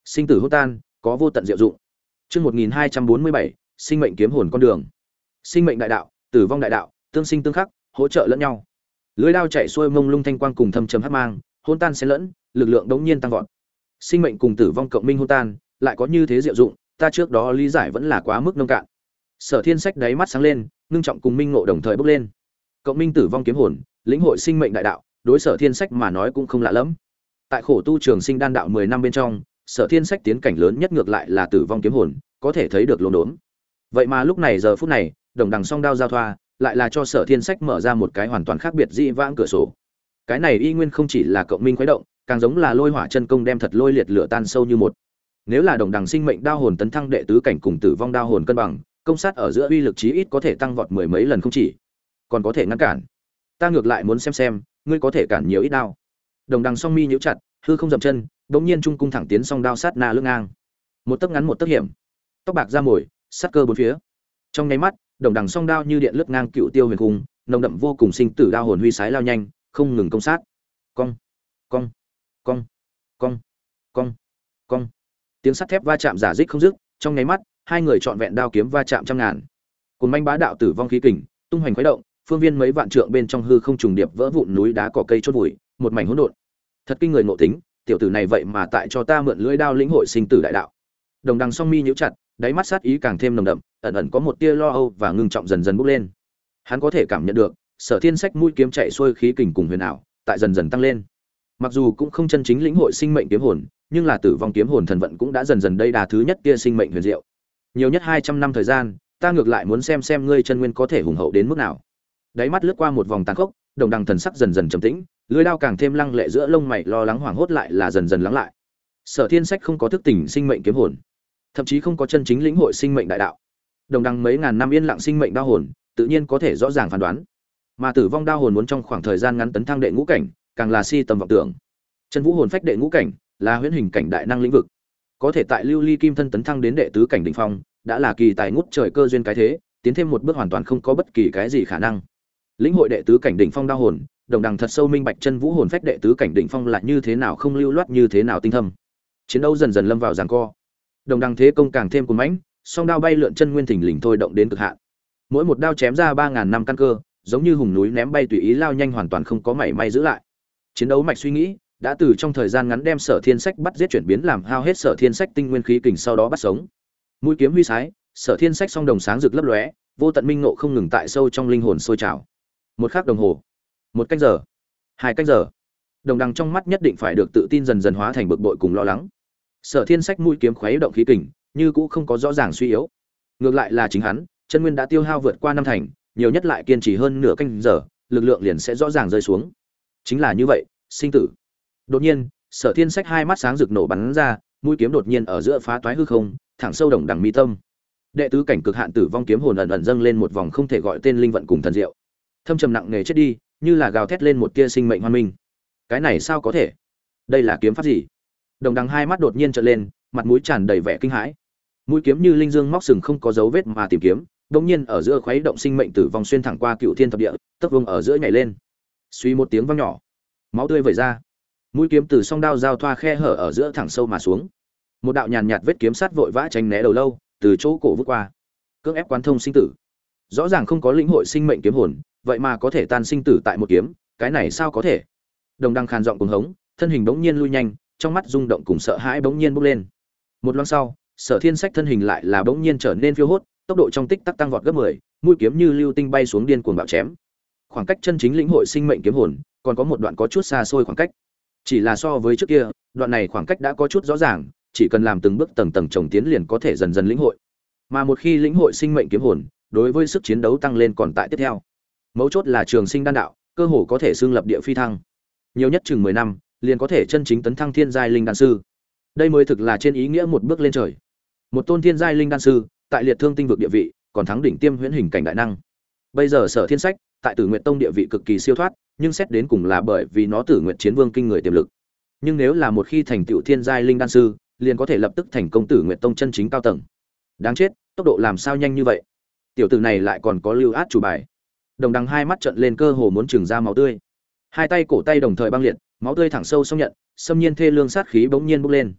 Sinh tử hốt tan, có vô tận diệu dụng. Chương 1247, sinh mệnh kiếm hồn con đường. Sinh mệnh đại đạo, tử vong đại đạo, tương sinh tương khắc, hỗ trợ lẫn nhau. Lưỡi đao chạy xuôi mông lung thanh quang cùng thâm trầm hắc mang, hỗn tan xen lẫn, lực lượng đống nhiên tăng vọt. Sinh mệnh cùng tử vong cộng minh hỗn tan, lại có như thế diệu dụng, ta trước đó lý giải vẫn là quá mức nông cạn. Sở Thiên Sách đáy mắt sáng lên, ngưng trọng cùng minh ngộ đồng thời bốc lên. Cộng minh tử vong kiếm hồn, lĩnh hội sinh mệnh đại đạo, đối Sở Thiên Sách mà nói cũng không lạ lắm. Tại khổ tu trường sinh đan đạo 10 năm bên trong, Sở Thiên Sách tiến cảnh lớn nhất ngược lại là tử vong kiếm hồn, có thể thấy được lồn đốn. Vậy mà lúc này giờ phút này, đồng đằng song đao giao thoa, lại là cho Sở Thiên Sách mở ra một cái hoàn toàn khác biệt dị vãng cửa sổ. Cái này y nguyên không chỉ là cộng minh khuấy động, càng giống là lôi hỏa chân công đem thật lôi liệt lửa tan sâu như một. Nếu là đồng đằng sinh mệnh đao hồn tấn thăng đệ tứ cảnh cùng tử vong đao hồn cân bằng, công sát ở giữa uy lực chí ít có thể tăng vọt mười mấy lần không chỉ, còn có thể ngăn cản. Ta ngược lại muốn xem ngươi có thể cản nhiều ít đao. Đồng đằng song mi nhíu chặt, hư không dậm chân, bỗng nhiên trung cung thẳng tiến song đao sát na lưng ngang. Một tấc ngắn một tấc hiểm, tóc bạc ra mồi, sát cơ bốn phía. Trong nháy mắt, đồng đằng song đao như điện lướt ngang cựu tiêu huyền cung, nồng đậm vô cùng sinh tử đao hồn huy sái lao nhanh, không ngừng công sát. Cong, cong, cong, cong, cong, cong. Tiếng sắt thép va chạm giả dích không dứt, trong nháy mắt, hai người trọn vẹn đao kiếm va chạm trăm ngàn. Cồn manh bá đạo tử vong khí kình, tung hoành khuấy động, phương viên mấy vạn trượng bên trong hư không trùng điệp vỡ vụn núi đá cỏ cây chốt bụi, một mảnh hỗn độn. Thật kinh người ngộ tính, tiểu tử này vậy mà tại cho ta mượn lưỡi đao lĩnh hội sinh tử đại đạo. Đồng đằng song mi nhíu chặt, đáy mắt sát ý càng thêm nồng đậm, ẩn ẩn có một tia lo âu và ngưng trọng dần dần bốc lên. Hắn có thể cảm nhận được, Sở Thiên Sách mũi kiếm chạy xuôi khí kình cùng huyền ảo, tại dần dần tăng lên. Mặc dù cũng không chân chính lĩnh hội sinh mệnh kiếm hồn, nhưng là tử vong kiếm hồn thần vận cũng đã dần dần đây đà thứ nhất tia sinh mệnh huyền diệu. Nhiều nhất 200 năm thời gian, ta ngược lại muốn xem ngươi chân nguyên có thể hùng hậu đến mức nào. Đáy mắt lướt qua một vòng tàn khốc, đồng đằng thần sắc dần dần trầm tĩnh, lưỡi đao càng thêm lăng lệ giữa lông mày lo lắng hoảng hốt lại là dần dần lắng lại. Sở Thiên Sách không có thức tỉnh sinh mệnh kiếm hồn, thậm chí không có chân chính lĩnh hội sinh mệnh đại đạo. Đồng đằng mấy ngàn năm yên lặng sinh mệnh đao hồn, tự nhiên có thể rõ ràng phán đoán. Mà tử vong đao hồn muốn trong khoảng thời gian ngắn tấn thăng đệ ngũ cảnh, càng là si tầm vọng tưởng. Chân vũ hồn phách đệ ngũ cảnh là huyễn hình cảnh đại năng lĩnh vực, có thể tại lưu ly kim thân tấn thăng đến đệ tứ cảnh đỉnh phong, đã là kỳ tài ngút trời cơ duyên cái thế, tiến thêm một bước hoàn toàn không có bất kỳ cái gì khả năng. Lĩnh hội đệ tứ cảnh đỉnh phong đao hồn, đồng đằng thật sâu minh bạch chân vũ hồn phách đệ tứ cảnh đỉnh phong là như thế nào không lưu loát như thế nào tinh thâm. Chiến đấu dần dần lâm vào giằng co. Đồng đằng thế công càng thêm cuồng mãnh, song đao bay lượn chân nguyên thình lình thôi động đến cực hạn. Mỗi một đao chém ra 3000 năm căn cơ, giống như hùng núi ném bay tùy ý lao nhanh hoàn toàn không có mảy may giữ lại. Chiến đấu mạch suy nghĩ, đã từ trong thời gian ngắn đem Sở Thiên Sách bắt giết chuyển biến làm hao hết Sở Thiên Sách tinh nguyên khí kình sau đó bắt sống. Mũi kiếm huy sái, Sở Thiên Sách song đồng sáng rực lấp lóe, vô tận minh ngộ không ngừng tại sâu trong linh hồn sôi trào. Một khắc đồng hồ, một canh giờ, 2 canh giờ. Đồng đằng trong mắt nhất định phải được tự tin dần dần hóa thành bực bội cùng lo lắng. Sở Thiên Sách mũi kiếm khuấy động khí kình, như cũ không có rõ ràng suy yếu. Ngược lại là chính hắn, chân nguyên đã tiêu hao vượt qua năm thành, nhiều nhất lại kiên trì hơn nửa canh giờ, lực lượng liền sẽ rõ ràng rơi xuống. Chính là như vậy, sinh tử. Đột nhiên, Sở Thiên Sách hai mắt sáng rực nổ bắn ra, mũi kiếm đột nhiên ở giữa phá toái hư không, thẳng sâu đồng đằng mi tâm. Đệ tứ cảnh cực hạn tử vong kiếm hồn ẩn ẩn dâng lên một vòng không thể gọi tên linh vận cùng thần diệu. Thâm trầm nặng nề chết đi, như là gào thét lên một tia sinh mệnh hoan minh. Cái này sao có thể? Đây là kiếm pháp gì? Đồng đằng hai mắt đột nhiên trợn lên, mặt mũi tràn đầy vẻ kinh hãi. Mũi kiếm như linh dương móc sừng không có dấu vết mà tìm kiếm, đột nhiên ở giữa khuấy động sinh mệnh tử vong xuyên thẳng qua cựu thiên thập địa, tấc vương ở giữa nhảy lên. Suy một tiếng vang nhỏ, máu tươi vẩy ra. Mũi kiếm từ song đao giao thoa khe hở ở giữa thẳng sâu mà xuống. Một đạo nhàn nhạt vết kiếm sát vội vã tránh né đầu lâu, từ chỗ cổ vút qua. Cưỡng ép quán thông sinh tử. Rõ ràng không có lĩnh hội sinh mệnh kiếm hồn, vậy mà có thể tan sinh tử tại một kiếm, cái này sao có thể? Đồng đăng khàn giọng cuồng hống, thân hình bỗng nhiên lui nhanh, trong mắt rung động cùng sợ hãi bỗng nhiên bốc lên. Một loáng sau, Sở Thiên Sách thân hình lại là bỗng nhiên trở nên phiêu hốt, tốc độ trong tích tắc tăng vọt gấp 10, mũi kiếm như lưu tinh bay xuống điên cuồng bạo chém. Khoảng cách chân chính lĩnh hội sinh mệnh kiếm hồn, còn có một đoạn có chút xa xôi khoảng cách. Chỉ là so với trước kia, đoạn này khoảng cách đã có chút rõ ràng, chỉ cần làm từng bước tầng tầng chồng tiến liền có thể dần dần lĩnh hội. Mà một khi lĩnh hội sinh mệnh kiếm hồn, đối với sức chiến đấu tăng lên còn tại tiếp theo. Mấu chốt là trường sinh đan đạo, cơ hồ có thể xương lập địa phi thăng. Nhiều nhất chừng 10 năm, liền có thể chân chính tấn thăng thiên giai linh đan sư. Đây mới thực là trên ý nghĩa một bước lên trời. Một tôn thiên giai linh đan sư, tại liệt thương tinh vực địa vị, còn thắng đỉnh tiêm huyễn hình cảnh đại năng. Bây giờ Sở Thiên Sách, tại Tử Nguyệt Tông địa vị cực kỳ siêu thoát, nhưng xét đến cùng là bởi vì nó Tử Nguyệt Chiến Vương kinh người tiềm lực. Nhưng nếu là một khi thành tựu thiên giai linh đan sư, liền có thể lập tức thành công Tử Nguyệt Tông chân chính cao tầng. Đáng chết, tốc độ làm sao nhanh như vậy? Tiểu tử này lại còn có lưu át chủ bài. Đồng đằng hai mắt trợn lên cơ hồ muốn trừng ra máu tươi. Hai tay cổ tay đồng thời băng liệt, máu tươi thẳng sâu sông nhận, xâm nhiên thê lương sát khí bỗng nhiên bốc lên.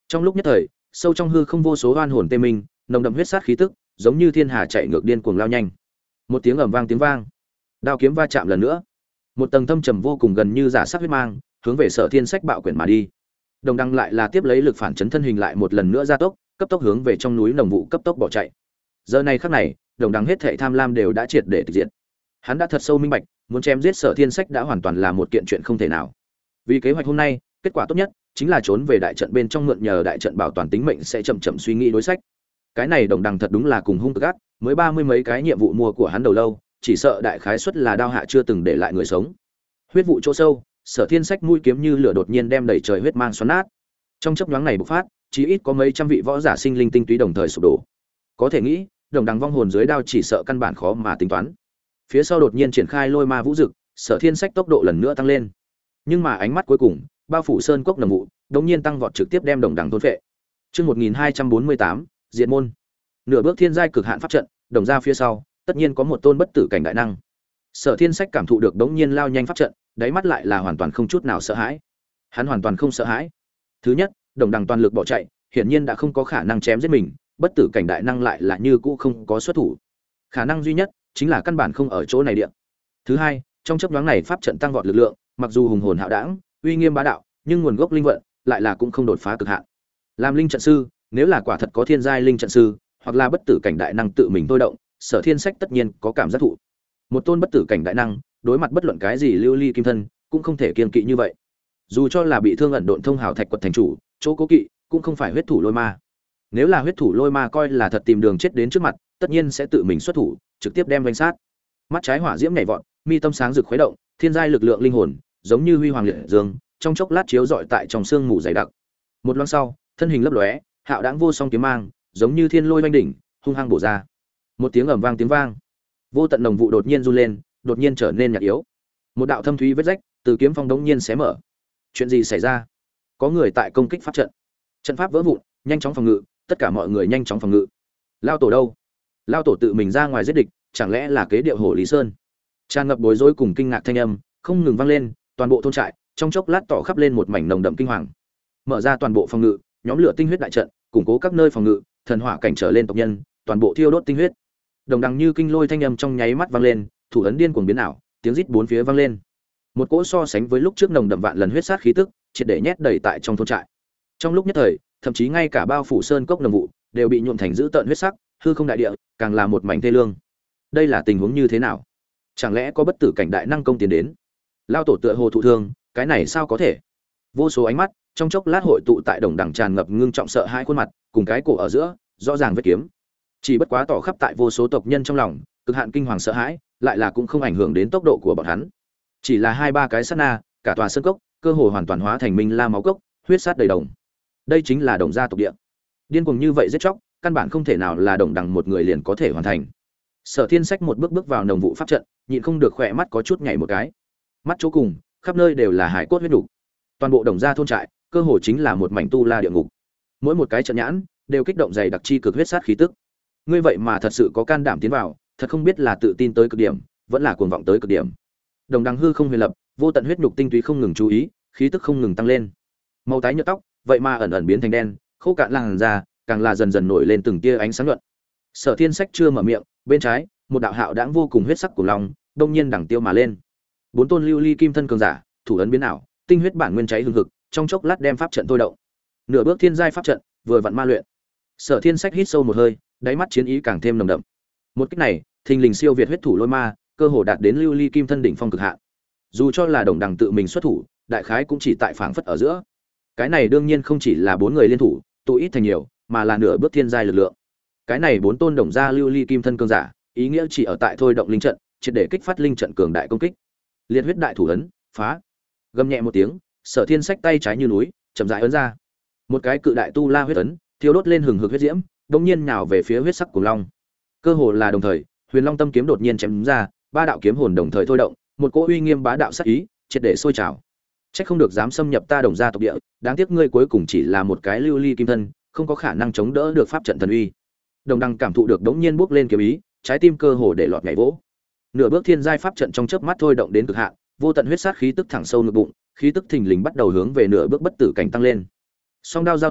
Trong lúc nhất thời, sâu trong hư không vô số oan hồn tê minh, nồng đậm huyết sát khí tức, giống như thiên hà chạy ngược điên cuồng lao nhanh. Một tiếng ầm vang tiếng vang, đao kiếm va chạm lần nữa. Một tầng thâm trầm vô cùng gần như giả sát huyết mang, hướng về Sở Thiên Sách bạo quyển mà đi. Đồng Đăng lại là tiếp lấy lực phản chấn thân hình lại một lần nữa gia tốc, cấp tốc hướng về trong núi nồng vụ cấp tốc bỏ chạy. Giờ này khắc này, Đồng Đăng hết thảy tham lam đều đã triệt để tịch diệt. Hắn đã thật sâu minh bạch, muốn chém giết Sở Thiên Sách đã hoàn toàn là một kiện chuyện không thể nào. Vì kế hoạch hôm nay, kết quả tốt nhất chính là trốn về đại trận bên trong, mượn nhờ đại trận bảo toàn tính mệnh sẽ chậm chậm suy nghĩ đối sách. Cái này Đồng Đăng thật đúng là cùng hung cực ác, mới 30 mấy cái nhiệm vụ mua của hắn đầu lâu, chỉ sợ đại khái suất là đao hạ chưa từng để lại người sống. Huyết vụ chỗ sâu, Sở Thiên Sách mũi kiếm như lửa đột nhiên đem đầy trời huyết mang xoắn nát. Trong chớp nhoáng này bộc phát, chỉ ít có mấy trăm vị võ giả sinh linh tinh túy đồng thời sụp đổ. Có thể nghĩ, Đồng Đăng vong hồn dưới đao chỉ sợ căn bản khó mà tính toán. Phía sau đột nhiên triển khai lôi ma vũ dực, Sở Thiên Sách tốc độ lần nữa tăng lên. Nhưng mà ánh mắt cuối cùng, bao phủ sơn cốc nồng vụ, đột nhiên tăng vọt trực tiếp đem Đồng Đăng thôn phệ. Chương 1248, Diệt môn. Nửa bước thiên giai cực hạn pháp trận, đồng ra phía sau, tất nhiên có một tôn bất tử cảnh đại năng. Sở Thiên Sách cảm thụ được đống nhiên lao nhanh pháp trận, đáy mắt lại là hoàn toàn không chút nào sợ hãi. Hắn hoàn toàn không sợ hãi. Thứ nhất, Đồng Đăng toàn lực bỏ chạy, hiển nhiên đã không có khả năng chém giết mình, bất tử cảnh đại năng lại là như cũ không có xuất thủ. Khả năng duy nhất chính là căn bản không ở chỗ này địa. Thứ hai, trong chớp nhoáng này pháp trận tăng vọt lực lượng, mặc dù hùng hồn hạo đãng, uy nghiêm bá đạo, nhưng nguồn gốc linh vận lại là cũng không đột phá cực hạn. Làm linh trận sư, nếu là quả thật có thiên giai linh trận sư, hoặc là bất tử cảnh đại năng tự mình thôi động, Sở Thiên Sách tất nhiên có cảm giác thụ. Một tôn bất tử cảnh đại năng, đối mặt bất luận cái gì lưu ly kim thân, cũng không thể kiêng kỵ như vậy. Dù cho là bị thương ẩn độn thông hào thạch quật thành chủ, chỗ cố kỵ cũng không phải huyết thủ lôi ma. Nếu là huyết thủ lôi ma coi là thật tìm đường chết đến trước mặt, tất nhiên sẽ tự mình xuất thủ, trực tiếp đem vây sát. Mắt trái hỏa diễm nhảy vọt, mi tâm sáng rực khuấy động, thiên giai lực lượng linh hồn, giống như huy hoàng liệt dương, trong chốc lát chiếu rọi tại trong xương mù dày đặc. Một loáng sau, thân hình lấp lóe, hạo đãng vô song kiếm mang, giống như thiên lôi vanh đỉnh, hung hăng bổ ra. Một tiếng ầm vang tiếng vang, vô tận nồng vụ đột nhiên run lên, đột nhiên trở nên nhạt yếu. Một đạo thâm thúy vết rách từ kiếm phong đống nhiên xé mở. Chuyện gì xảy ra? Có người tại công kích pháp trận. Trận pháp vỡ vụn, nhanh chóng phòng ngự, tất cả mọi người nhanh chóng phòng ngự. Lao tổ đâu? Lao tổ tự mình ra ngoài giết địch, chẳng lẽ là kế điệu hổ Lý Sơn? Tràn ngập bối rối cùng kinh ngạc thanh âm không ngừng vang lên, toàn bộ thôn trại trong chốc lát tỏ khắp lên một mảnh nồng đậm kinh hoàng. Mở ra toàn bộ phòng ngự, nhóm lửa tinh huyết đại trận, củng cố các nơi phòng ngự, thần hỏa cảnh trở lên tộc nhân, toàn bộ thiêu đốt tinh huyết. Đồng đằng như kinh lôi thanh âm trong nháy mắt vang lên, thủ ấn điên cuồng biến ảo, tiếng rít bốn phía vang lên. Một cỗ so sánh với lúc trước nồng đậm vạn lần huyết sát khí tức, triệt để nhét đầy tại trong thôn trại. Trong lúc nhất thời, thậm chí ngay cả bao phủ sơn cốc nồng vụ đều bị nhuộm thành dữ tợn huyết sắc, hư không đại địa càng là một mảnh thê lương. Đây là tình huống như thế nào? Chẳng lẽ có bất tử cảnh đại năng công tiến đến? Lao tổ tựa hồ thụ thương, cái này sao có thể? Vô số ánh mắt trong chốc lát hội tụ tại đồng đằng tràn ngập ngưng trọng sợ hai khuôn mặt, cùng cái cổ ở giữa rõ ràng vết kiếm. Chỉ bất quá tỏ khắp tại vô số tộc nhân trong lòng, cực hạn kinh hoàng sợ hãi, lại là cũng không ảnh hưởng đến tốc độ của bọn hắn. Chỉ là hai ba cái sát na, cả tòa sơn cốc cơ hồ hoàn toàn hóa thành minh la máu cốc, huyết sát đầy đồng. Đây chính là đồng gia tộc địa. Điên cuồng như vậy giết chóc, căn bản không thể nào là đồng đằng một người liền có thể hoàn thành. Sở Thiên Sách một bước bước vào nồng vụ pháp trận, nhịn không được khỏe mắt có chút nhảy một cái. Mắt chỗ cùng, khắp nơi đều là hải cốt huyết đủ. Toàn bộ đồng gia thôn trại, cơ hồ chính là một mảnh tu la địa ngục. Mỗi một cái trận nhãn đều kích động dày đặc chi cực huyết sát khí tức. Ngươi vậy mà thật sự có can đảm tiến vào, thật không biết là tự tin tới cực điểm, vẫn là cuồng vọng tới cực điểm. Đồng đằng hư không huyền lập, vô tận huyết nhục tinh túy không ngừng chú ý, khí tức không ngừng tăng lên. Màu tái nhợt tóc, vậy mà ẩn ẩn biến thành đen, khô cạn làn da, càng là dần dần nổi lên từng tia ánh sáng nhuận. Sở Thiên Sách chưa mở miệng, bên trái, một đạo hạo đãng vô cùng huyết sắc của lòng, đông nhiên đằng tiêu mà lên. Bốn tôn lưu ly kim thân cường giả, thủ ấn biến ảo, tinh huyết bản nguyên cháy hừng hực, trong chốc lát đem pháp trận thôi động. Nửa bước thiên giai pháp trận, vừa vặn ma luyện. Sở Thiên Sách hít sâu một hơi, đáy mắt chiến ý càng thêm nồng đậm. Một kích này, thình lình siêu việt huyết thủ lôi ma, cơ hồ đạt đến lưu ly kim thân đỉnh phong cực hạn. Dù cho là đồng đằng tự mình xuất thủ, đại khái cũng chỉ tại phảng phất ở giữa. Cái này đương nhiên không chỉ là bốn người liên thủ, tụ ít thành nhiều, mà là nửa bước thiên giai lực lượng. Cái này bốn tôn đồng gia lưu ly kim thân cường giả, ý nghĩa chỉ ở tại thôi động linh trận, triệt để kích phát linh trận cường đại công kích. Liệt huyết đại thủ ấn, phá. Gầm nhẹ một tiếng, Sở Thiên Sách tay trái như núi, chậm rãi ấn ra. Một cái cự đại tu la huyết ấn, thiêu đốt lên hừng hực huyết diễm, đột nhiên nhào về phía huyết sắc cuồng long. Cơ hồ là đồng thời, Huyền Long Tâm kiếm đột nhiên chém ra, ba đạo kiếm hồn đồng thời thôi động, một cỗ uy nghiêm bá đạo sát ý, triệt để sôi trào. Chắc không được dám xâm nhập ta đồng gia tộc địa, đáng tiếc ngươi cuối cùng chỉ là một cái lưu ly kim thân, không có khả năng chống đỡ được pháp trận thần uy. Đồng đăng cảm thụ được đống nhiên bước lên kiếm ý, trái tim cơ hồ để lọt nhảy vỗ. Nửa bước thiên giai pháp trận trong chớp mắt thôi động đến cực hạn, vô tận huyết sát khí tức thẳng sâu ngực bụng, khí tức thình lình bắt đầu hướng về nửa bước bất tử cảnh tăng lên. Song đao giao thoa,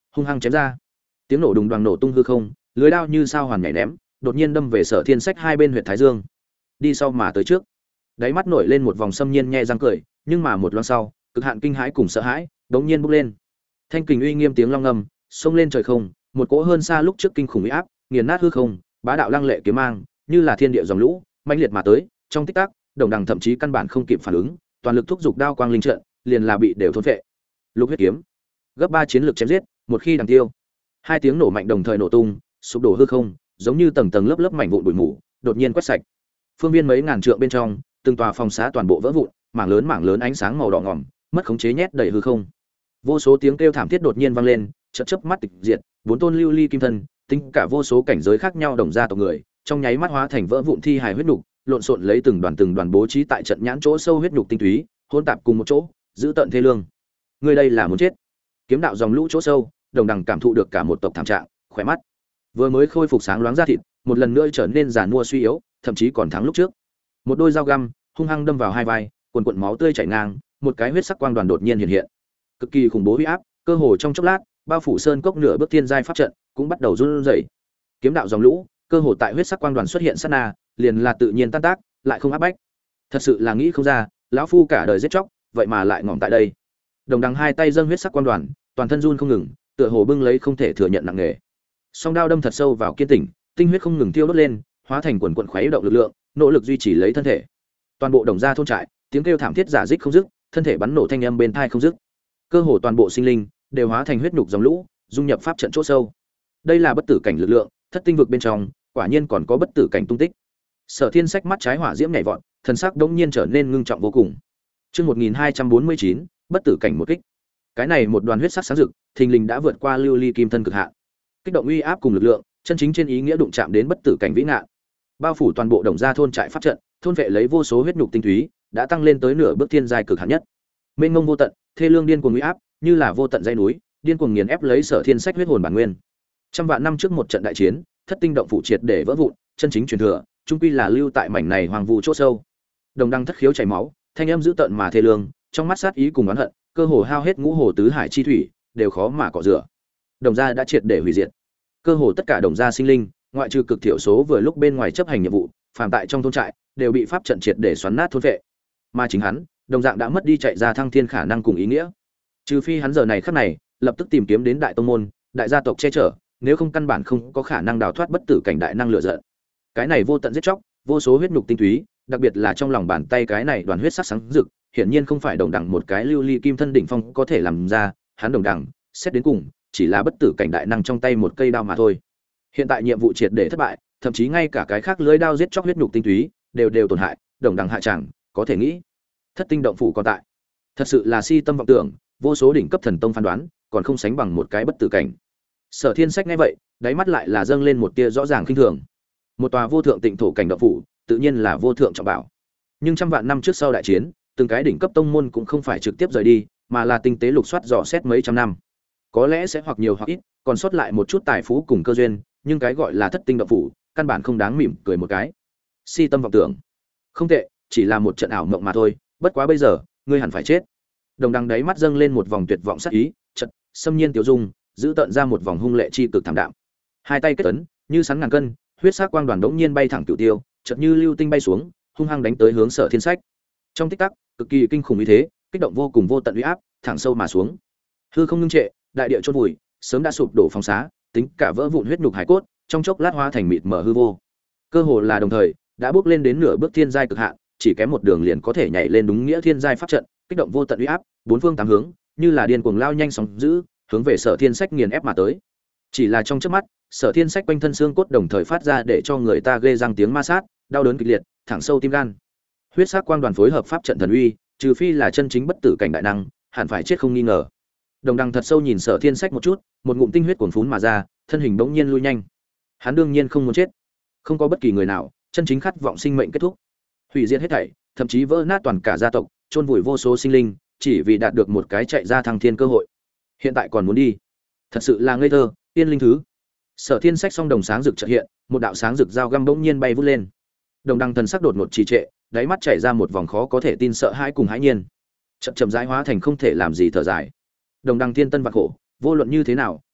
hung hăng chém ra. Tiếng nổ đùng đoàng nổ tung hư không, lưới đao như sao hoàn nhảy ném, đột nhiên đâm về Sở Thiên Sách hai bên huyệt thái dương. Đi sau mà tới trước. Đáy mắt nổi lên một vòng xâm nhiên nhe răng cười, nhưng mà một loang sau, cực hạn kinh hãi cùng sợ hãi, đột nhiên bốc lên. Thanh kình uy nghiêm tiếng long ngâm, xông lên trời không, một cỗ hơn xa lúc trước kinh khủng uy áp, nghiền nát hư không, bá đạo lăng lệ kiếm mang, như là thiên địa dòng lũ, mãnh liệt mà tới, trong tích tắc, Đồng Đằng thậm chí căn bản không kịp phản ứng, toàn lực thúc giục đao quang linh trận, liền là bị đều thôn phệ. Lục huyết kiếm, gấp 3 chiến lược chém giết, một khi đằng tiêu. Hai tiếng nổ mạnh đồng thời nổ tung, sụp đổ hư không, giống như tầng tầng lớp lớp mảnh vụn bụi mù, đột nhiên quét sạch. Phương viên mấy ngàn trượng bên trong, từng tòa phòng xá toàn bộ vỡ vụn, mảng lớn ánh sáng màu đỏ ngòm, mất khống chế nhét đầy hư không. Vô số tiếng kêu thảm thiết đột nhiên vang lên, chớp chớp mắt tịch diệt, bốn tôn lưu ly kim thân, tính cả vô số cảnh giới khác nhau đồng gia tộc người, trong nháy mắt hóa thành vỡ vụn thi hài huyết nục, lộn xộn lấy từng đoàn bố trí tại trận nhãn chỗ sâu huyết nhục tinh túy, hỗn tạp cùng một chỗ, giữ tận thê lương. Người đây là muốn chết. Kiếm đạo dòng lũ chỗ sâu, Đồng Đằng cảm thụ được cả một tộc thảm trạng, khỏe mắt vừa mới khôi phục sáng loáng da thịt, một lần nữa trở nên giàn mua suy yếu, thậm chí còn thắng lúc trước. Một đôi dao găm hung hăng đâm vào hai vai, cuồn cuộn máu tươi chảy ngang, một cái huyết sắc quang đoàn đột nhiên hiện hiện. Cực kỳ khủng bố uy áp, cơ hồ trong chốc lát, bao phủ sơn cốc nửa bước thiên giai pháp trận, cũng bắt đầu run rẩy. Kiếm đạo dòng lũ, cơ hồ tại huyết sắc quang đoàn xuất hiện sát na, liền là tự nhiên tan tác, lại không áp bách. Thật sự là nghĩ không ra, lão phu cả đời giết chóc, vậy mà lại ngỏm tại đây. Đồng Đằng hai tay dâng huyết sắc quang đoàn, toàn thân run không ngừng, tựa hồ bưng lấy không thể thừa nhận nặng nề. Song đao đâm thật sâu vào kiên tỉnh, tinh huyết không ngừng thiêu đốt lên, hóa thành quần quần khuấy động lực lượng, nỗ lực duy trì lấy thân thể. Toàn bộ đồng gia thôn trại, tiếng kêu thảm thiết giả dích không dứt, thân thể bắn nổ thanh âm bên tai không dứt. Cơ hồ toàn bộ sinh linh đều hóa thành huyết nhục dòng lũ, dung nhập pháp trận chỗ sâu. Đây là bất tử cảnh lực lượng, thất tinh vực bên trong, quả nhiên còn có bất tử cảnh tung tích. Sở Thiên Sách mắt trái hỏa diễm nhảy vọt, thần sắc đống nhiên trở nên ngưng trọng vô cùng. Chương 1249, bất tử cảnh một kích. Cái này một đoàn huyết sắc sáng rực, thình lình đã vượt qua lưu ly kim thân cực hạn. Kích động uy áp cùng lực lượng, chân chính trên ý nghĩa đụng chạm đến bất tử cảnh vĩ ngạn. Bao phủ toàn bộ đồng gia thôn trại pháp trận, thôn vệ lấy vô số huyết nhục tinh túy, đã tăng lên tới nửa bước thiên giai cực hạn nhất. Mênh mông vô tận, thê lương điên cuồng uy áp, như là vô tận dãy núi, điên cuồng nghiền ép lấy Sở Thiên Sách huyết hồn bản nguyên. Trăm vạn năm trước một trận đại chiến, thất tinh động phủ triệt để vỡ vụn, chân chính truyền thừa, chung quy là lưu tại mảnh này hoàng vu chỗ sâu. Đồng Đăng thất khiếu chảy máu, thanh âm dữ tợn mà thê lương, trong mắt sát ý cùng oán hận, cơ hồ hao hết ngũ hồ tứ hải chi thủy, đều khó mà cọ rửa. Đồng gia đã triệt để hủy diệt. Cơ hồ tất cả đồng gia sinh linh, ngoại trừ cực thiểu số vừa lúc bên ngoài chấp hành nhiệm vụ, phàm tại trong thôn trại, đều bị pháp trận triệt để xoắn nát thôn vệ. Mà chính hắn, đồng dạng đã mất đi chạy ra thăng thiên khả năng cùng ý nghĩa. Trừ phi hắn giờ này khắc này, lập tức tìm kiếm đến đại tông môn, đại gia tộc che chở, nếu không căn bản không có khả năng đào thoát bất tử cảnh đại năng lựa giận. Cái này vô tận giết chóc, vô số huyết nhục tinh túy, đặc biệt là trong lòng bàn tay cái này đoàn huyết sắc sáng rực, hiển nhiên không phải Đồng Đằng một cái lưu ly kim thân đỉnh phong có thể làm ra, hắn Đồng Đằng, xét đến cùng, chỉ là bất tử cảnh đại năng trong tay một cây đao mà thôi. Hiện tại nhiệm vụ triệt để thất bại, thậm chí ngay cả cái khác lưới đao giết chóc huyết nhục tinh túy đều tổn hại, Đồng Đằng hạ chẳng, có thể nghĩ, thất tinh động phủ còn tại. Thật sự là si tâm vọng tưởng, vô số đỉnh cấp thần tông phán đoán, còn không sánh bằng một cái bất tử cảnh. Sở Thiên Sách nghe vậy, đáy mắt lại là dâng lên một tia rõ ràng khinh thường. Một tòa vô thượng tịnh thổ cảnh động phủ, tự nhiên là vô thượng trọng bảo. Nhưng trăm vạn năm trước sau đại chiến, từng cái đỉnh cấp tông môn cũng không phải trực tiếp rời đi, mà là tinh tế lục soát dò xét mấy trăm năm. Có lẽ sẽ hoặc nhiều hoặc ít, còn sót lại một chút tài phú cùng cơ duyên, nhưng cái gọi là thất tinh động phủ, căn bản không đáng mỉm cười một cái. Si tâm vọng tưởng. Không tệ, chỉ là một trận ảo mộng mà thôi, bất quá bây giờ, ngươi hẳn phải chết. Đồng Đằng đáy mắt dâng lên một vòng tuyệt vọng sát ý, chợt, xâm nhiên tiểu dung, giữ tận ra một vòng hung lệ chi cực thảm đạm. Hai tay kết ấn, như sắn ngàn cân, huyết sắc quang đoàn đống nhiên bay thẳng cửu tiêu, chợt như lưu tinh bay xuống, hung hăng đánh tới hướng Sở Thiên Sách. Trong tích tắc, cực kỳ kinh khủng uy thế, kích động vô cùng vô tận uy áp, thẳng sâu mà xuống. Hư không ngưng trệ, đại địa chôn vùi, sớm đã sụp đổ phong xá, tính cả vỡ vụn huyết nhục hải cốt, trong chốc lát hóa thành mịt mờ hư vô. Cơ hồ là đồng thời, đã bước lên đến nửa bước thiên giai cực hạn, chỉ kém một đường liền có thể nhảy lên đúng nghĩa thiên giai pháp trận, kích động vô tận uy áp, bốn phương tám hướng, như là điên cuồng lao nhanh sóng dữ, hướng về Sở Thiên Sách nghiền ép mà tới. Chỉ là trong chớp mắt, Sở Thiên Sách quanh thân xương cốt đồng thời phát ra để cho người ta ghê răng tiếng ma sát, đau đớn kịch liệt, thẳng sâu tim gan. Huyết sắc quang đoàn phối hợp pháp trận thần uy, trừ phi là chân chính bất tử cảnh đại năng, hẳn phải chết không nghi ngờ. Đồng Đằng thật sâu nhìn Sở Thiên Sách một chút, một ngụm tinh huyết cuồn phún mà ra, thân hình bỗng nhiên lui nhanh. Hắn đương nhiên không muốn chết. Không có bất kỳ người nào chân chính khát vọng sinh mệnh kết thúc, hủy diệt hết thảy, thậm chí vỡ nát toàn cả gia tộc, chôn vùi vô số sinh linh, chỉ vì đạt được một cái chạy ra thăng thiên cơ hội. Hiện tại còn muốn đi, thật sự là ngây thơ, tiên linh thứ. Sở Thiên Sách song đồng sáng rực chợt hiện, một đạo sáng rực dao găm bỗng nhiên bay vút lên. Đồng Đằng thần sắc đột ngột trì trệ, đáy mắt chảy ra một vòng khó có thể tin sợ hãi cùng hãi nhiên. Chậm chậm rãi hóa thành không thể làm gì thở dài. Đồng Đằng thiên tân vạn khổ, vô luận như thế nào,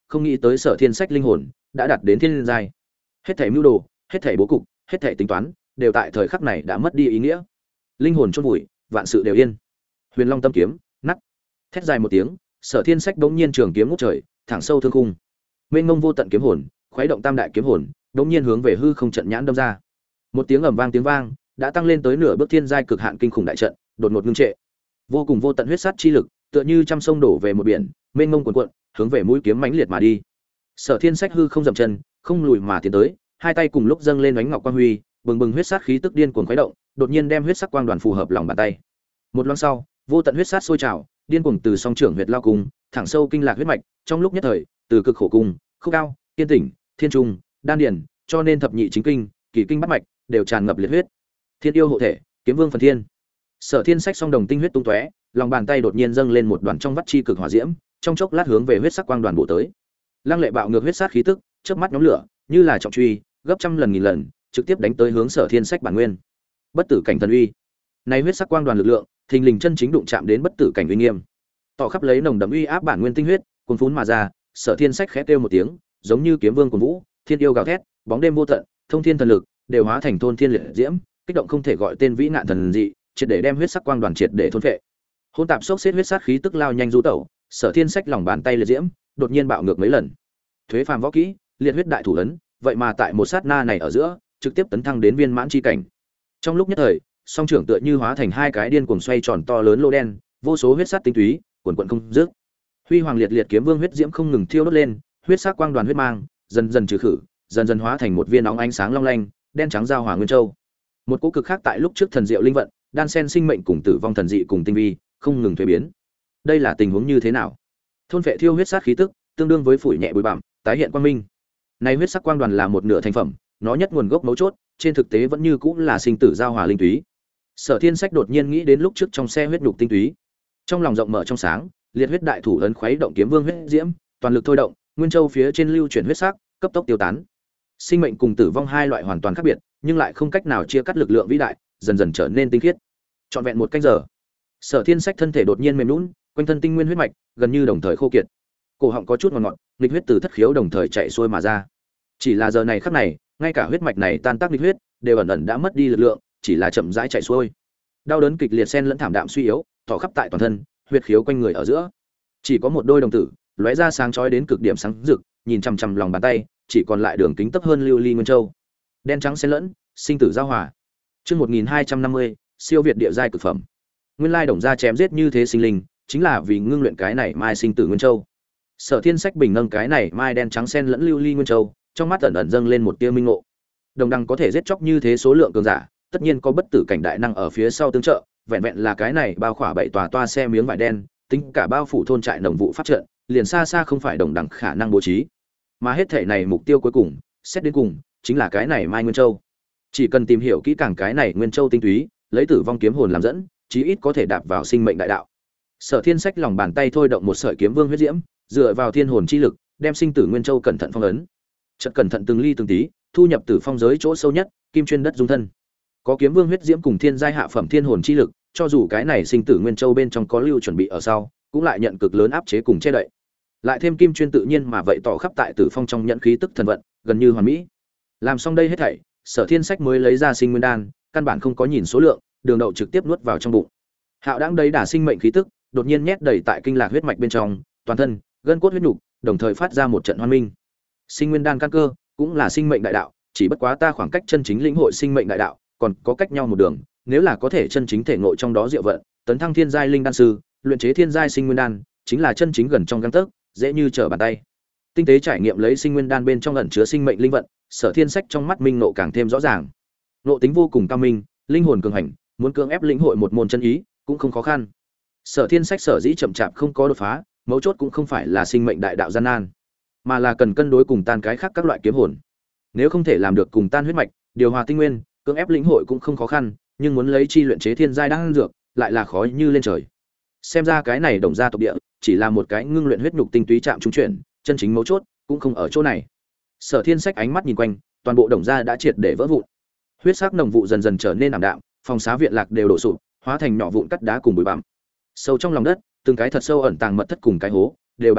không nghĩ tới Sở Thiên Sách linh hồn đã đạt đến thiên giai. Hết thảy mưu đồ, hết thảy bố cục, hết thảy tính toán, đều tại thời khắc này đã mất đi ý nghĩa. Linh hồn chôn vùi, vạn sự đều yên. Huyền Long tâm kiếm, nắt. Thét dài một tiếng, Sở Thiên Sách bỗng nhiên trường kiếm ngút trời, thẳng sâu thương khung. Mênh mông vô tận kiếm hồn, khuấy động tam đại kiếm hồn, bỗng nhiên hướng về hư không trận nhãn đâm ra. Một tiếng ầm vang tiếng vang, đã tăng lên tới nửa bước thiên giai cực hạn kinh khủng đại trận, đột ngột ngưng trệ. Vô cùng vô tận huyết sát chi lực, tựa như trăm sông đổ về một biển, mênh mông cuồn cuộn, hướng về mũi kiếm mãnh liệt mà đi. Sở Thiên Sách hư không dậm chân, không lùi mà tiến tới, hai tay cùng lúc dâng lên ánh ngọc quang huy, bừng bừng huyết sát khí tức điên cuồng khuấy động, đột nhiên đem huyết sắc quang đoàn phù hợp lòng bàn tay. Một loáng sau, vô tận huyết sát sôi trào, điên cuồng từ song trưởng huyệt lao cùng, thẳng sâu kinh lạc huyết mạch, trong lúc nhất thời, từ cực khổ cung, khúc cao, tiên tỉnh, thiên trung, đan điền, cho nên thập nhị chính kinh, kỳ kinh bát mạch đều tràn ngập liệt huyết. Thiên yêu hộ thể, kiếm vương phần thiên. Sở Thiên Sách song đồng tinh huyết tung tóe, lòng bàn tay đột nhiên dâng lên một đoàn trong vắt chi cực hỏa diễm, trong chốc lát hướng về huyết sắc quang đoàn bổ tới. Lăng lệ bạo ngược huyết sát khí tức, chớp mắt nhóm lửa, như là trọng truy, gấp trăm lần nghìn lần, trực tiếp đánh tới hướng Sở Thiên Sách bản nguyên. Bất tử cảnh thần uy. Này huyết sắc quang đoàn lực lượng, thình lình chân chính đụng chạm đến bất tử cảnh uy nghiêm. Tỏ khắp lấy nồng đậm uy áp bản nguyên tinh huyết, cuồn phún mà ra, Sở Thiên Sách khẽ kêu một tiếng, giống như kiếm vương cuồng vũ, thiên yêu gào thét, bóng đêm vô tận, thông thiên thần lực, đều hóa thành thôn thiên liệt diễm, kích động không thể gọi tên vĩ nạn thần dị, triệt để đem huyết sắc quang đoàn triệt để thôn phệ. Hỗn tạp sốc xếp huyết sát khí tức lao nhanh du tẩu, Sở Thiên Sách lòng bàn tay liệt diễm, đột nhiên bạo ngược mấy lần. Thuế phàm võ kỹ, liệt huyết đại thủ ấn, vậy mà tại một sát na này ở giữa, trực tiếp tấn thăng đến viên mãn chi cảnh. Trong lúc nhất thời, song trưởng tựa như hóa thành hai cái điên cuồng xoay tròn to lớn lô đen, vô số huyết sát tinh túy, quần quần không dứt. Huy hoàng liệt liệt kiếm vương huyết diễm không ngừng thiêu đốt lên, huyết sắc quang đoàn huyết mang, dần dần trừ khử, dần dần hóa thành một viên nóng ánh sáng long lanh, đen trắng giao hỏa nguyên châu. Một cỗ cực khác tại lúc trước thần diệu linh vận, đan sen sinh mệnh cùng tử vong thần dị cùng tinh vi, không ngừng thay biến. Đây là tình huống như thế nào? Thôn phệ thiêu huyết sát khí tức, tương đương với phủi nhẹ bụi bặm, tái hiện quang minh. Này huyết sắc quang đoàn là một nửa thành phẩm, nó nhất nguồn gốc mấu chốt, trên thực tế vẫn như cũng là sinh tử giao hòa linh túy. Sở Thiên Sách đột nhiên nghĩ đến lúc trước trong xe huyết nhục tinh túy. Trong lòng rộng mở trong sáng, liệt huyết đại thủ ấn khuấy động kiếm vương huyết diễm, toàn lực thôi động, nguyên châu phía trên lưu chuyển huyết sắc, cấp tốc tiêu tán. Sinh mệnh cùng tử vong hai loại hoàn toàn khác biệt, nhưng lại không cách nào chia cắt lực lượng vĩ đại, dần dần trở nên tinh khiết. Trọn vẹn một canh giờ, Sở Thiên Sách thân thể đột nhiên mềm nhũn, quanh thân tinh nguyên huyết mạch gần như đồng thời khô kiệt. Cổ họng có chút ngọt ngọt, nghịch huyết từ thất khiếu đồng thời chạy xuôi mà ra. Chỉ là giờ này khắc này, ngay cả huyết mạch này tan tác nghịch huyết, đều ẩn ẩn đã mất đi lực lượng, chỉ là chậm rãi chạy xuôi. Đau đớn kịch liệt xen lẫn thảm đạm suy yếu, tỏ khắp tại toàn thân, huyết khiếu quanh người ở giữa. Chỉ có một đôi đồng tử, lóe ra sáng chói đến cực điểm sáng rực, nhìn chằm chằm lòng bàn tay, chỉ còn lại đường kính tấp hơn lưu ly nguyên châu. Đen trắng xen lẫn, sinh tử giao hòa. Chương 1250, siêu việt địa giai cực phẩm. Nguyên lai đồng gia chém giết như thế sinh linh, chính là vì ngưng luyện cái này mai sinh tử nguyên châu. Sở Thiên Sách bình nâng cái này mai đen trắng xen lẫn lưu ly nguyên châu, trong mắt ẩn ẩn dâng lên một tia minh ngộ. Đồng đăng có thể giết chóc như thế số lượng cường giả, tất nhiên có bất tử cảnh đại năng ở phía sau tương trợ, vẹn vẹn là cái này bao khỏa bảy tòa toa xe miếng vải đen, tính cả bao phủ thôn trại nồng vụ pháp trận, liền xa xa không phải đồng đẳng khả năng bố trí. Mà hết thể này mục tiêu cuối cùng, xét đến cùng, chính là cái này mai nguyên châu. Chỉ cần tìm hiểu kỹ càng cái này nguyên châu tinh túy, lấy tử vong kiếm hồn làm dẫn, chí ít có thể đạp vào sinh mệnh đại đạo. Sở Thiên Sách lòng bàn tay thôi động một sợi kiếm vương huyết diễm, dựa vào thiên hồn chi lực, đem sinh tử nguyên châu cẩn thận phong ấn. Chợt cẩn thận từng ly từng tí, thu nhập tử phong giới chỗ sâu nhất, kim chuyên đất dung thân. Có kiếm vương huyết diễm cùng thiên giai hạ phẩm thiên hồn chi lực, cho dù cái này sinh tử nguyên châu bên trong có lưu chuẩn bị ở sau, cũng lại nhận cực lớn áp chế cùng che đậy. Lại thêm kim chuyên tự nhiên mà vậy tỏ khắp tại tử phong trong nhận khí tức thần vận, gần như hoàn mỹ. Làm xong đây hết thảy, Sở Thiên Sách mới lấy ra sinh nguyên đan, căn bản không có nhìn số lượng, đường đậu trực tiếp nuốt vào trong bụng. Hạo đãng đấy đả sinh mệnh khí tức, đột nhiên nhét đầy tại kinh lạc huyết mạch bên trong, toàn thân, gân cốt huyết nhục, đồng thời phát ra một trận hoan minh. Sinh nguyên đan căn cơ, cũng là sinh mệnh đại đạo, chỉ bất quá ta khoảng cách chân chính lĩnh hội sinh mệnh đại đạo, còn có cách nhau một đường, nếu là có thể chân chính thể ngộ trong đó diệu vận, tấn thăng thiên giai linh đan sư, luyện chế thiên giai sinh nguyên đan, chính là chân chính gần trong gang tấc, dễ như trở bàn tay. Tinh tế trải nghiệm lấy sinh nguyên đan bên trong ẩn chứa sinh mệnh linh vận, Sở Thiên Sách trong mắt minh nộ càng thêm rõ ràng. Nộ tính vô cùng cao minh, linh hồn cường hành, muốn cưỡng ép lĩnh hội một môn chân ý, cũng không khó khăn. Sở Thiên Sách sở dĩ chậm chạp không có đột phá, mấu chốt cũng không phải là sinh mệnh đại đạo gian nan, mà là cần cân đối cùng tan cái khác các loại kiếm hồn. Nếu không thể làm được cùng tan huyết mạch, điều hòa tinh nguyên, cưỡng ép lĩnh hội cũng không khó khăn, nhưng muốn lấy chi luyện chế thiên giai đan dược, lại là khó như lên trời. Xem ra cái này đồng gia tộc địa, chỉ là một cái ngưng luyện huyết nhục tinh túy chạm trung chuyển, chân chính mấu chốt cũng không ở chỗ này. Sở Thiên Sách ánh mắt nhìn quanh, toàn bộ đồng gia đã triệt để vỡ vụn. Huyết sắc nồng vụ dần dần trở nên ảm đạm, phòng xá viện lạc đều đổ sụp, hóa thành nhỏ vụn cắt đá cùng bụi bặm. Sâu trong lòng đất, từng cái thật sâu ẩn tàng mật thất cùng cái hố, đều bại lộ,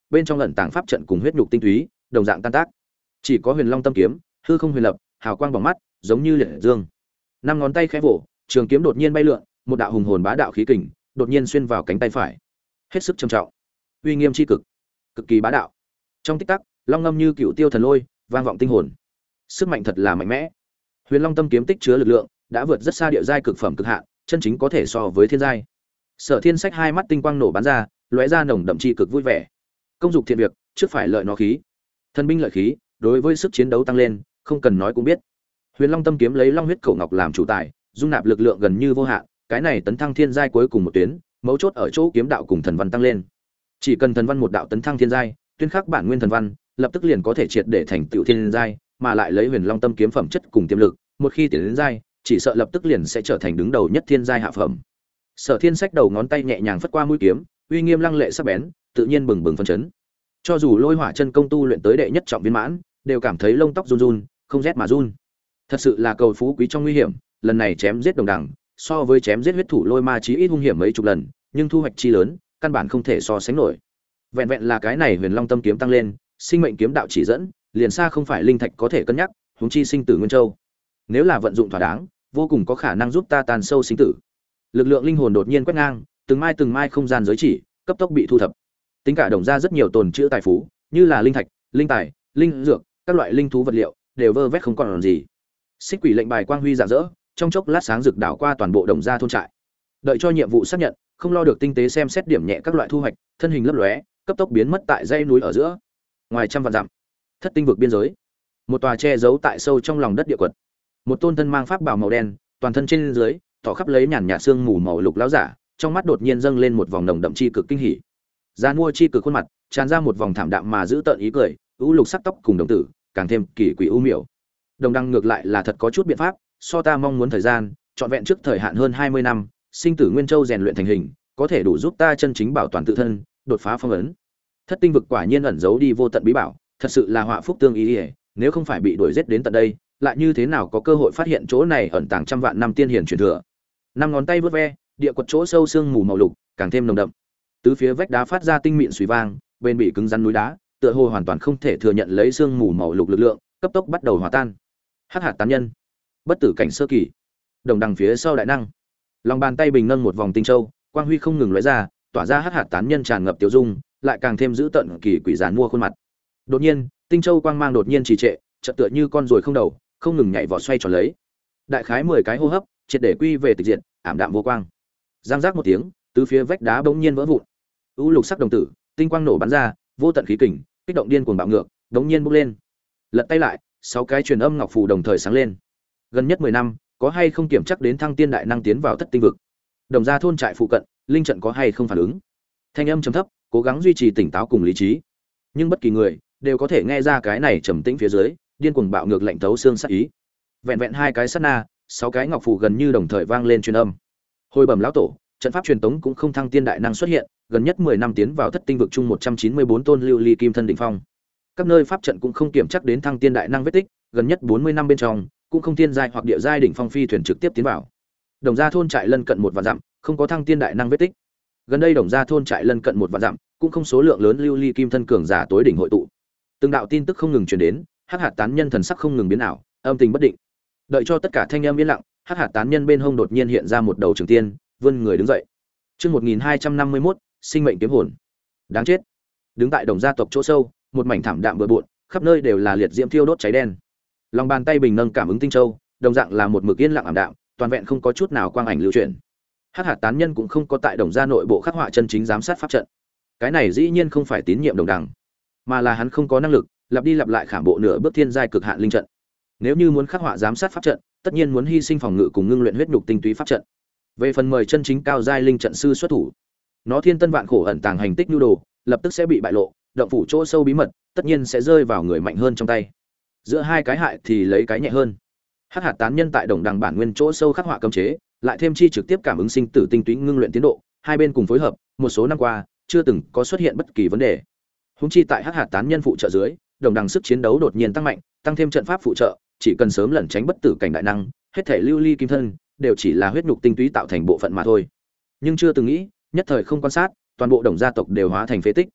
bên trong ẩn tàng pháp trận cùng huyết nhục tinh túy đồng dạng tan tác. Chỉ có Huyền Long Tâm kiếm, hư không huyền lập, hào quang bỏng mắt, giống như liệt dương. Năm ngón tay khẽ vỗ, trường kiếm đột nhiên bay lượn, một đạo hùng hồn bá đạo khí kình đột nhiên xuyên vào cánh tay phải. Hết sức trầm trọng, uy nghiêm chi cực, cực kỳ bá đạo. Trong tích tắc, long ngâm như cựu tiêu thần lôi, vang vọng tinh hồn. Sức mạnh thật là mạnh mẽ. Huyền Long Tâm kiếm tích chứa lực lượng đã vượt rất xa địa giai cực phẩm cực hạn, chân chính có thể so với thiên giai. Sở Thiên Sách hai mắt tinh quang nổ bắn ra, lóe ra nồng đậm chi cực vui vẻ. Công dục thiện việc, trước phải lợi nó khí. Thần binh lợi khí, đối với sức chiến đấu tăng lên, không cần nói cũng biết. Huyền Long Tâm kiếm lấy long huyết cổ ngọc làm chủ tài, dung nạp lực lượng gần như vô hạn, cái này tấn thăng thiên giai cuối cùng một tuyến, mấu chốt ở chỗ kiếm đạo cùng thần văn tăng lên. Chỉ cần thần văn một đạo tấn thăng thiên giai, tuyên khắc bản nguyên thần văn, lập tức liền có thể triệt để thành tựu thiên giai, mà lại lấy Huyền Long Tâm kiếm phẩm chất cùng tiềm lực, một khi tiến đến giai, chỉ sợ lập tức liền sẽ trở thành đứng đầu nhất thiên giai hạ phẩm. Sở Thiên Sách đầu ngón tay nhẹ nhàng phất qua mũi kiếm, uy nghiêm lăng lệ sắc bén, tự nhiên bừng bừng phấn chấn. Cho dù Lôi Hỏa chân công tu luyện tới đệ nhất trọng viên mãn, đều cảm thấy lông tóc run run, không rét mà run. Thật sự là cầu phú quý trong nguy hiểm, lần này chém giết đồng đẳng, so với chém giết huyết thủ Lôi Ma chí ít hung hiểm mấy chục lần, nhưng thu hoạch chi lớn, căn bản không thể so sánh nổi. Vẹn vẹn là cái này Huyền Long Tâm kiếm tăng lên, sinh mệnh kiếm đạo chỉ dẫn, liền xa không phải linh thạch có thể cân nhắc, huống chi sinh tử nguyên châu. Nếu là vận dụng thỏa đáng, vô cùng có khả năng giúp ta tàn sâu sinh tử. Lực lượng linh hồn đột nhiên quét ngang, từng mai không gian giới chỉ cấp tốc bị thu thập. Tính cả đồng ra rất nhiều tồn trữ tài phú, như là linh thạch, linh tài, linh dược, các loại linh thú vật liệu, đều vơ vét không còn làm gì. Xích quỷ lệnh bài quang huy rạng rỡ, trong chốc lát sáng rực đảo qua toàn bộ đồng gia thôn trại. Đợi cho nhiệm vụ xác nhận, không lo được tinh tế xem xét điểm nhẹ các loại thu hoạch, thân hình lấp lóe, cấp tốc biến mất tại dãy núi ở giữa. Ngoài trăm vạn dặm, Thất Tinh vực biên giới, một tòa che giấu tại sâu trong lòng đất địa quật. Một tôn thân mang pháp bào màu đen, toàn thân trên dưới tỏ khắp lấy nhàn nhạt xương mù màu lục lão giả, trong mắt đột nhiên dâng lên một vòng nồng đậm chi cực kinh hỉ. Giàn mua chi cực khuôn mặt, tràn ra một vòng thảm đạm mà giữ tợn ý cười, u lục sắc tóc cùng đồng tử, càng thêm kỳ quỷ u miểu. Đồng đăng ngược lại là thật có chút biện pháp, so ta mong muốn thời gian, trọn vẹn trước thời hạn hơn 20 năm, sinh tử nguyên châu rèn luyện thành hình, có thể đủ giúp ta chân chính bảo toàn tự thân, đột phá phong ấn. Thất Tinh vực quả nhiên ẩn giấu đi vô tận bí bảo, thật sự là họa phúc tương ý, nếu không phải bị đuổi giết đến tận đây, lại như thế nào có cơ hội phát hiện chỗ này ẩn tàng trăm vạn năm tiên hiển truyền thừa. Năm ngón tay vớt ve, địa quật chỗ sâu xương mù màu lục càng thêm nồng đậm. Tứ phía vách đá phát ra tinh mịn xùy vang, bên bị cứng rắn núi đá, tựa hồ hoàn toàn không thể thừa nhận lấy xương mù màu lục lực lượng, cấp tốc bắt đầu hòa tan. Hắc hạt tán nhân, bất tử cảnh sơ kỳ. Đồng đằng phía sau đại năng, lòng bàn tay bình nâng một vòng tinh châu, quang huy không ngừng lóe ra, tỏa ra hắc hạt tán nhân tràn ngập tiêu dung, lại càng thêm giữ tận kỳ quỷ giàn mua khuôn mặt. Đột nhiên, tinh châu quang mang đột nhiên trì trệ, chợt tựa như con ruồi không đầu, không ngừng nhảy vọt xoay tròn lấy. Đại khái 10 cái hô hấp, triệt để quy về tịch diệt, ảm đạm vô quang. Giang giác một tiếng, tứ phía vách đá bỗng nhiên vỡ vụn. U lục sắc đồng tử, tinh quang nổ bắn ra, vô tận khí kình, kích động điên cuồng bạo ngược, bỗng nhiên bốc lên. Lật tay lại, 6 cái truyền âm ngọc phù đồng thời sáng lên. Gần nhất 10 năm, có hay không kiểm chắc đến thăng tiên đại năng tiến vào Thất Tinh vực? Đồng gia thôn trại phụ cận, linh trận có hay không phản ứng? Thanh âm trầm thấp, cố gắng duy trì tỉnh táo cùng lý trí. Nhưng bất kỳ người đều có thể nghe ra cái này trầm tĩnh phía dưới, điên cuồng bạo ngược lạnh thấu xương sát ý. Vẹn vẹn 2 cái sát na, 6 cái ngọc phù gần như đồng thời vang lên truyền âm. Hồi bẩm lão tổ, trận pháp truyền tống cũng không thăng tiên đại năng xuất hiện, gần nhất 10 năm tiến vào Thất Tinh vực chung 194 tôn lưu ly kim thân đỉnh phong. Các nơi pháp trận cũng không kiểm chắc đến thăng tiên đại năng vết tích, gần nhất 40 năm bên trong, cũng không thiên giai hoặc địa giai đỉnh phong phi thuyền trực tiếp tiến vào. Đồng gia thôn trại lân cận 1 vạn dặm, không có thăng tiên đại năng vết tích. Gần đây đồng gia thôn trại lân cận 1 vạn dặm, cũng không số lượng lớn lưu ly kim thân cường giả tối đỉnh hội tụ. Từng đạo tin tức không ngừng truyền đến, hắc hạt tán nhân thần sắc không ngừng biến ảo, âm tình bất định. Đợi cho tất cả thanh âm yên lặng, hắc hạt tán nhân bên hông đột nhiên hiện ra một đầu trường tiên, vươn người đứng dậy. Chương 1251, sinh mệnh kiếm hồn. Đáng chết. Đứng tại đồng gia tộc chỗ sâu, một mảnh thảm đạm bừa bộn, khắp nơi đều là liệt diễm thiêu đốt cháy đen. Lòng bàn tay bình nâng cảm ứng tinh châu, đồng dạng là một mực yên lặng ảm đạm, toàn vẹn không có chút nào quang ảnh lưu chuyển. Hắc hạt tán nhân cũng không có tại đồng gia nội bộ khắc họa chân chính giám sát pháp trận. Cái này dĩ nhiên không phải tín nhiệm đồng đẳng, mà là hắn không có năng lực lặp đi lặp lại khảm bộ nửa bước thiên giai cực hạn linh trận. Nếu như muốn khắc họa giám sát pháp trận, tất nhiên muốn hy sinh phòng ngự cùng ngưng luyện huyết nhục tinh túy pháp trận. Về phần mời chân chính cao giai linh trận sư xuất thủ, nó thiên tân vạn khổ ẩn tàng hành tích nhu đồ, lập tức sẽ bị bại lộ, động phủ chỗ sâu bí mật, tất nhiên sẽ rơi vào người mạnh hơn trong tay. Giữa hai cái hại thì lấy cái nhẹ hơn. Hắc hạt tán nhân tại đồng đằng bản nguyên chỗ sâu khắc họa cấm chế, lại thêm chi trực tiếp cảm ứng sinh tử tinh túy ngưng luyện tiến độ, hai bên cùng phối hợp, một số năm qua chưa từng có xuất hiện bất kỳ vấn đề. Húng chi tại hắc hạt tán nhân phụ trợ dưới, đồng đằng sức chiến đấu đột nhiên tăng mạnh, tăng thêm trận pháp phụ trợ, chỉ cần sớm lẩn tránh bất tử cảnh đại năng, hết thể lưu ly kim thân đều chỉ là huyết nhục tinh túy tạo thành bộ phận mà thôi. Nhưng chưa từng nghĩ, nhất thời không quan sát, toàn bộ đồng gia tộc đều hóa thành phế tích.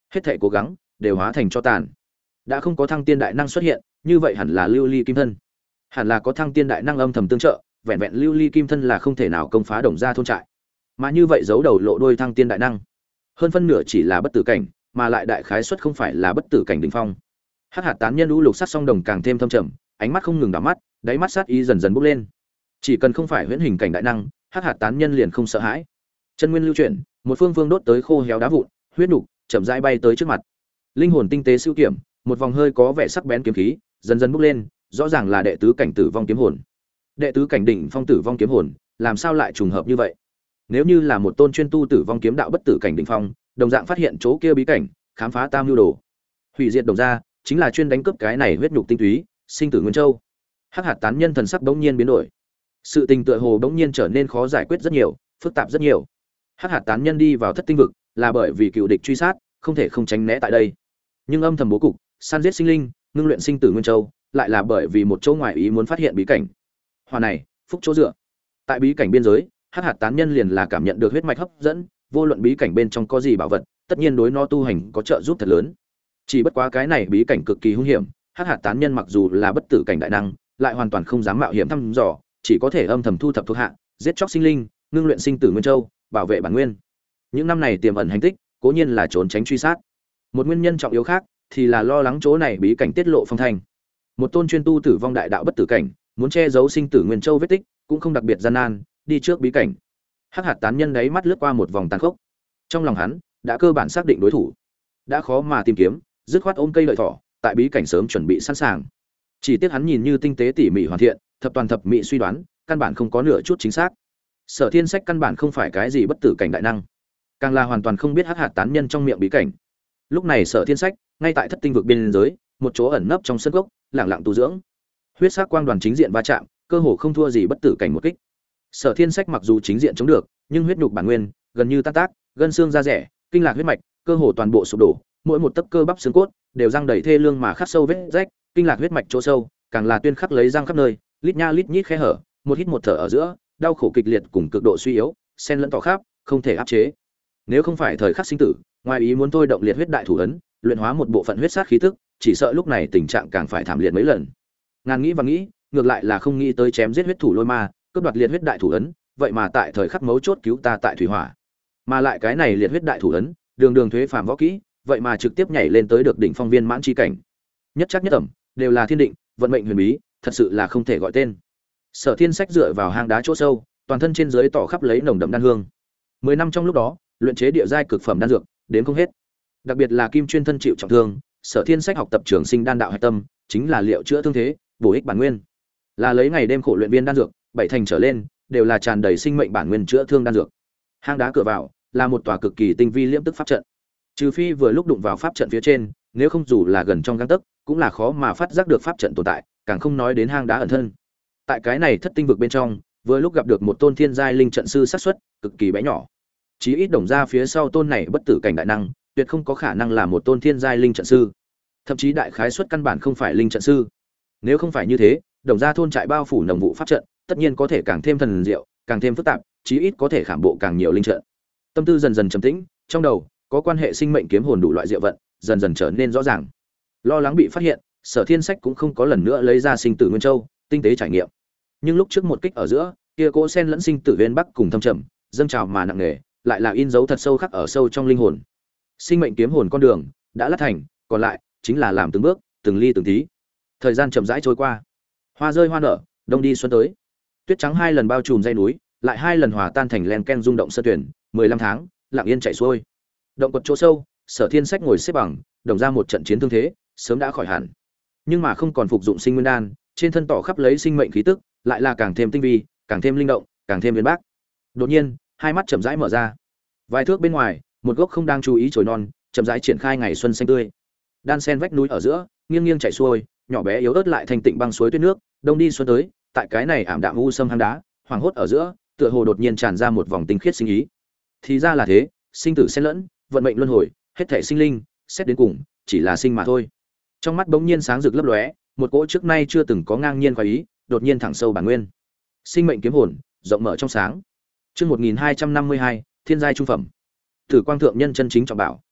Hết thảy cố gắng đều hóa thành cho tàn. Đã không có thăng tiên đại năng xuất hiện, như vậy hẳn là lưu ly kim thân. Hẳn là có thăng tiên đại năng âm thầm tương trợ, vẹn vẹn lưu ly kim thân là không thể nào công phá Đồng gia thôn trại. Mà như vậy giấu đầu lộ đuôi thăng tiên đại năng, hơn phân nửa chỉ là bất tử cảnh, mà lại đại khái suất không phải là bất tử cảnh đỉnh phong. Hắc hạt tán nhân lũ lục sát song đồng càng thêm thâm trầm, ánh mắt không ngừng đảo mắt, đáy mắt sát ý dần dần bốc lên. Chỉ cần không phải huyễn hình cảnh đại năng, hắc hạt tán nhân liền không sợ hãi. Chân nguyên lưu chuyển, một phương phương đốt tới khô héo đá vụn, huyết nục chậm rãi bay tới trước mặt. Linh hồn tinh tế siêu kiểm, một vòng hơi có vẻ sắc bén kiếm khí, dần dần bốc lên, rõ ràng là đệ tứ cảnh tử vong kiếm hồn. Đệ tứ cảnh đỉnh phong tử vong kiếm hồn, làm sao lại trùng hợp như vậy? Nếu như là một tôn chuyên tu tử vong kiếm đạo bất tử cảnh đỉnh phong, đồng dạng phát hiện chỗ kia bí cảnh, khám phá tam lưu đồ, hủy diệt Đồng gia, chính là chuyên đánh cướp cái này huyết nhục tinh túy, sinh tử nguyên châu. Hắc hạt tán nhân thần sắc bỗng nhiên biến đổi. Sự tình tựa hồ bỗng nhiên trở nên khó giải quyết rất nhiều, phức tạp rất nhiều. Hắc hạt tán nhân đi vào thất tinh vực, là bởi vì cựu địch truy sát, không thể không tránh né tại đây. Nhưng âm thầm bố cục, săn giết sinh linh, ngưng luyện sinh tử nguyên châu, lại là bởi vì một chỗ ngoài ý muốn phát hiện bí cảnh. Hòa này, phúc chỗ dựa. Tại bí cảnh biên giới, hắc hạt tán nhân liền là cảm nhận được huyết mạch hấp dẫn, vô luận bí cảnh bên trong có gì bảo vật, tất nhiên đối nó tu hành có trợ giúp thật lớn. Chỉ bất quá cái này bí cảnh cực kỳ hung hiểm, hắc hạt tán nhân mặc dù là bất tử cảnh đại năng, lại hoàn toàn không dám mạo hiểm thăm dò, chỉ có thể âm thầm thu thập thuộc hạ, giết chóc sinh linh, ngưng luyện sinh tử nguyên châu, bảo vệ bản nguyên. Những năm này tiềm ẩn hành tích, cố nhiên là trốn tránh truy sát. Một nguyên nhân trọng yếu khác thì là lo lắng chỗ này bí cảnh tiết lộ phong thanh. Một tôn chuyên tu tử vong đại đạo bất tử cảnh, muốn che giấu sinh tử nguyên châu vết tích, cũng không đặc biệt gian nan, đi trước bí cảnh. Hắc hạt tán nhân đấy mắt lướt qua một vòng tàn khốc. Trong lòng hắn đã cơ bản xác định đối thủ, đã khó mà tìm kiếm, dứt khoát ôm cây lợi thỏ, tại bí cảnh sớm chuẩn bị sẵn sàng. Chỉ tiếc hắn nhìn như tinh tế tỉ mỉ hoàn thiện, thập toàn thập mỹ suy đoán, căn bản không có nửa chút chính xác. Sở Thiên Sách căn bản không phải cái gì bất tử cảnh đại năng, càng là hoàn toàn không biết hắc hạt tán nhân trong miệng bí cảnh. Lúc này Sở Thiên Sách ngay tại thất tinh vực biên giới, một chỗ ẩn nấp trong sân gốc, lặng lặng tu dưỡng. Huyết sắc quang đoàn chính diện va chạm, cơ hồ không thua gì bất tử cảnh một kích. Sở Thiên Sách mặc dù chính diện chống được, nhưng huyết nhục bản nguyên gần như tan tác, gân xương da rẻ, kinh lạc huyết mạch, cơ hồ toàn bộ sụp đổ, mỗi một tấc cơ bắp xương cốt đều răng đầy thê lương mà khắc sâu vết rách, kinh lạc huyết mạch chỗ sâu, càng là tuyên khắc lấy răng khắp nơi, lít nha lít nhít khe hở, một hít một thở ở giữa, đau khổ kịch liệt cùng cực độ suy yếu, xen lẫn tỏ khắp, không thể áp chế. Nếu không phải thời khắc sinh tử, ngoài ý muốn thôi động liệt huyết đại thủ ấn, luyện hóa một bộ phận huyết sát khí tức, chỉ sợ lúc này tình trạng càng phải thảm liệt mấy lần. Ngàn nghĩ và nghĩ, ngược lại là không nghĩ tới chém giết huyết thủ lôi ma, cướp đoạt liệt huyết đại thủ ấn, vậy mà tại thời khắc mấu chốt cứu ta tại thủy hỏa. Mà lại cái này liệt huyết đại thủ ấn, đường đường thuế phàm võ kỹ, vậy mà trực tiếp nhảy lên tới được đỉnh phong viên mãn chi cảnh. Nhất chắc nhất ẩm, đều là thiên định, vận mệnh huyền bí, thật sự là không thể gọi tên. Sở Thiên Sách dựa vào hang đá chỗ sâu, toàn thân trên dưới tỏ khắp lấy nồng đậm đan hương. 10 năm trong lúc đó, luyện chế địa giai cực phẩm đan dược, đến không hết. Đặc biệt là kim chuyên thân chịu trọng thương, Sở Thiên Sách học tập trường sinh đan đạo hạch tâm, chính là liệu chữa thương thế, bổ ích bản nguyên. Là lấy ngày đêm khổ luyện viên đan dược, bảy thành trở lên, đều là tràn đầy sinh mệnh bản nguyên chữa thương đan dược. Hang đá cửa vào là một tòa cực kỳ tinh vi liễm tức pháp trận. Trừ phi vừa lúc đụng vào pháp trận phía trên, nếu không dù là gần trong gang tấc, cũng là khó mà phát giác được pháp trận tồn tại, càng không nói đến hang đá ẩn thân. Tại cái này thất tinh vực bên trong, vừa lúc gặp được một tôn thiên giai linh trận sư xác suất cực kỳ bé nhỏ. Chí ít Đồng gia phía sau tôn này bất tử cảnh đại năng, tuyệt không có khả năng là một tôn thiên giai linh trận sư. Thậm chí đại khái suất căn bản không phải linh trận sư. Nếu không phải như thế, Đồng gia thôn trại bao phủ nồng vụ pháp trận, tất nhiên có thể càng thêm thần diệu, càng thêm phức tạp, chí ít có thể khảm bộ càng nhiều linh trận. Tâm tư dần dần trầm tĩnh, trong đầu có quan hệ sinh mệnh kiếm hồn đủ loại diệu vận, dần dần trở nên rõ ràng. Lo lắng bị phát hiện, Sở Thiên Sách cũng không có lần nữa lấy ra sinh tử nguyên châu, tinh tế trải nghiệm. Nhưng lúc trước một kích ở giữa, kia cỗ sen lẫn sinh tử viên bắc cùng thâm trầm, dâng trào mà nặng nề, lại là in dấu thật sâu khắc ở sâu trong linh hồn. Sinh mệnh kiếm hồn con đường đã lát thành, còn lại chính là làm từng bước, từng ly từng tí. Thời gian chậm rãi trôi qua, hoa rơi hoa nở, đông đi xuân tới. Tuyết trắng hai lần bao trùm dãy núi, lại hai lần hòa tan thành len ken rung động sơn tuyển, 15 tháng, lặng yên chảy xuôi. Động quật chỗ sâu, Sở Thiên Sách ngồi xếp bằng, đồng ra một trận chiến thương thế, sớm đã khỏi hẳn. Nhưng mà không còn phục dụng sinh nguyên đan, trên thân tỏ khắp lấy sinh mệnh khí tức, lại là càng thêm tinh vi, càng thêm linh động, càng thêm biến bác. Đột nhiên, hai mắt chậm rãi mở ra. Vài thước bên ngoài, một gốc không đang chú ý chồi non, chậm rãi triển khai ngày xuân xanh tươi. Đan sen vách núi ở giữa, nghiêng nghiêng chảy xuôi, nhỏ bé yếu ớt lại thành tịnh băng suối tuyết nước, đông đi xuân tới, tại cái này ảm đạm u sâm hang đá, hoàng hốt ở giữa, tựa hồ đột nhiên tràn ra một vòng tinh khiết sinh ý. Thì ra là thế, sinh tử xen lẫn, vận mệnh luân hồi, hết thảy sinh linh, xét đến cùng, chỉ là sinh mà thôi. Trong mắt bỗng nhiên sáng rực lấp lóe, một cỗ trước nay chưa từng có ngang nhiên khoái ý, đột nhiên thẳng sâu bản nguyên. Sinh mệnh kiếm hồn, rộng mở trong sáng. Chương 1252, thiên giai trung phẩm. Tử quang thượng nhân chân chính trọng bảo.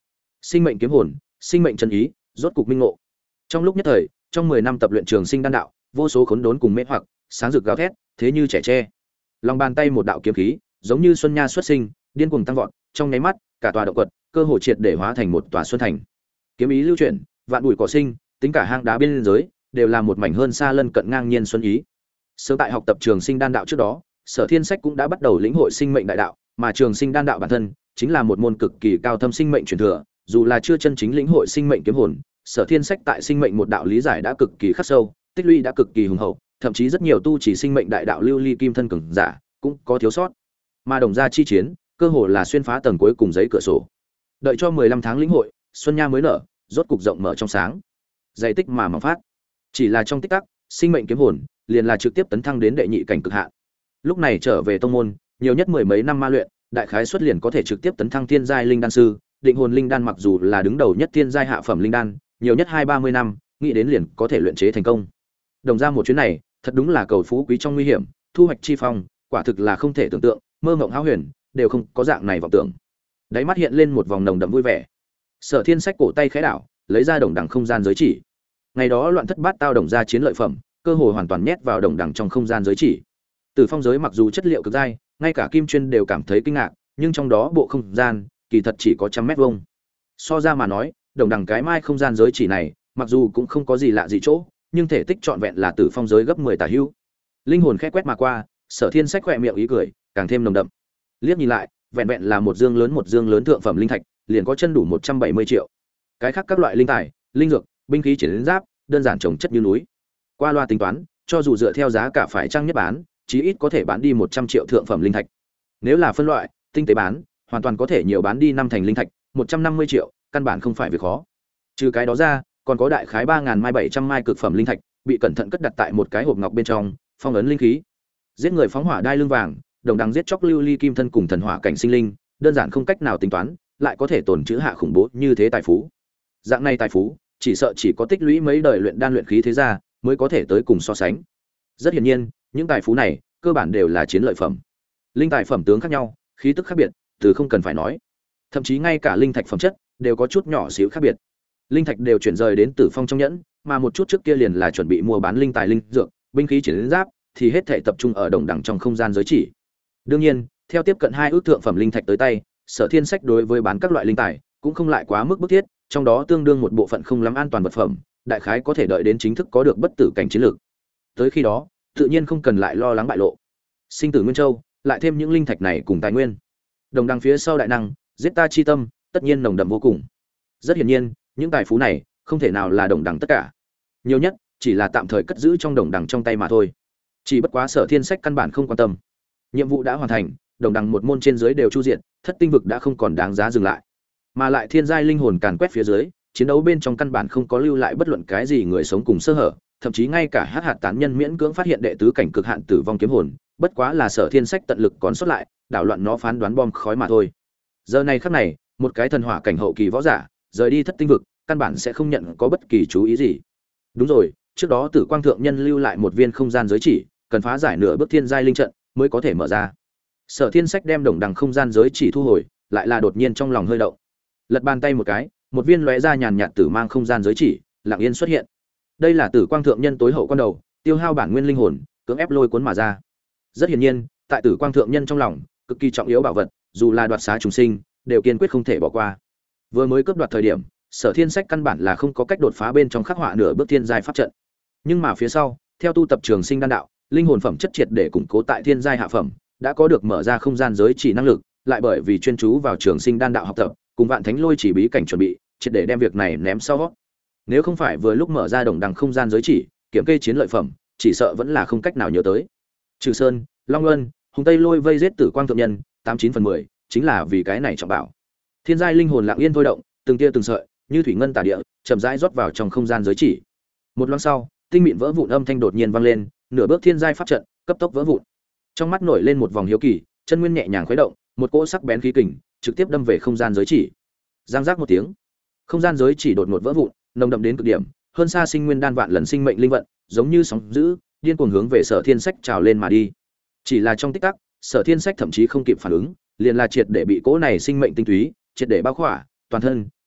Sinh mệnh kiếm hồn, sinh mệnh chân ý, rốt cục minh ngộ. Trong lúc nhất thời, trong 10 năm tập luyện trường sinh đan đạo, vô số khốn đốn cùng mê hoặc, sáng rực gào thét, thế như trẻ tre. Lòng bàn tay một đạo kiếm khí, giống như xuân nha xuất sinh, điên cuồng tăng vọt, trong nháy mắt, cả tòa động quật, cơ hồ triệt để hóa thành một tòa xuân thành. Kiếm ý lưu chuyển, vạn bụi cỏ sinh, tính cả hang đá bên giới, đều là một mảnh hơn xa lân cận ngang nhiên xuân ý. Sớm tại học tập trường sinh đan đạo trước đó, Sở Thiên Sách cũng đã bắt đầu lĩnh hội sinh mệnh đại đạo, mà trường sinh đan đạo bản thân chính là một môn cực kỳ cao thâm sinh mệnh truyền thừa, dù là chưa chân chính lĩnh hội sinh mệnh kiếm hồn, Sở Thiên Sách tại sinh mệnh một đạo lý giải đã cực kỳ khắc sâu, tích lũy đã cực kỳ hùng hậu, thậm chí rất nhiều tu chỉ sinh mệnh đại đạo lưu ly kim thân cường giả cũng có thiếu sót. Mà đồng gia chi chiến, cơ hồ là xuyên phá tầng cuối cùng giấy cửa sổ. Đợi cho 15 tháng lĩnh hội, xuân nha mới nở, rốt cục rộng mở trong sáng. Dày tích mà phát. Chỉ là trong tích tắc, sinh mệnh kiếm hồn liền là trực tiếp tấn thăng đến đệ nhị cảnh cực hạn. Lúc này trở về tông môn, nhiều nhất mười mấy năm ma luyện, đại khái xuất liền có thể trực tiếp tấn thăng thiên giai linh đan sư, định hồn linh đan mặc dù là đứng đầu nhất thiên giai hạ phẩm linh đan, nhiều nhất 2-30 năm, nghĩ đến liền có thể luyện chế thành công. Đồng ra một chuyến này, thật đúng là cầu phú quý trong nguy hiểm, thu hoạch chi phong, quả thực là không thể tưởng tượng, mơ mộng hão huyền, đều không có dạng này vọng tưởng. Đáy mắt hiện lên một vòng nồng đậm vui vẻ. Sở Thiên Sách cổ tay khẽ đảo, lấy ra đồng đẳng không gian giới chỉ. Ngày đó loạn thất bát tao đồng ra chiến lợi phẩm, cơ hội hoàn toàn nhét vào đồng đẳng trong không gian giới chỉ. Từ phong giới mặc dù chất liệu cực dai, ngay cả kim chuyên đều cảm thấy kinh ngạc, nhưng trong đó bộ không gian kỳ thật chỉ có 100 m². So ra mà nói, đồng đẳng cái mai không gian giới chỉ này, mặc dù cũng không có gì lạ gì chỗ, nhưng thể tích trọn vẹn là từ phong giới gấp 10 tả hữu. Linh hồn khẽ quét mà qua, Sở Thiên Sách khẽ miệng ý cười, càng thêm nồng đậm. Liếc nhìn lại, vẹn vẹn là một dương lớn thượng phẩm linh thạch, liền có chân đủ 170 triệu. Cái khác các loại linh tài, linh dược, binh khí chiến giáp, đơn giản trồng chất như núi. Qua loa tính toán, cho dù dựa theo giá cả phải chăng nhất bán, chí ít có thể bán đi 100 triệu thượng phẩm linh thạch. Nếu là phân loại, tinh tế bán, hoàn toàn có thể nhiều bán đi 5 thành linh thạch, 150 triệu, căn bản không phải việc khó. Trừ cái đó ra, còn có đại khái 3000 mai 700 mai cực phẩm linh thạch, bị cẩn thận cất đặt tại một cái hộp ngọc bên trong, phong ấn linh khí. Giết người phóng hỏa đai lưng vàng, đồng đẳng giết chóc lưu ly kim thân cùng thần hỏa cảnh sinh linh, đơn giản không cách nào tính toán, lại có thể tồn trữ hạ khủng bố như thế tài phú. Dạng này tài phú, chỉ sợ chỉ có tích lũy mấy đời luyện đan luyện khí thế gia mới có thể tới cùng so sánh. Rất hiển nhiên, những tài phú này cơ bản đều là chiến lợi phẩm. Linh tài phẩm tướng khác nhau, khí tức khác biệt, từ không cần phải nói. Thậm chí ngay cả linh thạch phẩm chất đều có chút nhỏ xíu khác biệt. Linh thạch đều chuyển rời đến Tử Phong trong nhẫn, mà một chút trước kia liền là chuẩn bị mua bán linh tài linh dược, binh khí chiến giáp thì hết thảy tập trung ở đồng đẳng trong không gian giới chỉ. Đương nhiên, theo tiếp cận 2 ước thượng phẩm linh thạch tới tay, Sở Thiên Sách đối với bán các loại linh tài cũng không lại quá mức bức thiết, trong đó tương đương một bộ phận không lắm an toàn vật phẩm, đại khái có thể đợi đến chính thức có được bất tử cảnh chiến lược. Tới khi đó, tự nhiên không cần lại lo lắng bại lộ. Sinh tử Nguyên Châu, lại thêm những linh thạch này cùng tài nguyên. Đồng đằng phía sau đại năng, giết ta chi tâm, tất nhiên nồng đậm vô cùng. Rất hiển nhiên, những tài phú này không thể nào là đồng đằng tất cả. Nhiều nhất chỉ là tạm thời cất giữ trong đồng đằng trong tay mà thôi. Chỉ bất quá Sở Thiên Sách căn bản không quan tâm. Nhiệm vụ đã hoàn thành, đồng đằng một môn trên dưới đều chu diện, thất tinh vực đã không còn đáng giá dừng lại. Mà lại thiên giai linh hồn càn quét phía dưới, chiến đấu bên trong căn bản không có lưu lại bất luận cái gì người sống cùng sơ hở, thậm chí ngay cả hắc hạt tán nhân miễn cưỡng phát hiện đệ tứ cảnh cực hạn tử vong kiếm hồn, bất quá là Sở Thiên Sách tận lực còn sót lại, đảo loạn nó phán đoán bom khói mà thôi. Giờ này khắc này, một cái thần hỏa cảnh hậu kỳ võ giả, rời đi thất tinh vực, căn bản sẽ không nhận có bất kỳ chú ý gì. Đúng rồi, trước đó Tử Quang thượng nhân lưu lại một viên không gian giới chỉ, cần phá giải nửa bước thiên giai linh trận mới có thể mở ra. Sở Thiên Sách đem đồng đằng không gian giới chỉ thu hồi, lại là đột nhiên trong lòng hơi động. Lật bàn tay một cái, một viên lóe ra nhàn nhạt tử mang không gian giới chỉ, lặng yên xuất hiện. Đây là Tử Quang thượng nhân tối hậu quan đầu, tiêu hao bản nguyên linh hồn, cưỡng ép lôi cuốn mà ra. Rất hiển nhiên, tại Tử Quang thượng nhân trong lòng, cực kỳ trọng yếu bảo vật, dù là đoạt xá trùng sinh, đều kiên quyết không thể bỏ qua. Vừa mới cướp đoạt thời điểm, Sở Thiên Sách căn bản là không có cách đột phá bên trong khắc họa nửa bước thiên giai pháp trận. Nhưng mà phía sau, theo tu tập trường sinh đan đạo, linh hồn phẩm chất triệt để củng cố tại thiên giai hạ phẩm, đã có được mở ra không gian giới chỉ năng lực, lại bởi vì chuyên chú vào trường sinh đan đạo học tập, cùng vạn thánh lôi chỉ bí cảnh chuẩn bị, triệt để đem việc này ném sau. Nếu không phải vừa lúc mở ra đồng đằng không gian giới chỉ, kiểm kê chiến lợi phẩm, chỉ sợ vẫn là không cách nào nhớ tới. Trừ Sơn, Long Luân, Hùng Tây Lôi vây giết Tử Quang thượng nhân, 89/10, chính là vì cái này trọng bảo. Thiên giai linh hồn lặng yên thôi động, từng tia từng sợi, như thủy ngân tả địa, chậm rãi rót vào trong không gian giới chỉ. Một loáng sau, tinh mịn vỡ vụn âm thanh đột nhiên vang lên, nửa bước thiên giai pháp trận, cấp tốc vỡ vụn. Trong mắt nổi lên một vòng hiếu kỳ, chân nguyên nhẹ nhàng khuấy động, một cỗ sắc bén khí kình trực tiếp đâm về không gian giới chỉ. Giang giác một tiếng, không gian giới chỉ đột ngột vỡ vụn, nồng đậm đến cực điểm, hơn xa sinh nguyên đan vạn lần sinh mệnh linh vận, giống như sóng dữ, điên cuồng hướng về Sở Thiên Sách trào lên mà đi. Chỉ là trong tích tắc, Sở Thiên Sách thậm chí không kịp phản ứng, liền là triệt để bị cỗ này sinh mệnh tinh túy triệt để bao khỏa, toàn thân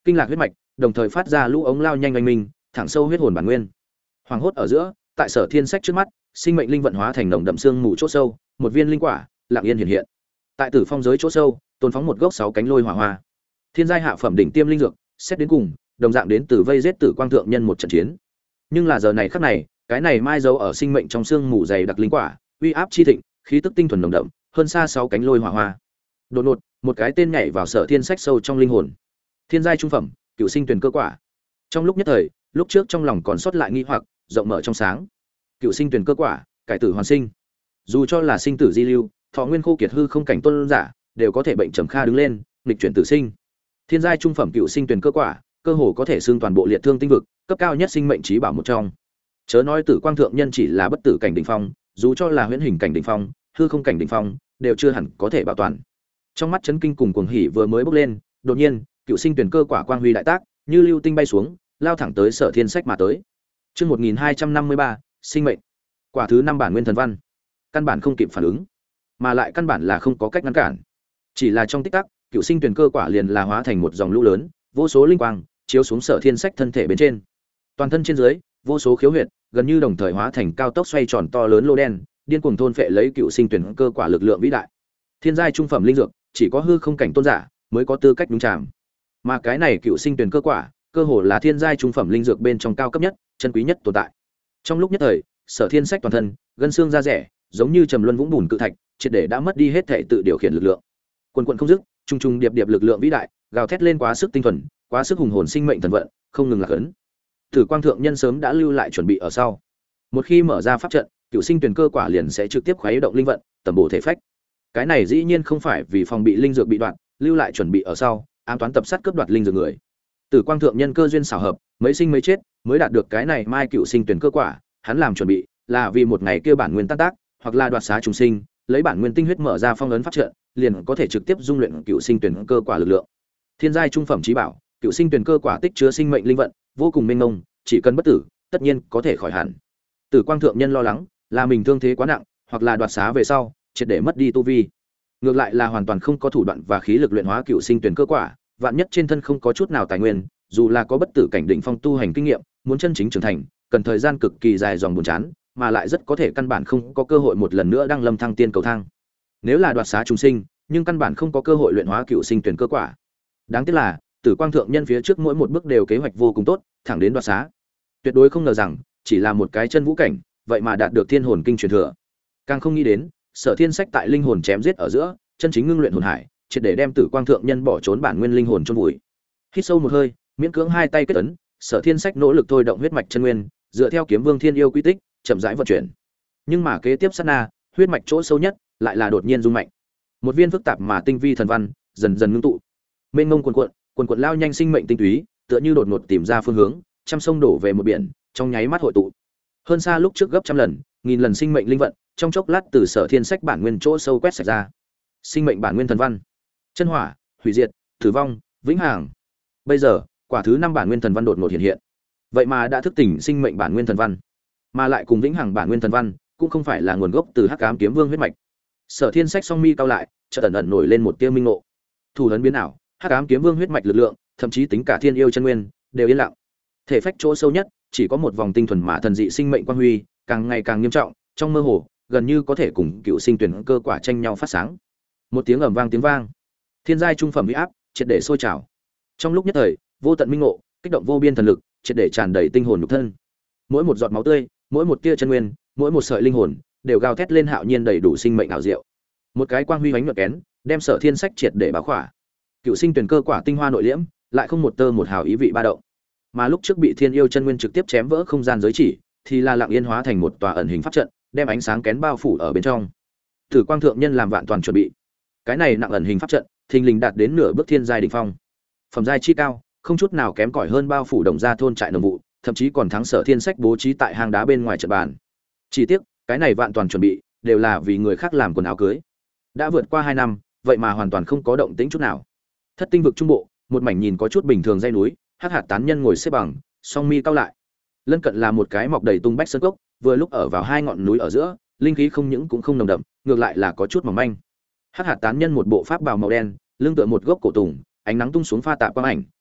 kinh lạc huyết mạch, đồng thời phát ra lũ ống lao nhanh oanh minh, thẳng sâu huyết hồn bản nguyên. Hoàng hốt ở giữa, tại Sở Thiên Sách trước mắt, sinh mệnh linh vận hóa thành nồng đậm xương mù chỗ sâu, một viên linh quả lặng yên hiện hiện. Tại Tử Phong giới chỗ sâu, tồn phóng một gốc 6 cánh lôi hỏa hoa. Thiên giai hạ phẩm đỉnh tiêm linh dược, xét đến cùng, đồng dạng đến từ vây giết Tử Quang thượng nhân một trận chiến. Nhưng là giờ này khắc này, cái này mai dấu ở sinh mệnh trong xương mù dày đặc linh quả, uy áp chi thịnh, khí tức tinh thuần nồng đậm, hơn xa 6 cánh lôi hỏa hoa. Đột ngột, một cái tên nhảy vào Sở Thiên Sách sâu trong linh hồn. Thiên giai trung phẩm, Cửu Sinh Tuyển cơ quả. Trong lúc nhất thời, lúc trước trong lòng còn sót lại nghi hoặc, rộng mở trong sáng. Cửu Sinh Tuyển cơ quả, cải tử hoàn sinh. Dù cho là sinh tử di lưu, thọ nguyên khô kiệt hư không cảnh tôn giả, đều có thể bệnh trầm kha đứng lên, nghịch chuyển tử sinh. Thiên giai trung phẩm Cửu Sinh Tuyển cơ quả, cơ hồ có thể xương toàn bộ liệt thương tinh vực, cấp cao nhất sinh mệnh trí bảo một trong. Chớ nói Tử Quang thượng nhân chỉ là bất tử cảnh đỉnh phong, dù cho là huyễn hình cảnh đỉnh phong, hư không cảnh đỉnh phong, đều chưa hẳn có thể bảo toàn. Trong mắt chấn kinh cùng cuồng hỉ vừa mới bốc lên, đột nhiên, Cửu Sinh Tuyển cơ quả quang huy đại tác, như lưu tinh bay xuống, lao thẳng tới Sở Thiên Sách mà tới. Chương 1253, sinh mệnh. Quả thứ 5 bản nguyên thần văn. Căn bản không kịp phản ứng, mà lại căn bản là không có cách ngăn cản. Chỉ là trong tích tắc, Cửu Sinh Tuyển cơ quả liền là hóa thành một dòng lũ lớn, vô số linh quang chiếu xuống Sở Thiên Sách thân thể bên trên. Toàn thân trên dưới, vô số khiếu huyệt, gần như đồng thời hóa thành cao tốc xoay tròn to lớn lô đen, điên cuồng thôn phệ lấy Cửu Sinh Tuyển cơ quả lực lượng vĩ đại. Thiên giai trung phẩm linh dược, chỉ có hư không cảnh tôn giả mới có tư cách đúng chạm. Mà cái này Cửu Sinh Tuyển cơ quả, cơ hồ là thiên giai trung phẩm linh dược bên trong cao cấp nhất, chân quý nhất tồn tại. Trong lúc nhất thời, Sở Thiên Sách toàn thân, gân xương da rẻ, giống như trầm luân vũng bùn cự thạch, triệt để đã mất đi hết thể tự điều khiển lực lượng. Quần quần không dứt, trung trung điệp điệp lực lượng vĩ đại, gào thét lên quá sức tinh thuần, quá sức hùng hồn sinh mệnh thần vận, không ngừng lạc ấn. Tử Quang thượng nhân sớm đã lưu lại chuẩn bị ở sau. Một khi mở ra pháp trận, Cửu Sinh Tuyển cơ quả liền sẽ trực tiếp khuấy động linh vận, tầm bổ thể phách. Cái này dĩ nhiên không phải vì phòng bị linh dược bị đoạn, lưu lại chuẩn bị ở sau, ám toán tập sát cướp đoạt linh dược người. Tử Quang thượng nhân cơ duyên xảo hợp, mấy sinh mấy chết, mới đạt được cái này mai Cửu Sinh Tuyển cơ quả, hắn làm chuẩn bị, là vì một ngày kia bản nguyên tan tác, hoặc là đoạt xá trùng sinh, lấy bản nguyên tinh huyết mở ra phong ấn pháp trận, liền có thể trực tiếp dung luyện Cửu Sinh Tuyển cơ quả lực lượng. Thiên giai trung phẩm chí bảo, Cửu Sinh Tuyển cơ quả tích chứa sinh mệnh linh vận, vô cùng mênh mông, chỉ cần bất tử, tất nhiên có thể khỏi hẳn. Tử Quang thượng nhân lo lắng, là mình thương thế quá nặng, hoặc là đoạt xá về sau, triệt để mất đi tu vi. Ngược lại là hoàn toàn không có thủ đoạn và khí lực luyện hóa Cửu Sinh Tuyển cơ quả, vạn nhất trên thân không có chút nào tài nguyên, dù là có bất tử cảnh đỉnh phong tu hành kinh nghiệm, muốn chân chính trưởng thành, cần thời gian cực kỳ dài dòng buồn chán, mà lại rất có thể căn bản không có cơ hội một lần nữa đăng lâm thăng tiên cầu thang. Nếu là đoạt xá trùng sinh, nhưng căn bản không có cơ hội luyện hóa Cửu Sinh Tuyển cơ quả. Đáng tiếc là, Tử Quang thượng nhân phía trước mỗi một bước đều kế hoạch vô cùng tốt, thẳng đến đoạt xá. Tuyệt đối không ngờ rằng, chỉ là một cái chân vũ cảnh, vậy mà đạt được thiên hồn kinh truyền thừa. Càng không nghĩ đến, Sở Thiên Sách tại linh hồn chém giết ở giữa, chân chính ngưng luyện hồn hải, triệt để đem Tử Quang thượng nhân bỏ trốn bản nguyên linh hồn chôn vùi. Hít sâu một hơi, miễn cưỡng hai tay kết ấn, Sở Thiên Sách nỗ lực thôi động huyết mạch chân nguyên, dựa theo Kiếm Vương Thiên Yêu quy tích, chậm rãi vận chuyển. Nhưng mà kế tiếp sát na, huyết mạch chỗ sâu nhất lại là đột nhiên rung mạnh. Một viên phức tạp mà tinh vi thần văn dần dần ngưng tụ. Mênh mông cuồn cuộn lao nhanh sinh mệnh tinh túy, tựa như đột ngột tìm ra phương hướng, trăm sông đổ về một biển, trong nháy mắt hội tụ. Hơn xa lúc trước gấp trăm lần, nghìn lần sinh mệnh linh vận, trong chốc lát từ Sở Thiên Sách bản nguyên chỗ sâu quét sạch ra. Sinh mệnh bản nguyên thần văn, chân hỏa, hủy diệt, tử vong, vĩnh hằng. Bây giờ, quả thứ 5 bản nguyên thần văn đột ngột hiện hiện. Vậy mà đã thức tỉnh sinh mệnh bản nguyên thần văn, mà lại cùng vĩnh hằng bản nguyên thần văn, cũng không phải là nguồn gốc từ Hắc Ám Kiếm Vương huyết mạch. Sở Thiên Sách song mi cao lại, chợt ẩn ẩn nổi lên một tia minh ngộ. Thủ ấn biến ảo, Hắc Ám Kiếm Vương huyết mạch lực lượng, thậm chí tính cả thiên yêu chân nguyên, đều yên lặng. Thể phách chỗ sâu nhất, chỉ có một vòng tinh thuần mà thần dị sinh mệnh quang huy, càng ngày càng nghiêm trọng, trong mơ hồ, gần như có thể cùng Cửu Sinh Tuyển cơ quả tranh nhau phát sáng. Một tiếng ầm vang tiếng vang, thiên giai trung phẩm uy áp, triệt để sôi trào. Trong lúc nhất thời, vô tận minh ngộ, kích động vô biên thần lực, triệt để tràn đầy tinh hồn nhục thân. Mỗi một giọt máu tươi, mỗi một tia chân nguyên, mỗi một sợi linh hồn, đều gào thét lên hạo nhiên đầy đủ sinh mệnh ảo diệu. Một cái quang huy ánh nhuận kén, đem Sở Thiên Sách triệt để bao khỏa. Cửu Sinh Tuyển cơ quả tinh hoa nội liễm, lại không một tơ một hào ý vị ba động. Mà lúc trước bị thiên yêu chân nguyên trực tiếp chém vỡ không gian giới chỉ, thì là lặng yên hóa thành một tòa ẩn hình pháp trận, đem ánh sáng kén bao phủ ở bên trong. Tử Quang thượng nhân làm vạn toàn chuẩn bị. Cái này nặng ẩn hình pháp trận, thình lình đạt đến nửa bước thiên giai đỉnh phong. Phẩm giai chi cao, không chút nào kém cỏi hơn bao phủ đồng gia thôn trại nồng vụ, thậm chí còn thắng Sở Thiên Sách bố trí tại hang đá bên ngoài trận bàn. Chỉ tiếc, cái này vạn toàn chuẩn bị, đều là vì người khác làm quần áo cưới. Đã vượt qua 2 năm, vậy mà hoàn toàn không có động tĩnh chút nào. Thất tinh vực trung bộ, một mảnh nhìn có chút bình thường dãy núi, Hắc Hạt tán nhân ngồi xếp bằng, song mi cao lại. Lân cận là một cái mọc đầy tung bách sơn cốc, vừa lúc ở vào hai ngọn núi ở giữa, linh khí không những cũng không nồng đậm, ngược lại là có chút mỏng manh. Hắc Hạt tán nhân một bộ pháp bào màu đen, lưng tựa một gốc cổ tùng, ánh nắng tung xuống pha tạ quang ảnh,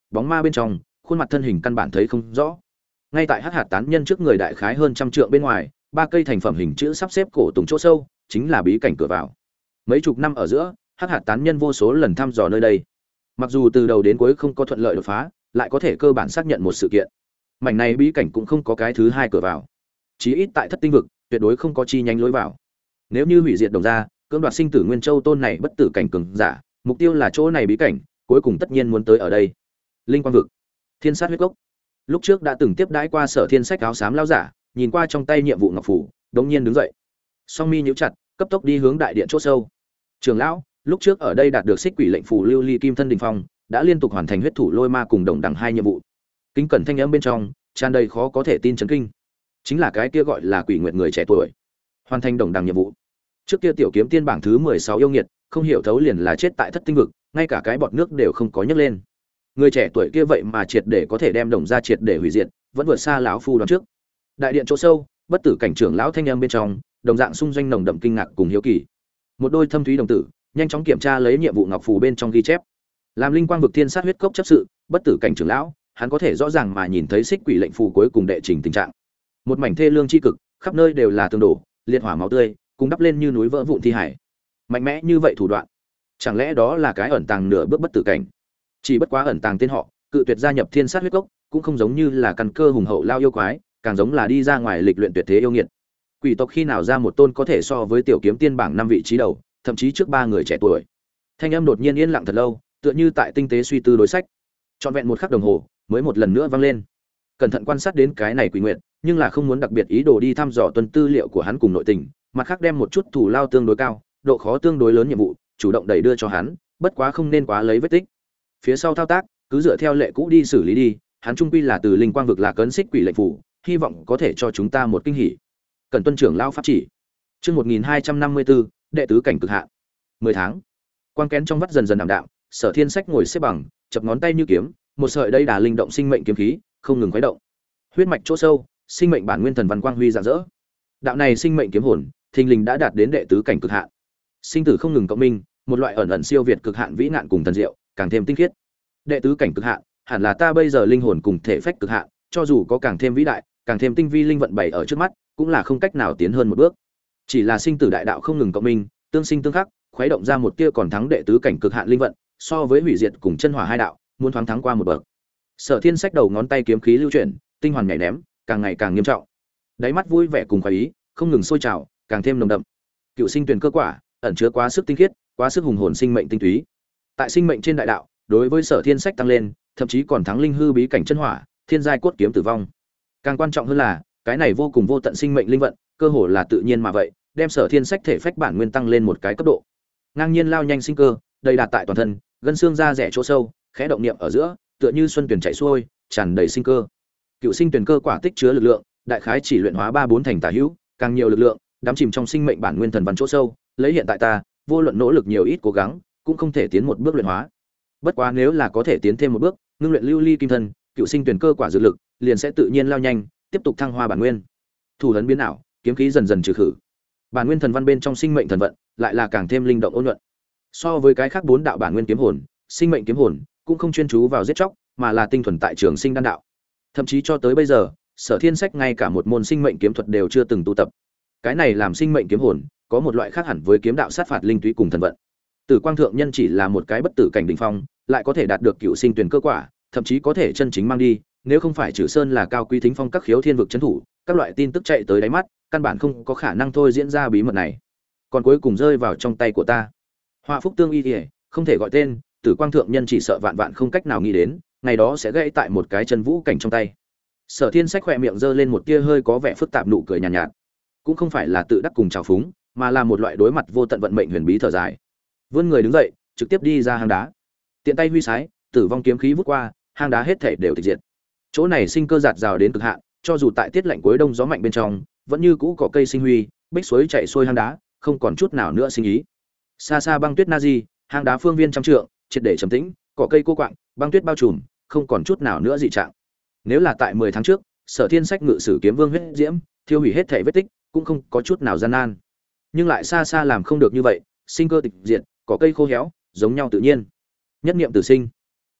bóng ma bên trong, khuôn mặt thân hình căn bản thấy không rõ. Ngay tại hắc hạt tán nhân trước người đại khái hơn trăm trượng bên ngoài, ba cây thành phẩm hình chữ sắp xếp cổ tùng chỗ sâu, chính là bí cảnh cửa vào. Mấy chục năm ở giữa, hắc hạt tán nhân vô số lần thăm dò nơi đây. Mặc dù từ đầu đến cuối không có thuận lợi đột phá, lại có thể cơ bản xác nhận một sự kiện. Mảnh này bí cảnh cũng không có cái thứ hai cửa vào. Chí ít tại Thất Tinh vực, tuyệt đối không có chi nhánh lối vào. Nếu như hủy diệt Đồng gia, cưỡng đoạt sinh tử Nguyên Châu tôn này bất tử cảnh cường giả, mục tiêu là chỗ này bí cảnh, cuối cùng tất nhiên muốn tới ở đây. Linh Quang vực, Thiên Sát huyết cốc. Lúc trước đã từng tiếp đãi qua Sở Thiên Sách áo xám lão giả, nhìn qua trong tay nhiệm vụ ngọc phủ, đống nhiên đứng dậy. Song mi nhíu chặt, cấp tốc đi hướng đại điện chỗ sâu. Trường lão, lúc trước ở đây đạt được xích quỷ lệnh phù lưu ly kim thân đình phong, đã liên tục hoàn thành huyết thủ lôi ma cùng đồng đẳng hai nhiệm vụ. Kính cẩn thanh âm bên trong, tràn đầy khó có thể tin chấn kinh. Chính là cái kia gọi là Quỷ Nguyệt người trẻ tuổi, hoàn thành đồng đẳng nhiệm vụ. Trước kia tiểu kiếm tiên bảng thứ 16 yêu nghiệt, không hiểu thấu liền là chết tại Thất Tinh vực, ngay cả cái bọt nước đều không có nhấc lên. Người trẻ tuổi kia vậy mà triệt để có thể đem Đồng gia triệt để hủy diệt, vẫn vượt xa lão phu đoán trước. Đại điện chỗ sâu, bất tử cảnh trưởng lão thanh âm bên trong, đồng dạng xung doanh nồng đậm kinh ngạc cùng hiếu kỳ. Một đôi thâm thúy đồng tử, nhanh chóng kiểm tra lấy nhiệm vụ ngọc phù bên trong ghi chép. Làm Linh Quang vực Thiên Sát huyết cốc chấp sự, bất tử cảnh trưởng lão, hắn có thể rõ ràng mà nhìn thấy xích quỷ lệnh phù cuối cùng đệ trình tình trạng. Một mảnh thê lương chi cực, khắp nơi đều là tường đổ, liệt hỏa máu tươi, cùng đắp lên như núi vỡ vụn thi hải. Mạnh mẽ như vậy thủ đoạn, chẳng lẽ đó là cái ẩn tàng nửa bước bất tử cảnh? Chỉ bất quá ẩn tàng tên họ, cự tuyệt gia nhập Thiên Sát huyết cốc, cũng không giống như là căn cơ hùng hậu lao yêu quái, càng giống là đi ra ngoài lịch luyện tuyệt thế yêu nghiệt. Quỷ tộc khi nào ra một tôn có thể so với tiểu kiếm tiên bảng 5 vị trí đầu, thậm chí trước 3 người trẻ tuổi. Thanh âm đột nhiên yên lặng thật lâu, tựa như tại tinh tế suy tư đối sách. Trọn vẹn một khắc đồng hồ, mới một lần nữa vang lên. Cẩn thận quan sát đến cái này Quỷ Nguyệt, nhưng là không muốn đặc biệt ý đồ đi thăm dò tuần tư liệu của hắn cùng nội tình, mặt khác đem một chút thủ lao tương đối cao, độ khó tương đối lớn nhiệm vụ, chủ động đẩy đưa cho hắn, bất quá không nên quá lấy vết tích. Phía sau thao tác, cứ dựa theo lệ cũ đi xử lý đi, hắn trung quy là từ Linh Quang vực là cấn xích quỷ lệnh phủ, hy vọng có thể cho chúng ta một kinh hỉ. Cần tuân trưởng lao pháp chỉ. Chương 1254, đệ tứ cảnh cực hạn. 10 tháng. Quang kén trong vắt dần dần ảm đạm, Sở Thiên Sách ngồi xếp bằng, chập ngón tay như kiếm, một sợi đây đà linh động sinh mệnh kiếm khí, không ngừng khuấy động. Huyết mạch chỗ sâu, sinh mệnh bản nguyên thần văn quang huy rạng rỡ. Đạo này sinh mệnh kiếm hồn, thình lình đã đạt đến đệ tứ cảnh cực hạn. Sinh tử không ngừng cộng minh, một loại ẩn ẩn siêu việt cực hạn vĩ nạn cùng thần diệu, càng thêm tinh khiết. Đệ tứ cảnh cực hạn, hẳn là ta bây giờ linh hồn cùng thể phách cực hạn, cho dù có càng thêm vĩ đại, càng thêm tinh vi linh vận bày ở trước mắt, cũng là không cách nào tiến hơn một bước. Chỉ là sinh tử đại đạo không ngừng cộng minh, tương sinh tương khắc, khuấy động ra một tia còn thắng đệ tứ cảnh cực hạn linh vận, so với hủy diệt cùng chân hỏa hai đạo, muốn thoáng thắng qua một bậc. Sở Thiên Sách đầu ngón tay kiếm khí lưu chuyển, tinh hoàn nhảy ném, càng ngày càng nghiêm trọng. Đáy mắt vui vẻ cùng khoái ý, không ngừng sôi trào, càng thêm nồng đậm. Cựu sinh tuyển cơ quả, ẩn chứa quá sức tinh khiết, quá sức hùng hồn sinh mệnh tinh túy. Tại sinh mệnh trên đại đạo, đối với Sở Thiên Sách tăng lên, thậm chí còn thắng linh hư bí cảnh chân hỏa, thiên giai cốt kiếm tử vong. Càng quan trọng hơn là, cái này vô cùng vô tận sinh mệnh linh vận, cơ hồ là tự nhiên mà vậy, đem Sở Thiên Sách thể phách bản nguyên tăng lên một cái cấp độ. Ngang nhiên lao nhanh sinh cơ, đầy đạt tại toàn thân, gân xương da rẻ chỗ sâu, khẽ động niệm ở giữa, tựa như xuân tuyển chảy xuôi, tràn đầy sinh cơ. Cựu sinh tuyển cơ quả tích chứa lực lượng, đại khái chỉ luyện hóa 3-4 thành tả hữu, càng nhiều lực lượng, đắm chìm trong sinh mệnh bản nguyên thần văn chỗ sâu, lấy hiện tại ta, vô luận nỗ lực nhiều ít cố gắng, cũng không thể tiến một bước luyện hóa. Bất quá nếu là có thể tiến thêm một bước, ngưng luyện lưu ly kim thân, cựu sinh tuyển cơ quả dược lực, liền sẽ tự nhiên lao nhanh, tiếp tục thăng hoa bản nguyên. Thủ ấn biến ảo, kiếm khí dần dần trừ khử. Bản nguyên thần văn bên trong sinh mệnh thần vận, lại là càng thêm linh động ôn nhuận. So với cái khác 4 đạo bản nguyên kiếm hồn, sinh mệnh kiếm hồn cũng không chuyên chú vào giết chóc, mà là tinh thuần tại trường sinh đan đạo. Thậm chí cho tới bây giờ, Sở Thiên Sách ngay cả một môn sinh mệnh kiếm thuật đều chưa từng tu tập. Cái này làm sinh mệnh kiếm hồn có một loại khác hẳn với kiếm đạo sát phạt linh túy cùng thần vận. Tử Quang thượng nhân chỉ là một cái bất tử cảnh đỉnh phong, lại có thể đạt được cựu sinh tuyển cơ quả, thậm chí có thể chân chính mang đi, nếu không phải Trử Sơn là cao quý thính phong các khiếu thiên vực trấn thủ, các loại tin tức chạy tới đáy mắt, căn bản không có khả năng thôi diễn ra bí mật này. Còn cuối cùng rơi vào trong tay của ta. Họa phúc tương y, không thể gọi tên, Tử Quang thượng nhân chỉ sợ vạn vạn không cách nào nghĩ đến, ngày đó sẽ gãy tại một cái chân vũ cảnh trong tay. Sở Thiên Sách khỏe miệng giơ lên một tia hơi có vẻ phức tạp nụ cười nhàn nhạt, cũng không phải là tự đắc cùng trào phúng, mà là một loại đối mặt vô tận vận mệnh huyền bí thở dài. Vươn người đứng dậy, trực tiếp đi ra hang đá. Tiện tay huy sái, tử vong kiếm khí vút qua, hang đá hết thảy đều tịch diệt. Chỗ này sinh cơ giạt rào đến cực hạn, cho dù tại tiết lạnh cuối đông gió mạnh bên trong, vẫn như cũ có cây sinh huy, bích suối chảy xuôi hang đá, không còn chút nào nữa sinh ý. Xa xa băng tuyết Nazi, hang đá phương viên trăm trượng, triệt để trầm tĩnh, cỏ cây cô quạng, băng tuyết bao trùm, không còn chút nào nữa dị trạng. Nếu là tại 10 tháng trước, Sở Thiên Sách ngự sử kiếm vương huyết diễm, thiêu hủy hết thảy vết tích, cũng không có chút nào gian nan. Nhưng lại xa xa làm không được như vậy, sinh cơ tịch diệt, cỏ cây khô héo, giống nhau tự nhiên. Nhất niệm tử sinh.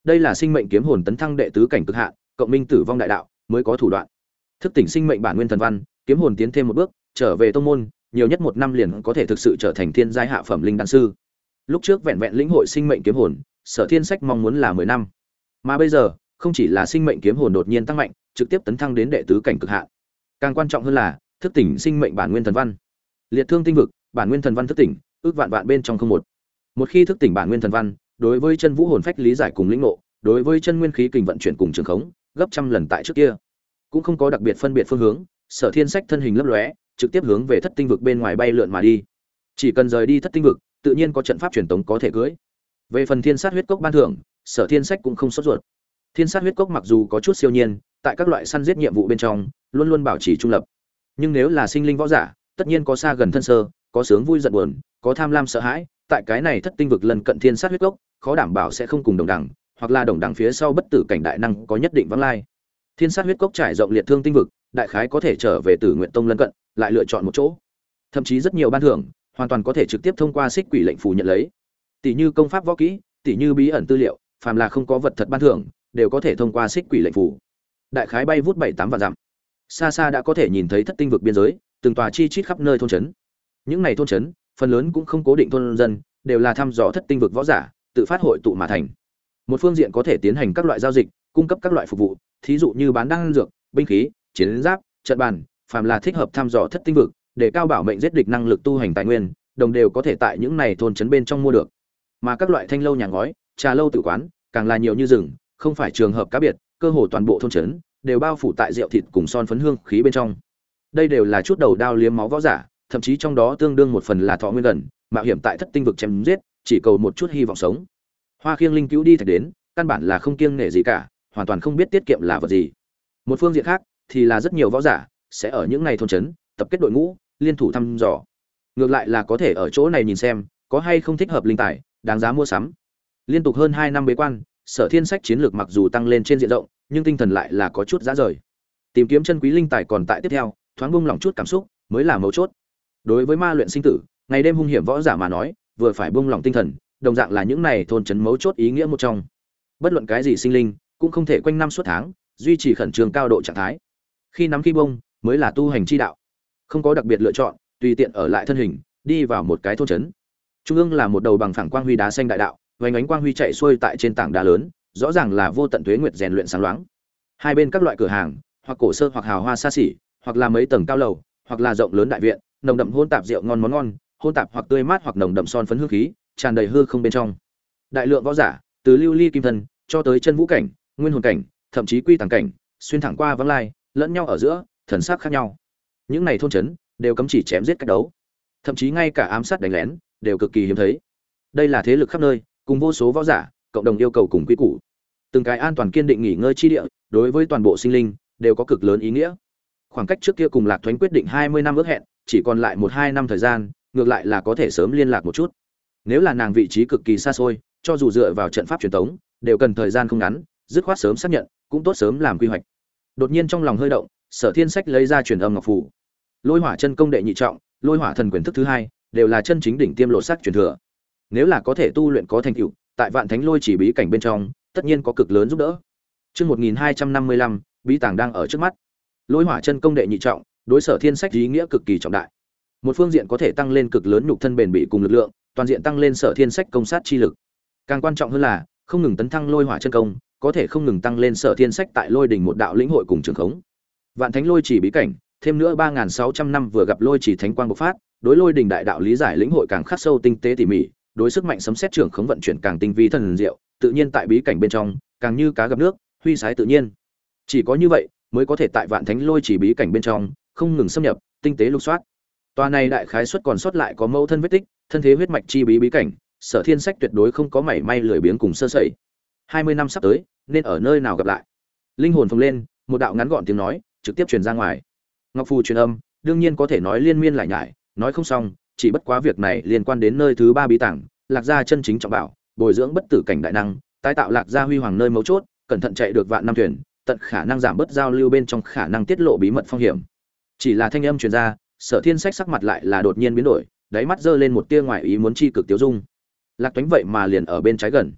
Đây là sinh mệnh kiếm hồn tấn thăng đệ tứ cảnh cực hạn, cộng minh tử vong đại đạo mới có thủ đoạn. Thức tỉnh sinh mệnh bản nguyên thần văn, kiếm hồn tiến thêm một bước, trở về tông môn, nhiều nhất 1 năm liền có thể thực sự trở thành thiên giai hạ phẩm linh đan sư. Lúc trước vẹn vẹn lĩnh hội sinh mệnh kiếm hồn, Sở Thiên Sách mong muốn là 10 năm. Mà bây giờ, không chỉ là sinh mệnh kiếm hồn đột nhiên tăng mạnh, trực tiếp tấn thăng đến đệ tứ cảnh cực hạn. Càng quan trọng hơn là thức tỉnh sinh mệnh bản nguyên thần văn. Liệt thương tinh vực, bản nguyên thần văn thức tỉnh, ước vạn vạn bên trong không một. Một khi thức tỉnh bản nguyên thần văn, đối với chân vũ hồn phách lý giải cùng lĩnh ngộ, đối với chân nguyên khí kình vận chuyển cùng trường khống, gấp trăm lần tại trước kia. Cũng không có đặc biệt phân biệt phương hướng, Sở Thiên Sách thân hình lấp lóe, trực tiếp hướng về thất tinh vực bên ngoài bay lượn mà đi. Chỉ cần rời đi thất tinh vực, tự nhiên có trận pháp truyền tống có thể cưỡi. Về phần Thiên Sát huyết cốc ban thưởng, Sở Thiên Sách cũng không sốt ruột. Thiên Sát huyết cốc mặc dù có chút siêu nhiên, tại các loại săn giết nhiệm vụ bên trong, luôn luôn bảo trì trung lập. Nhưng nếu là sinh linh võ giả, tất nhiên có xa gần thân sơ, có sướng vui giận buồn, có tham lam sợ hãi, tại cái này thất tinh vực lần cận Thiên Sát huyết cốc, khó đảm bảo sẽ không cùng đồng đẳng, hoặc là đồng đẳng phía sau bất tử cảnh đại năng có nhất định vắng lai. Thiên Sát huyết cốc trải rộng liệt thương tinh vực, đại khái có thể trở về Tử Nguyện Tông lân cận, lại lựa chọn một chỗ. Thậm chí rất nhiều ban thưởng, hoàn toàn có thể trực tiếp thông qua xích quỷ lệnh phù nhận lấy. Tỷ như công pháp võ kỹ, tỷ như bí ẩn tư liệu, phàm là không có vật thật ban thưởng, đều có thể thông qua xích quỷ lệnh phù. Đại khái bay vút 7-8 vạn dặm. Xa xa đã có thể nhìn thấy thất tinh vực biên giới, từng tòa chi chít khắp nơi thôn trấn. Những này thôn trấn, phần lớn cũng không cố định thôn dân, đều là thăm dò thất tinh vực võ giả, tự phát hội tụ mà thành. Một phương diện có thể tiến hành các loại giao dịch, cung cấp các loại phục vụ, thí dụ như bán đan dược, binh khí, chiến giáp, trận bàn, phàm là thích hợp thăm dò thất tinh vực, để cao bảo mệnh giết địch năng lực tu hành tài nguyên, đồng đều có thể tại những này thôn trấn bên trong mua được. Mà các loại thanh lâu nhà ngói, trà lâu tự quán, càng là nhiều như rừng, không phải trường hợp cá biệt, cơ hồ toàn bộ thôn trấn đều bao phủ tại rượu thịt cùng son phấn hương khí bên trong. Đây đều là chút đầu đao liếm máu võ giả, thậm chí trong đó tương đương một phần là thọ nguyên gần, mạo hiểm tại thất tinh vực chém giết, chỉ cầu một chút hy vọng sống. Hoa Khiêng linh cứu đi thạch đến, căn bản là không kiêng nể gì cả, hoàn toàn không biết tiết kiệm là vật gì. Một phương diện khác thì là rất nhiều võ giả sẽ ở những ngày thôn trấn tập kết đội ngũ, liên thủ thăm dò. Ngược lại là có thể ở chỗ này nhìn xem có hay không thích hợp linh tài, đáng giá mua sắm. Liên tục hơn 2 năm bế quan, Sở Thiên Sách chiến lược mặc dù tăng lên trên diện rộng, nhưng tinh thần lại là có chút rã rời. Tìm kiếm chân quý linh tài còn tại tiếp theo, thoáng buông lỏng chút cảm xúc mới là mấu chốt. Đối với ma luyện sinh tử, ngày đêm hung hiểm võ giả mà nói, vừa phải buông lỏng tinh thần, đồng dạng là những này thôn trấn mấu chốt ý nghĩa một trong. Bất luận cái gì sinh linh, cũng không thể quanh năm suốt tháng duy trì khẩn trương cao độ trạng thái. Khi nắm khi bông, mới là tu hành chi đạo. Không có đặc biệt lựa chọn, tùy tiện ở lại thân hình, đi vào một cái thôn trấn. Trung ương là một đầu bằng phẳng quang huy đá xanh đại đạo, vành ánh quang huy chạy xuôi tại trên tảng đá lớn, rõ ràng là vô tận tuế nguyệt rèn luyện sáng loáng. Hai bên các loại cửa hàng, hoặc cổ sơ hoặc hào hoa xa xỉ, hoặc là mấy tầng cao lầu, hoặc là rộng lớn đại viện, nồng đậm hôn tạp rượu ngon món ngon, hôn tạp hoặc tươi mát hoặc nồng đậm son phấn hương khí, tràn đầy hư không bên trong. Đại lượng võ giả, từ lưu ly kim thân cho tới chân vũ cảnh, nguyên hồn cảnh, thậm chí quy tàng cảnh, xuyên thẳng qua vắng lai, lẫn nhau ở giữa, thần sắc khác nhau. Những này thôn trấn đều cấm chỉ chém giết cách đấu, thậm chí ngay cả ám sát đánh lén đều cực kỳ hiếm thấy. Đây là thế lực khắp nơi, cùng vô số võ giả, cộng đồng yêu cầu cùng quy củ. Từng cái an toàn kiên định nghỉ ngơi chi địa, đối với toàn bộ sinh linh đều có cực lớn ý nghĩa. Khoảng cách trước kia cùng Lạc Thoánh quyết định 20 năm ước hẹn, chỉ còn lại 1-2 năm thời gian, ngược lại là có thể sớm liên lạc một chút. Nếu là nàng vị trí cực kỳ xa xôi, cho dù dựa vào trận pháp truyền tống, đều cần thời gian không ngắn, dứt khoát sớm xác nhận, cũng tốt sớm làm quy hoạch. Đột nhiên trong lòng hơi động, Sở Thiên Sách lấy ra truyền âm ngọc phù. Lôi Hỏa chân công đệ nhị trọng, Lôi Hỏa thần quyền thức thứ hai, đều là chân chính đỉnh tiêm lộ sắc truyền thừa. Nếu là có thể tu luyện có thành tựu, tại Vạn Thánh Lôi chỉ bí cảnh bên trong, tất nhiên có cực lớn giúp đỡ. Chương 1255, bí tàng đang ở trước mắt. Lôi Hỏa chân công đệ nhị trọng, đối Sở Thiên Sách ý nghĩa cực kỳ trọng đại. Một phương diện có thể tăng lên cực lớn nhục thân bền bỉ cùng lực lượng, toàn diện tăng lên Sở Thiên Sách công sát chi lực. Càng quan trọng hơn là, không ngừng tấn thăng Lôi Hỏa chân công, có thể không ngừng tăng lên Sở Thiên Sách tại Lôi đỉnh một đạo lĩnh hội cùng trường khống. Vạn Thánh Lôi chỉ bí cảnh, thêm nữa 3600 năm vừa gặp Lôi chỉ thánh quang bộc phát, đối Lôi đỉnh đại đạo lý giải lĩnh hội càng khắc sâu tinh tế tỉ mỉ, đối sức mạnh sấm sét trưởng khống vận chuyển càng tinh vi thần diệu, tự nhiên tại bí cảnh bên trong, càng như cá gặp nước, huy sái tự nhiên. Chỉ có như vậy, mới có thể tại Vạn Thánh Lôi chỉ bí cảnh bên trong, không ngừng xâm nhập, tinh tế lục soát. Toa này đại khái suất còn sót lại có mẫu thân vết tích, thân thế huyết mạch chi bí bí cảnh, Sở Thiên Sách tuyệt đối không có mảy may lười biếng cùng sơ sẩy. 20 năm sắp tới, nên ở nơi nào gặp lại. Linh hồn phồng lên, một đạo ngắn gọn tiếng nói, trực tiếp truyền ra ngoài. Ngọc phù truyền âm, đương nhiên có thể nói liên miên lại nhải, nói không xong, chỉ bất quá việc này liên quan đến nơi thứ 3 bí tàng, Lạc gia chân chính trọng bảo, bồi dưỡng bất tử cảnh đại năng, tái tạo Lạc gia huy hoàng nơi mấu chốt, cẩn thận chạy được vạn năm thuyền, tận khả năng giảm bớt giao lưu bên trong khả năng tiết lộ bí mật phong hiểm. Chỉ là thanh âm truyền ra, Sở Thiên Sách sắc mặt lại là đột nhiên biến đổi, đáy mắt giơ lên một tia ngoài ý muốn chi cực tiêu dung. Lạc Toánh vậy mà liền ở bên trái gần.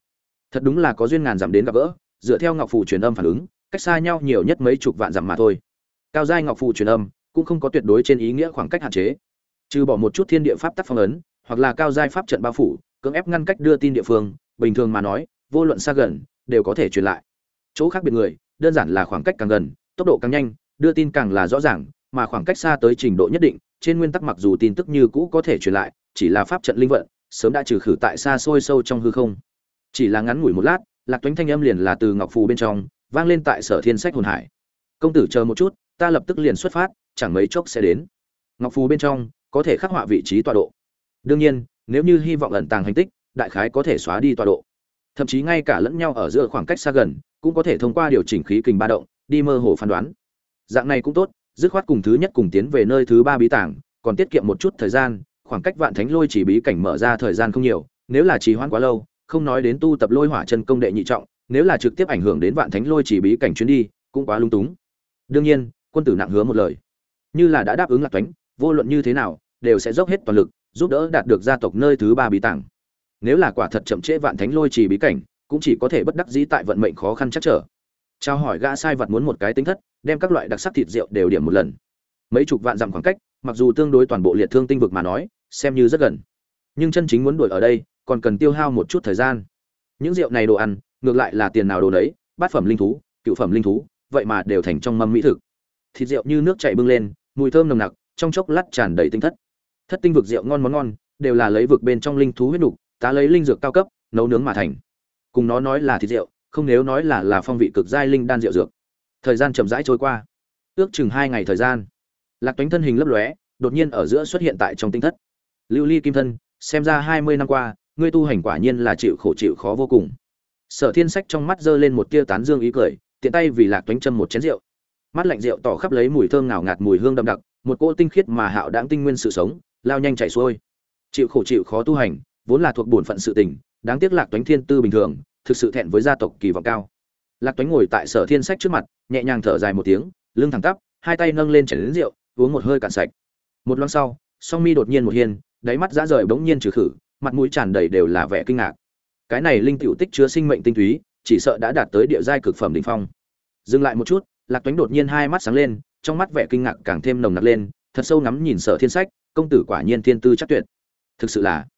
Thật đúng là có duyên ngàn dặm đến gặp gỡ, dựa theo ngọc phù truyền âm phản ứng, cách xa nhau nhiều nhất mấy chục vạn dặm mà thôi. Cao giai ngọc phù truyền âm cũng không có tuyệt đối trên ý nghĩa khoảng cách hạn chế, trừ bỏ một chút thiên địa pháp tắc phong ấn, hoặc là cao giai pháp trận bao phủ, cưỡng ép ngăn cách đưa tin địa phương, bình thường mà nói, vô luận xa gần, đều có thể truyền lại. Chỗ khác biệt người, đơn giản là khoảng cách càng gần, tốc độ càng nhanh, đưa tin càng là rõ ràng, mà khoảng cách xa tới trình độ nhất định, trên nguyên tắc mặc dù tin tức như cũ có thể truyền lại, chỉ là pháp trận linh vận sớm đã trừ khử tại xa xôi sâu trong hư không. Chỉ là ngắn ngủi một lát, Lạc Toánh thanh âm liền là từ ngọc phù bên trong vang lên tại Sở Thiên Sách hồn hải. "Công tử chờ một chút, ta lập tức liền xuất phát, chẳng mấy chốc sẽ đến." Ngọc phù bên trong có thể khắc họa vị trí tọa độ. Đương nhiên, nếu như hy vọng ẩn tàng hành tích, đại khái có thể xóa đi tọa độ. Thậm chí ngay cả lẫn nhau ở giữa khoảng cách xa gần, cũng có thể thông qua điều chỉnh khí kình ba động, đi mơ hồ phán đoán. Dạng này cũng tốt, dứt khoát cùng thứ nhất cùng tiến về nơi thứ ba bí tàng, còn tiết kiệm một chút thời gian, khoảng cách Vạn Thánh Lôi chỉ bí cảnh mở ra thời gian không nhiều, nếu là trì hoãn quá lâu, không nói đến tu tập Lôi Hỏa chân công đệ nhị trọng, nếu là trực tiếp ảnh hưởng đến Vạn Thánh Lôi chỉ bí cảnh chuyến đi, cũng quá lung túng. Đương nhiên, quân tử nặng hứa một lời, như là đã đáp ứng Lạc Toánh, vô luận như thế nào, đều sẽ dốc hết toàn lực, giúp đỡ đạt được gia tộc nơi thứ ba bí tàng. Nếu là quả thật chậm trễ Vạn Thánh Lôi chỉ bí cảnh, cũng chỉ có thể bất đắc dĩ tại vận mệnh khó khăn chắc trở. Trao hỏi gã sai vật muốn một cái tính thất, đem các loại đặc sắc thịt rượu đều điểm một lần. Mấy chục vạn dặm khoảng cách, mặc dù tương đối toàn bộ liệt thương tinh vực mà nói, xem như rất gần. Nhưng chân chính muốn đuổi ở đây, còn cần tiêu hao một chút thời gian. Những rượu này đồ ăn, ngược lại là tiền nào đồ đấy, bát phẩm linh thú, cựu phẩm linh thú, vậy mà đều thành trong mâm mỹ thực. Thịt rượu như nước chảy bưng lên, mùi thơm nồng nặc, trong chốc lát tràn đầy tinh thất. Thất tinh vực rượu ngon món ngon, đều là lấy vực bên trong linh thú huyết nục, tá lấy linh dược cao cấp, nấu nướng mà thành. Cùng nó nói là thịt rượu, không nếu nói là phong vị cực giai linh đan rượu dược. Thời gian chậm rãi trôi qua, ước chừng 2 ngày thời gian. Lạc Toánh thân hình lấp lóe, đột nhiên ở giữa xuất hiện tại trong tinh thất. Lưu Ly kim thân, xem ra 20 năm qua, ngươi tu hành quả nhiên là chịu khổ chịu khó vô cùng. Sở Thiên Sách trong mắt giơ lên một tia tán dương ý cười, tiện tay vì Lạc Toánh châm một chén rượu. Mắt lạnh rượu tỏ khắp lấy mùi thơm ngào ngạt mùi hương đậm đặc, một cỗ tinh khiết mà hạo đãng tinh nguyên sự sống, lao nhanh chảy xuôi. Chịu khổ chịu khó tu hành, vốn là thuộc bổn phận sự tình, đáng tiếc Lạc Toánh thiên tư bình thường, thực sự thẹn với gia tộc kỳ vọng cao. Lạc Toánh ngồi tại Sở Thiên Sách trước mặt, nhẹ nhàng thở dài một tiếng, lưng thẳng tắp, hai tay nâng lên chén rượu, uống một hơi cạn sạch. Một lon sau, song mi đột nhiên một hiên, đáy mắt dã rời bỗng nhiên trừ khử, mặt mũi tràn đầy đều là vẻ kinh ngạc. Cái này linh tiểu tích chứa sinh mệnh tinh túy, chỉ sợ đã đạt tới địa giai cực phẩm đỉnh phong. Dừng lại một chút, Lạc Toánh đột nhiên hai mắt sáng lên, trong mắt vẻ kinh ngạc càng thêm nồng nặc lên, thật sâu ngắm nhìn Sở Thiên Sách, công tử quả nhiên thiên tư chắc tuyệt. Thật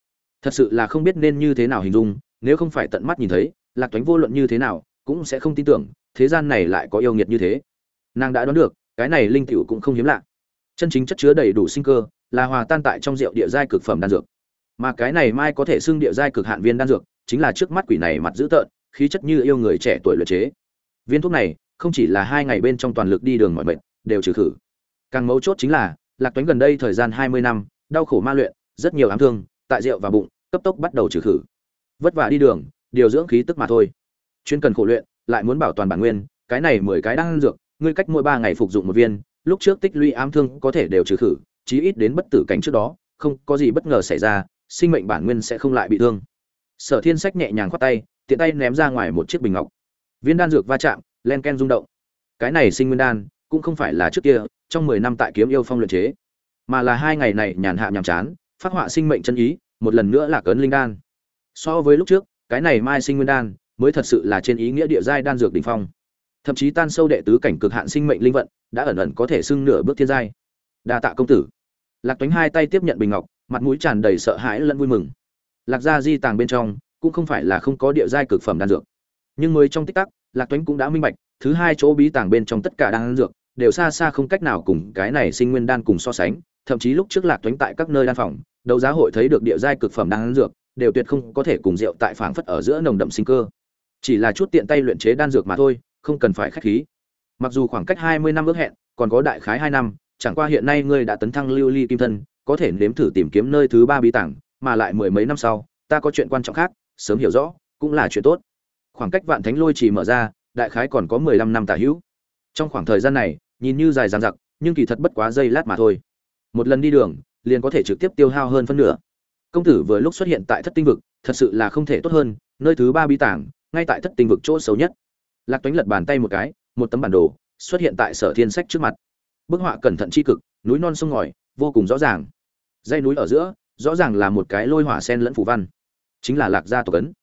sự là không biết nên như thế nào hình dung, nếu không phải tận mắt nhìn thấy, Lạc Toánh vô luận như thế nào cũng sẽ không tin tưởng, thế gian này lại có yêu nghiệt như thế. Nàng đã đoán được, cái này linh tiểu cũng không hiếm lạ. Chân chính chất chứa đầy đủ sinh cơ, là hòa tan tại trong rượu địa giai cực phẩm đan dược. Mà cái này mai có thể xưng địa giai cực hạn viên đan dược, chính là trước mắt quỷ này mặt dữ tợn, khí chất như yêu người trẻ tuổi luyện chế. Viên thuốc này, không chỉ là 2 ngày bên trong toàn lực đi đường mọi mệnh, đều trừ khử. Càng mấu chốt chính là, Lạc Toánh gần đây thời gian 20 năm, đau khổ ma luyện, rất nhiều ám thương, tại rượu và bụng, cấp tốc bắt đầu trừ khử. Vất vả đi đường, điều dưỡng khí tức mà thôi. Chuyên cần khổ luyện, lại muốn bảo toàn bản nguyên, cái này 10 cái đan dược, ngươi cách mỗi 3 ngày phục dụng một viên, lúc trước tích lũy ám thương có thể đều trừ khử, chí ít đến bất tử cảnh trước đó, không có gì bất ngờ xảy ra, sinh mệnh bản nguyên sẽ không lại bị thương. Sở Thiên Sách nhẹ nhàng khoát tay, tiện tay ném ra ngoài một chiếc bình ngọc. Viên đan dược va chạm, len ken rung động. Cái này sinh nguyên đan, cũng không phải là trước kia, trong 10 năm tại Kiếm Yêu Phong luyện chế, mà là 2 ngày này nhàn hạ nhàm chán, phát họa sinh mệnh chân ý, một lần nữa là cấn linh đan. So với lúc trước, cái này mai sinh nguyên đan mới thật sự là trên ý nghĩa địa giai đan dược đỉnh phong. Thậm chí tan sâu đệ tứ cảnh cực hạn sinh mệnh linh vận, đã ẩn ẩn có thể xưng nửa bước thiên giai. Đa tạ công tử. Lạc Toánh hai tay tiếp nhận bình ngọc, mặt mũi tràn đầy sợ hãi lẫn vui mừng. Lạc gia di tàng bên trong cũng không phải là không có địa giai cực phẩm đan dược, nhưng mới trong tích tắc, Lạc Toánh cũng đã minh bạch, thứ hai chỗ bí tàng bên trong tất cả đan dược đều xa xa không cách nào cùng cái này sinh nguyên đan cùng so sánh, thậm chí lúc trước Lạc Toánh tại các nơi đan phòng, đấu giá hội thấy được địa giai cực phẩm đan dược, đều tuyệt không có thể cùng rượu tại phảng phất ở giữa nồng đậm sinh cơ. Chỉ là chút tiện tay luyện chế đan dược mà thôi, không cần phải khách khí. Mặc dù khoảng cách 20 năm ước hẹn, còn có đại khái 2 năm, chẳng qua hiện nay ngươi đã tấn thăng lưu ly kim thân, có thể nếm thử tìm kiếm nơi thứ ba bí tàng, mà lại mười mấy năm sau, ta có chuyện quan trọng khác, sớm hiểu rõ, cũng là chuyện tốt. Khoảng cách Vạn Thánh Lôi chỉ mở ra, đại khái còn có 15 năm tả hữu. Trong khoảng thời gian này, nhìn như dài dằng dặc, nhưng kỳ thật bất quá giây lát mà thôi. Một lần đi đường, liền có thể trực tiếp tiêu hao hơn phân nửa. Công tử vừa lúc xuất hiện tại Thất Tinh vực, thật sự là không thể tốt hơn, nơi thứ ba bí tàng, ngay tại Thất Tinh vực chỗ xấu nhất. Lạc Toánh lật bàn tay một cái, một tấm bản đồ xuất hiện tại Sở Thiên Sách trước mặt. Bức họa cẩn thận chi cực, núi non sông ngòi, vô cùng rõ ràng. Dãy núi ở giữa, rõ ràng là một cái lôi hỏa sen lẫn phù văn, chính là Lạc gia tộc ấn.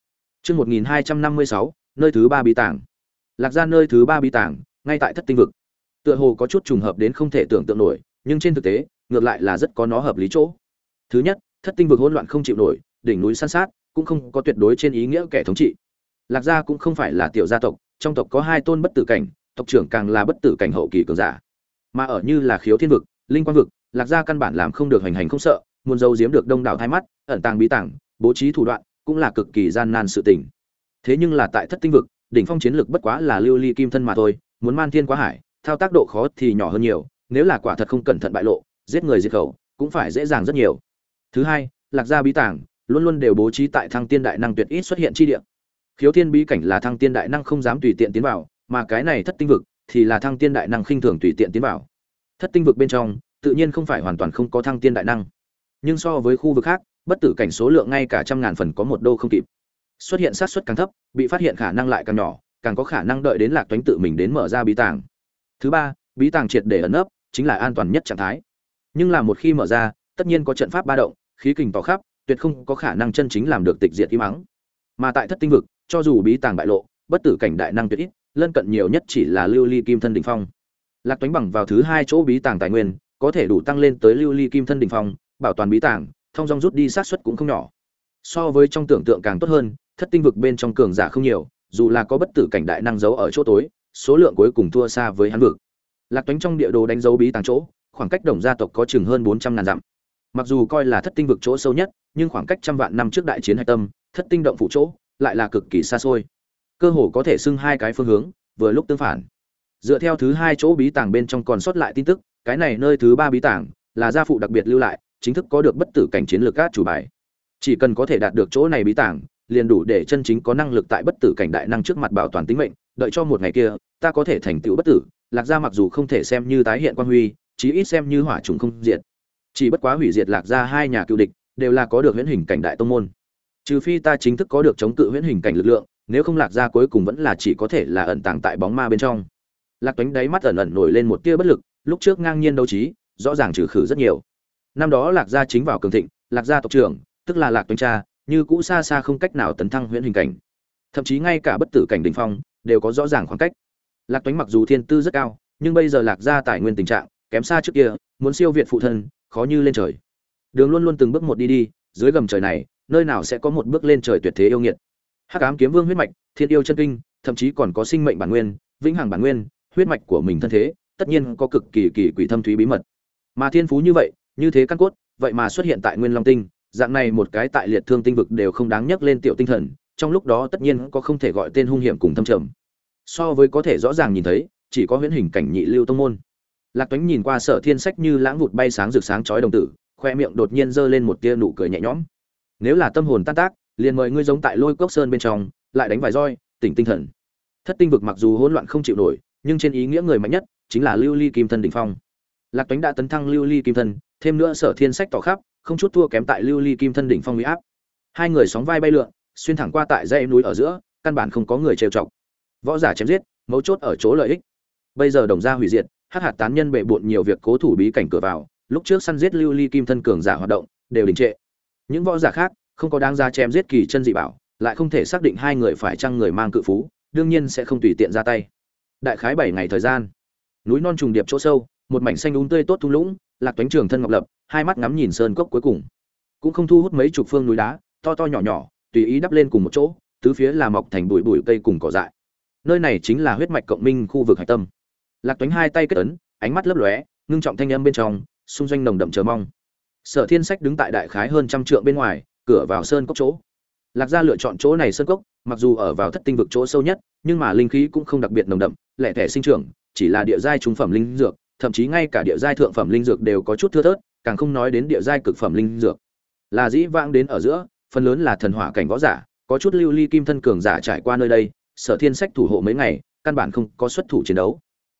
Chương 1256, nơi thứ ba bí tàng. Lạc Gia nơi thứ ba bí tàng, ngay tại Thất Tinh vực. Tựa hồ có chút trùng hợp đến không thể tưởng tượng nổi, nhưng trên thực tế, ngược lại là rất có nó hợp lý chỗ. Thứ nhất, Thất Tinh vực hỗn loạn không chịu nổi, đỉnh núi san sát, cũng không có tuyệt đối trên ý nghĩa kẻ thống trị. Lạc Gia cũng không phải là tiểu gia tộc, trong tộc có hai tôn bất tử cảnh, tộc trưởng càng là bất tử cảnh hậu kỳ cường giả. Mà ở như là Khiếu Thiên vực, Linh Quang vực, Lạc Gia căn bản làm không được hành hành không sợ, muốn giấu giếm được đông đảo thái mắt, ẩn tàng bí tàng, bố trí thủ đoạn, cũng là cực kỳ gian nan sự tình. Thế nhưng là tại Thất Tinh vực, đỉnh phong chiến lực bất quá là lưu ly kim thân mà thôi, muốn man thiên quá hải, thao tác độ khó thì nhỏ hơn nhiều, nếu là quả thật không cẩn thận bại lộ, giết người diệt khẩu, cũng phải dễ dàng rất nhiều. Thứ hai, Lạc Gia bí tàng luôn luôn đều bố trí tại Thăng Tiên đại năng tuyệt ít xuất hiện chi địa. Khiếu Thiên bí cảnh là Thăng Tiên đại năng không dám tùy tiện tiến vào, mà cái này Thất Tinh vực thì là Thăng Tiên đại năng khinh thường tùy tiện tiến vào. Thất Tinh vực bên trong, tự nhiên không phải hoàn toàn không có Thăng Tiên đại năng, nhưng so với khu vực khác, bất tử cảnh số lượng ngay cả trăm ngàn phần có một đô không kịp. Xuất hiện xác suất càng thấp, bị phát hiện khả năng lại càng nhỏ, càng có khả năng đợi đến Lạc Toánh tự mình đến mở ra bí tàng. Thứ ba, bí tàng triệt để ẩn nấp, chính là an toàn nhất trạng thái. Nhưng là một khi mở ra, tất nhiên có trận pháp ba động, khí kình tỏ khắp, tuyệt không có khả năng chân chính làm được tịch diệt im ắng. Mà tại Thất Tinh vực, cho dù bí tàng bại lộ, bất tử cảnh đại năng tuyệt ít, lân cận nhiều nhất chỉ là lưu ly kim thân đỉnh phong. Lạc Toánh bằng vào thứ hai chỗ bí tàng tài nguyên, có thể đủ tăng lên tới lưu ly kim thân đỉnh phong, bảo toàn bí tàng, thông dong rút đi xác suất cũng không nhỏ. So với trong tưởng tượng càng tốt hơn, Thất Tinh vực bên trong cường giả không nhiều, dù là có bất tử cảnh đại năng giấu ở chỗ tối, số lượng cuối cùng thua xa với hắn vực. Lạc Toánh trong địa đồ đánh dấu bí tàng chỗ, khoảng cách Đồng gia tộc có chừng hơn 400.000 dặm. Mặc dù coi là Thất Tinh vực chỗ sâu nhất, nhưng khoảng cách trăm vạn năm trước đại chiến hạch tâm, Thất Tinh động phủ chỗ, lại là cực kỳ xa xôi. Cơ hồ có thể xưng hai cái phương hướng, vừa lúc tương phản. Dựa theo thứ hai chỗ bí tàng bên trong còn sót lại tin tức, cái này nơi thứ ba bí tàng là gia phụ đặc biệt lưu lại, chính thức có được bất tử cảnh chiến lược át chủ bài. Chỉ cần có thể đạt được chỗ này bí tàng, liền đủ để chân chính có năng lực tại bất tử cảnh đại năng trước mặt bảo toàn tính mệnh, đợi cho một ngày kia, ta có thể thành tựu bất tử, Lạc Gia mặc dù không thể xem như tái hiện quang huy, chí ít xem như hỏa trùng không diệt. Chỉ bất quá hủy diệt Lạc Gia hai nhà cựu địch, đều là có được huyễn hình cảnh đại tông môn. Trừ phi ta chính thức có được chống cự huyễn hình cảnh lực lượng, nếu không Lạc Gia cuối cùng vẫn là chỉ có thể là ẩn tàng tại bóng ma bên trong. Lạc Toánh đáy mắt ẩn ẩn nổi lên một tia bất lực, lúc trước ngang nhiên đấu trí, rõ ràng trừ khử rất nhiều. Năm đó Lạc Gia chính vào cường thịnh, Lạc Gia tộc trưởng, tức là Lạc Toánh cha, như cũ xa xa không cách nào tấn thăng huyễn hình cảnh. Thậm chí ngay cả bất tử cảnh đỉnh phong đều có rõ ràng khoảng cách. Lạc Toánh mặc dù thiên tư rất cao, nhưng bây giờ Lạc Gia tài nguyên tình trạng kém xa trước kia, muốn siêu việt phụ thân, khó như lên trời. Đường luôn luôn từng bước một đi, dưới gầm trời này, nơi nào sẽ có một bước lên trời tuyệt thế yêu nghiệt. Hắc ám kiếm vương huyết mạch, thiên yêu chân kinh, thậm chí còn có sinh mệnh bản nguyên, vĩnh hằng bản nguyên, huyết mạch của mình thân thế, tất nhiên có cực kỳ kỳ quỷ thâm thúy bí mật. Mà thiên phú như vậy, như thế căn cốt, vậy mà xuất hiện tại Nguyên Long Tinh, dạng này một cái tại liệt thương tinh vực đều không đáng nhắc lên tiểu tinh thần, trong lúc đó tất nhiên có không thể gọi tên hung hiểm cùng thâm trầm. So với có thể rõ ràng nhìn thấy, chỉ có huyễn hình cảnh nhị lưu tông môn. Lạc Toánh nhìn qua Sở Thiên Sách như lãng vụt bay sáng rực sáng chói đồng tử, khoe miệng đột nhiên giơ lên một tia nụ cười nhẹ nhõm. Nếu là tâm hồn tan tác, liền mời ngươi giống tại Lôi Cốc Sơn bên trong, lại đánh vài roi, tỉnh tinh thần. Thất Tinh vực mặc dù hỗn loạn không chịu nổi, nhưng trên ý nghĩa người mạnh nhất chính là lưu ly kim thân đỉnh phong. Lạc Toánh đã tấn thăng lưu ly kim thân, thêm nữa Sở Thiên Sách tỏ khắp, không chút thua kém tại lưu ly kim thân đỉnh phong uy áp. Hai người sóng vai bay lượn, xuyên thẳng qua tại dãy núi ở giữa, căn bản không có người trêu chọc. Võ giả chém giết, mấu chốt ở chỗ lợi ích. Bây giờ Đồng gia hủy diệt, hắc hạt tán nhân bệ bội nhiều việc cố thủ bí cảnh cửa vào, lúc trước săn giết lưu ly kim thân cường giả hoạt động đều đình trệ. Những võ giả khác không có đáng ra chém giết kỳ chân dị bảo, lại không thể xác định hai người phải chăng người mang cự phú, đương nhiên sẽ không tùy tiện ra tay. Đại khái 7 ngày thời gian, núi non trùng điệp chỗ sâu, một mảnh xanh tươi tốt thung lũng, Lạc Toánh trường thân ngọc lập, hai mắt ngắm nhìn sơn cốc cuối cùng, cũng không thu hút mấy chục phương núi đá, to to nhỏ nhỏ, tùy ý đắp lên cùng một chỗ, tứ phía là mọc thành bụi bụi cây cùng cỏ dại. Nơi này chính là huyết mạch cộng minh khu vực hải tâm. Lạc Toánh hai tay kết ấn, ánh mắt lấp lóe, ngưng trọng thanh âm bên trong, xung doanh nồng đậm chờ mong. Sở Thiên Sách đứng tại đại khái hơn trăm trượng bên ngoài, cửa vào sơn cốc chỗ. Lạc Gia lựa chọn chỗ này sơn cốc, mặc dù ở vào Thất Tinh vực chỗ sâu nhất, nhưng mà linh khí cũng không đặc biệt nồng đậm, lẻ tẻ sinh trưởng, chỉ là địa giai trung phẩm linh dược, thậm chí ngay cả địa giai thượng phẩm linh dược đều có chút thưa thớt, càng không nói đến địa giai cực phẩm linh dược. Là dĩ vãng đến ở giữa, phần lớn là thần hỏa cảnh võ giả, có chút lưu ly kim thân cường giả trải qua nơi đây, Sở Thiên Sách thủ hộ mấy ngày, căn bản không có xuất thủ chiến đấu.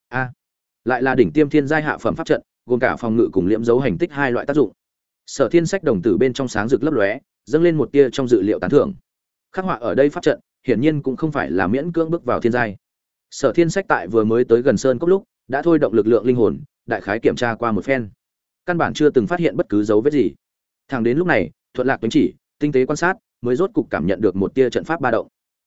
Lại là đỉnh tiêm thiên giai hạ phẩm pháp trận, gồm cả phòng ngự cùng liễm dấu hành tích hai loại tác dụng. Sở Thiên Sách đồng tử bên trong sáng rực lấp lóe, dâng lên một tia trong dự liệu tán thưởng. Khắc họa ở đây pháp trận, hiển nhiên cũng không phải là miễn cưỡng bước vào thiên giai. Sở Thiên Sách tại vừa mới tới gần sơn cốc lúc, đã thôi động lực lượng linh hồn, đại khái kiểm tra qua một phen, căn bản chưa từng phát hiện bất cứ dấu vết gì. Thẳng đến lúc này, thuận lạc tuấn chỉ, tinh tế quan sát, mới rốt cục cảm nhận được một tia trận pháp ba động.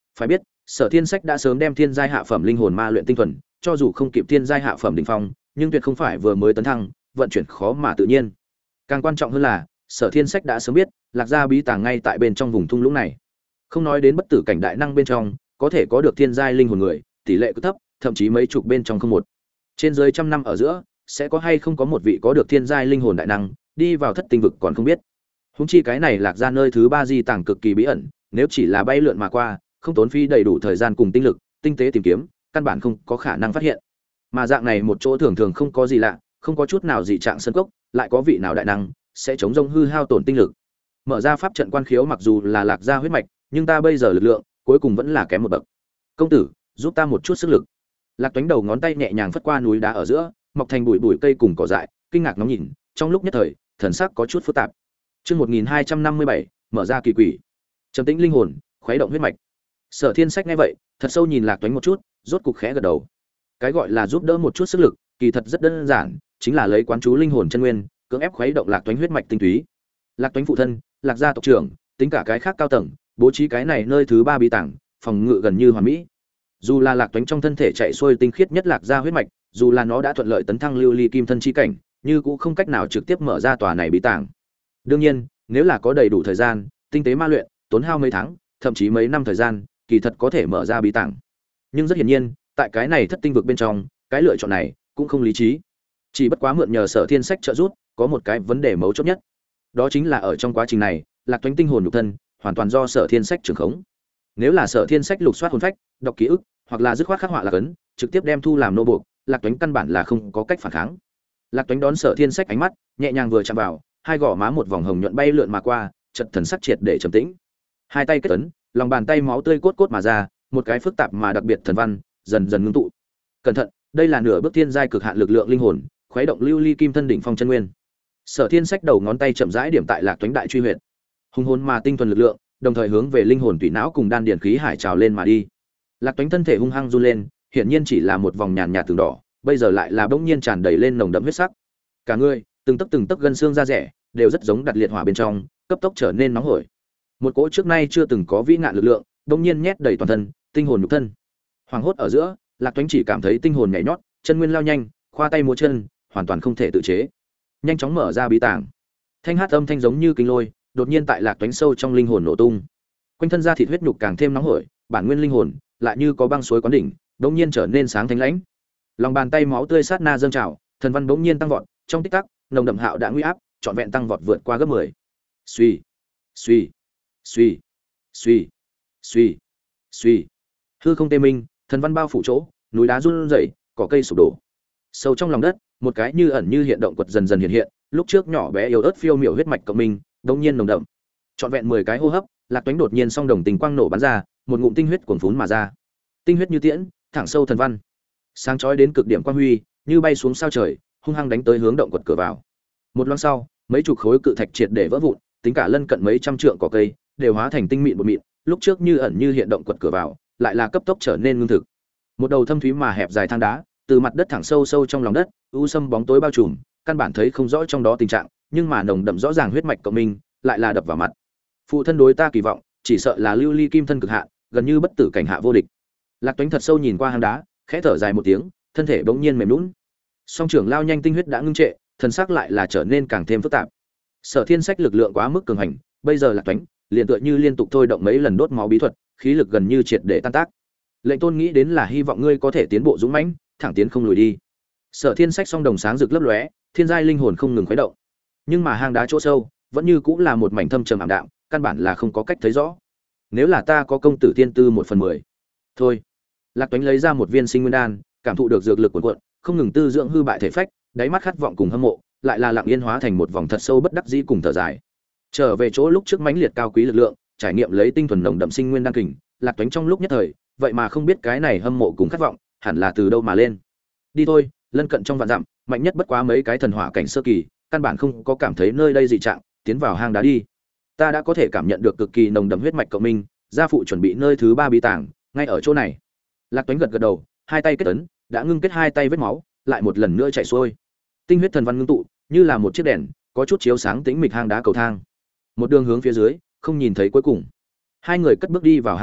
Phải biết, Sở Thiên Sách đã sớm đem thiên giai hạ phẩm linh hồn ma luyện tinh thuần, cho dù không kịp thiên giai hạ phẩm đỉnh phong, nhưng tuyệt không phải vừa mới tấn thăng, vận chuyển khó mà tự nhiên. Càng quan trọng hơn là, Sở Thiên Sách đã sớm biết, Lạc Gia bí tàng ngay tại bên trong vùng thung lũng này. Không nói đến bất tử cảnh đại năng bên trong, có thể có được thiên giai linh hồn người, tỷ lệ cứ thấp, thậm chí mấy chục bên trong không một. Trên dưới trăm năm ở giữa, sẽ có hay không có một vị có được thiên giai linh hồn đại năng, đi vào thất tinh vực còn không biết. Huống chi cái này Lạc Gia nơi thứ ba di tàng cực kỳ bí ẩn, nếu chỉ là bay lượn mà qua, không tốn phí đầy đủ thời gian cùng tinh lực, tinh tế tìm kiếm, căn bản không có khả năng phát hiện. Mà dạng này một chỗ thường thường không có gì lạ, không có chút nào dị trạng sân cốc, lại có vị nào đại năng sẽ chống rông hư hao tổn tinh lực. Mở ra pháp trận quan khiếu mặc dù là Lạc Gia huyết mạch, nhưng ta bây giờ lực lượng cuối cùng vẫn là kém một bậc. Công tử, giúp ta một chút sức lực. Lạc Toánh đầu ngón tay nhẹ nhàng phất qua núi đá ở giữa, mọc thành bụi bụi cây cùng cỏ dại, kinh ngạc ngắm nhìn, trong lúc nhất thời, thần sắc có chút phức tạp. Chương 1257, mở ra kỳ quỷ. Trầm tĩnh linh hồn, khuấy động huyết mạch. Sở Thiên Sách nghe vậy, thật sâu nhìn Lạc Toánh một chút, rốt cục khẽ gật đầu. Cái gọi là giúp đỡ một chút sức lực, kỳ thật rất đơn giản, chính là lấy quán chú linh hồn chân nguyên, cưỡng ép khuấy động Lạc Toánh huyết mạch tinh túy. Lạc Toánh phụ thân, Lạc Gia tộc trưởng, tính cả cái khác cao tầng, bố trí cái này nơi thứ ba bí tàng, phòng ngự gần như hoàn mỹ. Dù là Lạc Toánh trong thân thể chạy xuôi tinh khiết nhất Lạc Gia huyết mạch, dù là nó đã thuận lợi tấn thăng lưu ly kim thân chi cảnh, nhưng cũng không cách nào trực tiếp mở ra tòa này bí tàng. Đương nhiên, nếu là có đầy đủ thời gian, tinh tế ma luyện, tốn hao mấy tháng, thậm chí mấy năm thời gian, kỳ thật có thể mở ra bí tàng. Nhưng rất hiển nhiên, tại cái này thất tinh vực bên trong, cái lựa chọn này cũng không lý trí. Chỉ bất quá mượn nhờ Sở Thiên Sách trợ giúp, có một cái vấn đề mấu chốt nhất. Đó chính là ở trong quá trình này, Lạc Toánh tinh hồn nhục thân hoàn toàn do Sở Thiên Sách trưởng khống. Nếu là Sở Thiên Sách lục soát hồn phách, đọc ký ức, hoặc là dứt khoát khắc họa lạc ấn, trực tiếp đem thu làm nô buộc, Lạc Toánh căn bản là không có cách phản kháng. Lạc Toánh đón Sở Thiên Sách ánh mắt, nhẹ nhàng vừa chạm vào, hai gò má một vòng hồng nhuận bay lượn mà qua, chợt thần sắc triệt để trầm tĩnh. Hai tay kết ấn, lòng bàn tay máu tươi cốt cốt mà ra, một cái phức tạp mà đặc biệt thần văn, dần dần ngưng tụ. Cẩn thận, đây là nửa bước thiên giai cực hạn lực lượng linh hồn, khuấy động lưu ly kim thân đỉnh phong chân nguyên. Sở Thiên Sách đầu ngón tay chậm rãi điểm tại Lạc Toánh đại truy huyệt. Hùng hồn mà tinh thuần lực lượng, đồng thời hướng về linh hồn tùy não cùng đan điền khí hải trào lên mà đi. Lạc Toánh thân thể hung hăng run lên, hiển nhiên chỉ là một vòng nhàn nhạt từng đỏ, bây giờ lại là bỗng nhiên tràn đầy lên nồng đậm huyết sắc. Cả người, từng tấc gân xương da rẻ, đều rất giống đặt liệt hỏa bên trong, cấp tốc trở nên nóng hổi. Một cỗ trước nay chưa từng có vĩ ngạn lực lượng, bỗng nhiên nhét đầy toàn thân, tinh hồn nhục thân. Hoàng hốt ở giữa, Lạc Toánh chỉ cảm thấy tinh hồn nhảy nhót, chân nguyên lao nhanh, khoa tay múa chân, hoàn toàn không thể tự chế. Nhanh chóng mở ra bí tàng. Thanh hát âm thanh giống như kinh lôi, đột nhiên tại Lạc Toánh sâu trong linh hồn nổ tung. Quanh thân da thịt huyết nhục càng thêm nóng hổi, bản nguyên linh hồn lại như có băng suối quán đỉnh, đột nhiên trở nên sáng thánh lãnh. Lòng bàn tay máu tươi sát na dâng trào, thần văn bỗng nhiên tăng vọt, trong tích tắc, nồng đậm hạo đã nguy áp, trọn vẹn tăng vọt vượt qua gấp 10. Suy, suy, suy, suy, suy, suy. Hư không tê minh, thần văn bao phủ chỗ, núi đá run rẩy, cỏ cây sụp đổ. Sâu trong lòng đất, một cái như ẩn như hiện động quật dần dần hiện hiện, lúc trước nhỏ bé yếu ớt phiêu miểu huyết mạch cộng minh, đống nhiên nồng đậm. Trọn vẹn 10 cái hô hấp, Lạc Toánh đột nhiên song đồng tình quang nổ bắn ra, một ngụm tinh huyết cuồn phún mà ra. Tinh huyết như tiễn, thẳng sâu thần văn. Sáng chói đến cực điểm quang huy, như bay xuống sao trời, hung hăng đánh tới hướng động quật cửa vào. Một loáng sau, mấy chục khối cự thạch triệt để vỡ vụn, tính cả lân cận mấy trăm trượng cỏ cây, đều hóa thành tinh mịn bột mịn, lúc trước như ẩn như hiện động quật cửa vào, lại là cấp tốc trở nên ngưng thực. Một đầu thâm thúy mà hẹp dài thang đá, từ mặt đất thẳng sâu sâu trong lòng đất, u sâm bóng tối bao trùm, căn bản thấy không rõ trong đó tình trạng, nhưng mà nồng đậm rõ ràng huyết mạch cộng minh, lại là đập vào mặt. Phụ thân đối ta kỳ vọng, chỉ sợ là lưu ly kim thân cực hạ, gần như bất tử cảnh hạ vô địch. Lạc Toánh thật sâu nhìn qua hang đá, khẽ thở dài một tiếng, thân thể bỗng nhiên mềm nhũn. Song trưởng lao nhanh tinh huyết đã ngưng trệ, thần sắc lại là trở nên càng thêm phức tạp. Sở Thiên Sách lực lượng quá mức cường hành, bây giờ Lạc Toánh liền tựa như liên tục thôi động mấy lần đốt máu bí thuật, khí lực gần như triệt để tan tác. Lệnh Tôn nghĩ đến là hy vọng ngươi có thể tiến bộ dũng mãnh, thẳng tiến không lùi đi. Sở Thiên Sách song đồng sáng rực lấp lóe, thiên giai linh hồn không ngừng khuấy động. Nhưng mà hang đá chỗ sâu, vẫn như cũng là một mảnh thâm trầm ảm đạm, căn bản là không có cách thấy rõ. Nếu là ta có công tử tiên tư 1/10. Thôi. Lạc Toánh lấy ra một viên sinh nguyên đan, cảm thụ được dược lực cuồn cuộn, không ngừng tư dưỡng hư bại thể phách, đáy mắt khát vọng cùng hâm mộ, lại là lặng yên hóa thành một vòng thật sâu bất đắc dĩ cùng thở dài. Trở về chỗ lúc trước mãnh liệt cao quý lực lượng, trải nghiệm lấy tinh thuần nồng đậm sinh nguyên đan kình, Lạc Toánh trong lúc nhất thời, vậy mà không biết cái này hâm mộ cùng khát vọng, hẳn là từ đâu mà lên. Đi thôi, lân cận trong vạn dặm, mạnh nhất bất quá mấy cái thần hỏa cảnh sơ kỳ, căn bản không có cảm thấy nơi đây dị trạng, tiến vào hang đá đi. Ta đã có thể cảm nhận được cực kỳ nồng đậm huyết mạch cộng minh, gia phụ chuẩn bị nơi thứ 3 bí tàng, ngay ở chỗ này. Lạc Toánh gật gật đầu, hai tay kết ấn, đã ngưng kết hai tay vết máu, lại một lần nữa chạy xuôi. Tinh huyết thần văn ngưng tụ, như là một chiếc đèn, có chút chiếu sáng tĩnh mịch hang đá cầu thang. Một đường hướng phía dưới, không nhìn thấy cuối cùng. Hai người cất bước đi vào hang đá,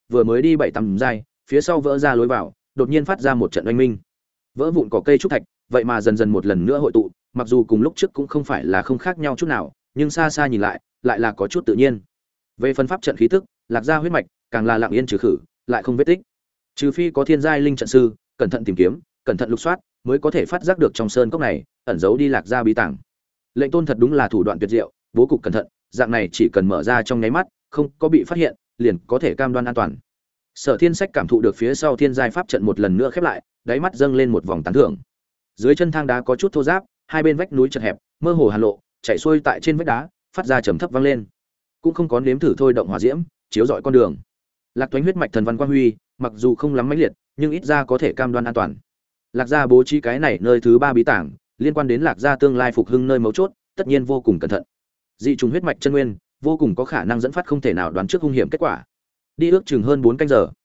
vừa mới đi 7-8 giai, phía sau vỡ ra lối vào, đột nhiên phát ra một trận oanh minh. Vỡ vụn cỏ cây trúc thạch, vậy mà dần dần một lần nữa hội tụ, mặc dù cùng lúc trước cũng không phải là không khác nhau chút nào, nhưng xa xa nhìn lại, lại là có chút tự nhiên. Về phân pháp trận khí tức, Lạc Gia huyết mạch, càng là lặng yên trừ khử, lại không vết tích. Trừ phi có thiên giai linh trận sư, cẩn thận tìm kiếm, cẩn thận lục soát, mới có thể phát giác được trong sơn cốc này ẩn giấu đi Lạc Gia bí tàng. Lệnh Tôn thật đúng là thủ đoạn tuyệt diệu, bố cục cẩn thận, dạng này chỉ cần mở ra trong nháy mắt, không có bị phát hiện, liền có thể cam đoan an toàn. Sở Thiên Sách cảm thụ được phía sau thiên giai pháp trận một lần nữa khép lại, đáy mắt dâng lên một vòng tán thưởng. Dưới chân thang đá có chút thô ráp, hai bên vách núi chật hẹp, mơ hồ hàn lộ, chảy xuôi tại trên vách đá, phát ra trầm thấp vang lên. Cũng không có nếm thử thôi động hỏa diễm, chiếu rọi con đường. Lạc Tuấn huyết mạch thần văn quang huy, mặc dù không lắm mãnh liệt, nhưng ít ra có thể cam đoan an toàn. Lạc Gia bố trí cái này nơi thứ 3 bí tàng, liên quan đến Lạc Gia tương lai phục hưng nơi mấu chốt, tất nhiên vô cùng cẩn thận. Dị trùng huyết mạch chân nguyên, vô cùng có khả năng dẫn phát không thể nào đoán trước hung hiểm kết quả. Đi ước chừng hơn 4 canh giờ,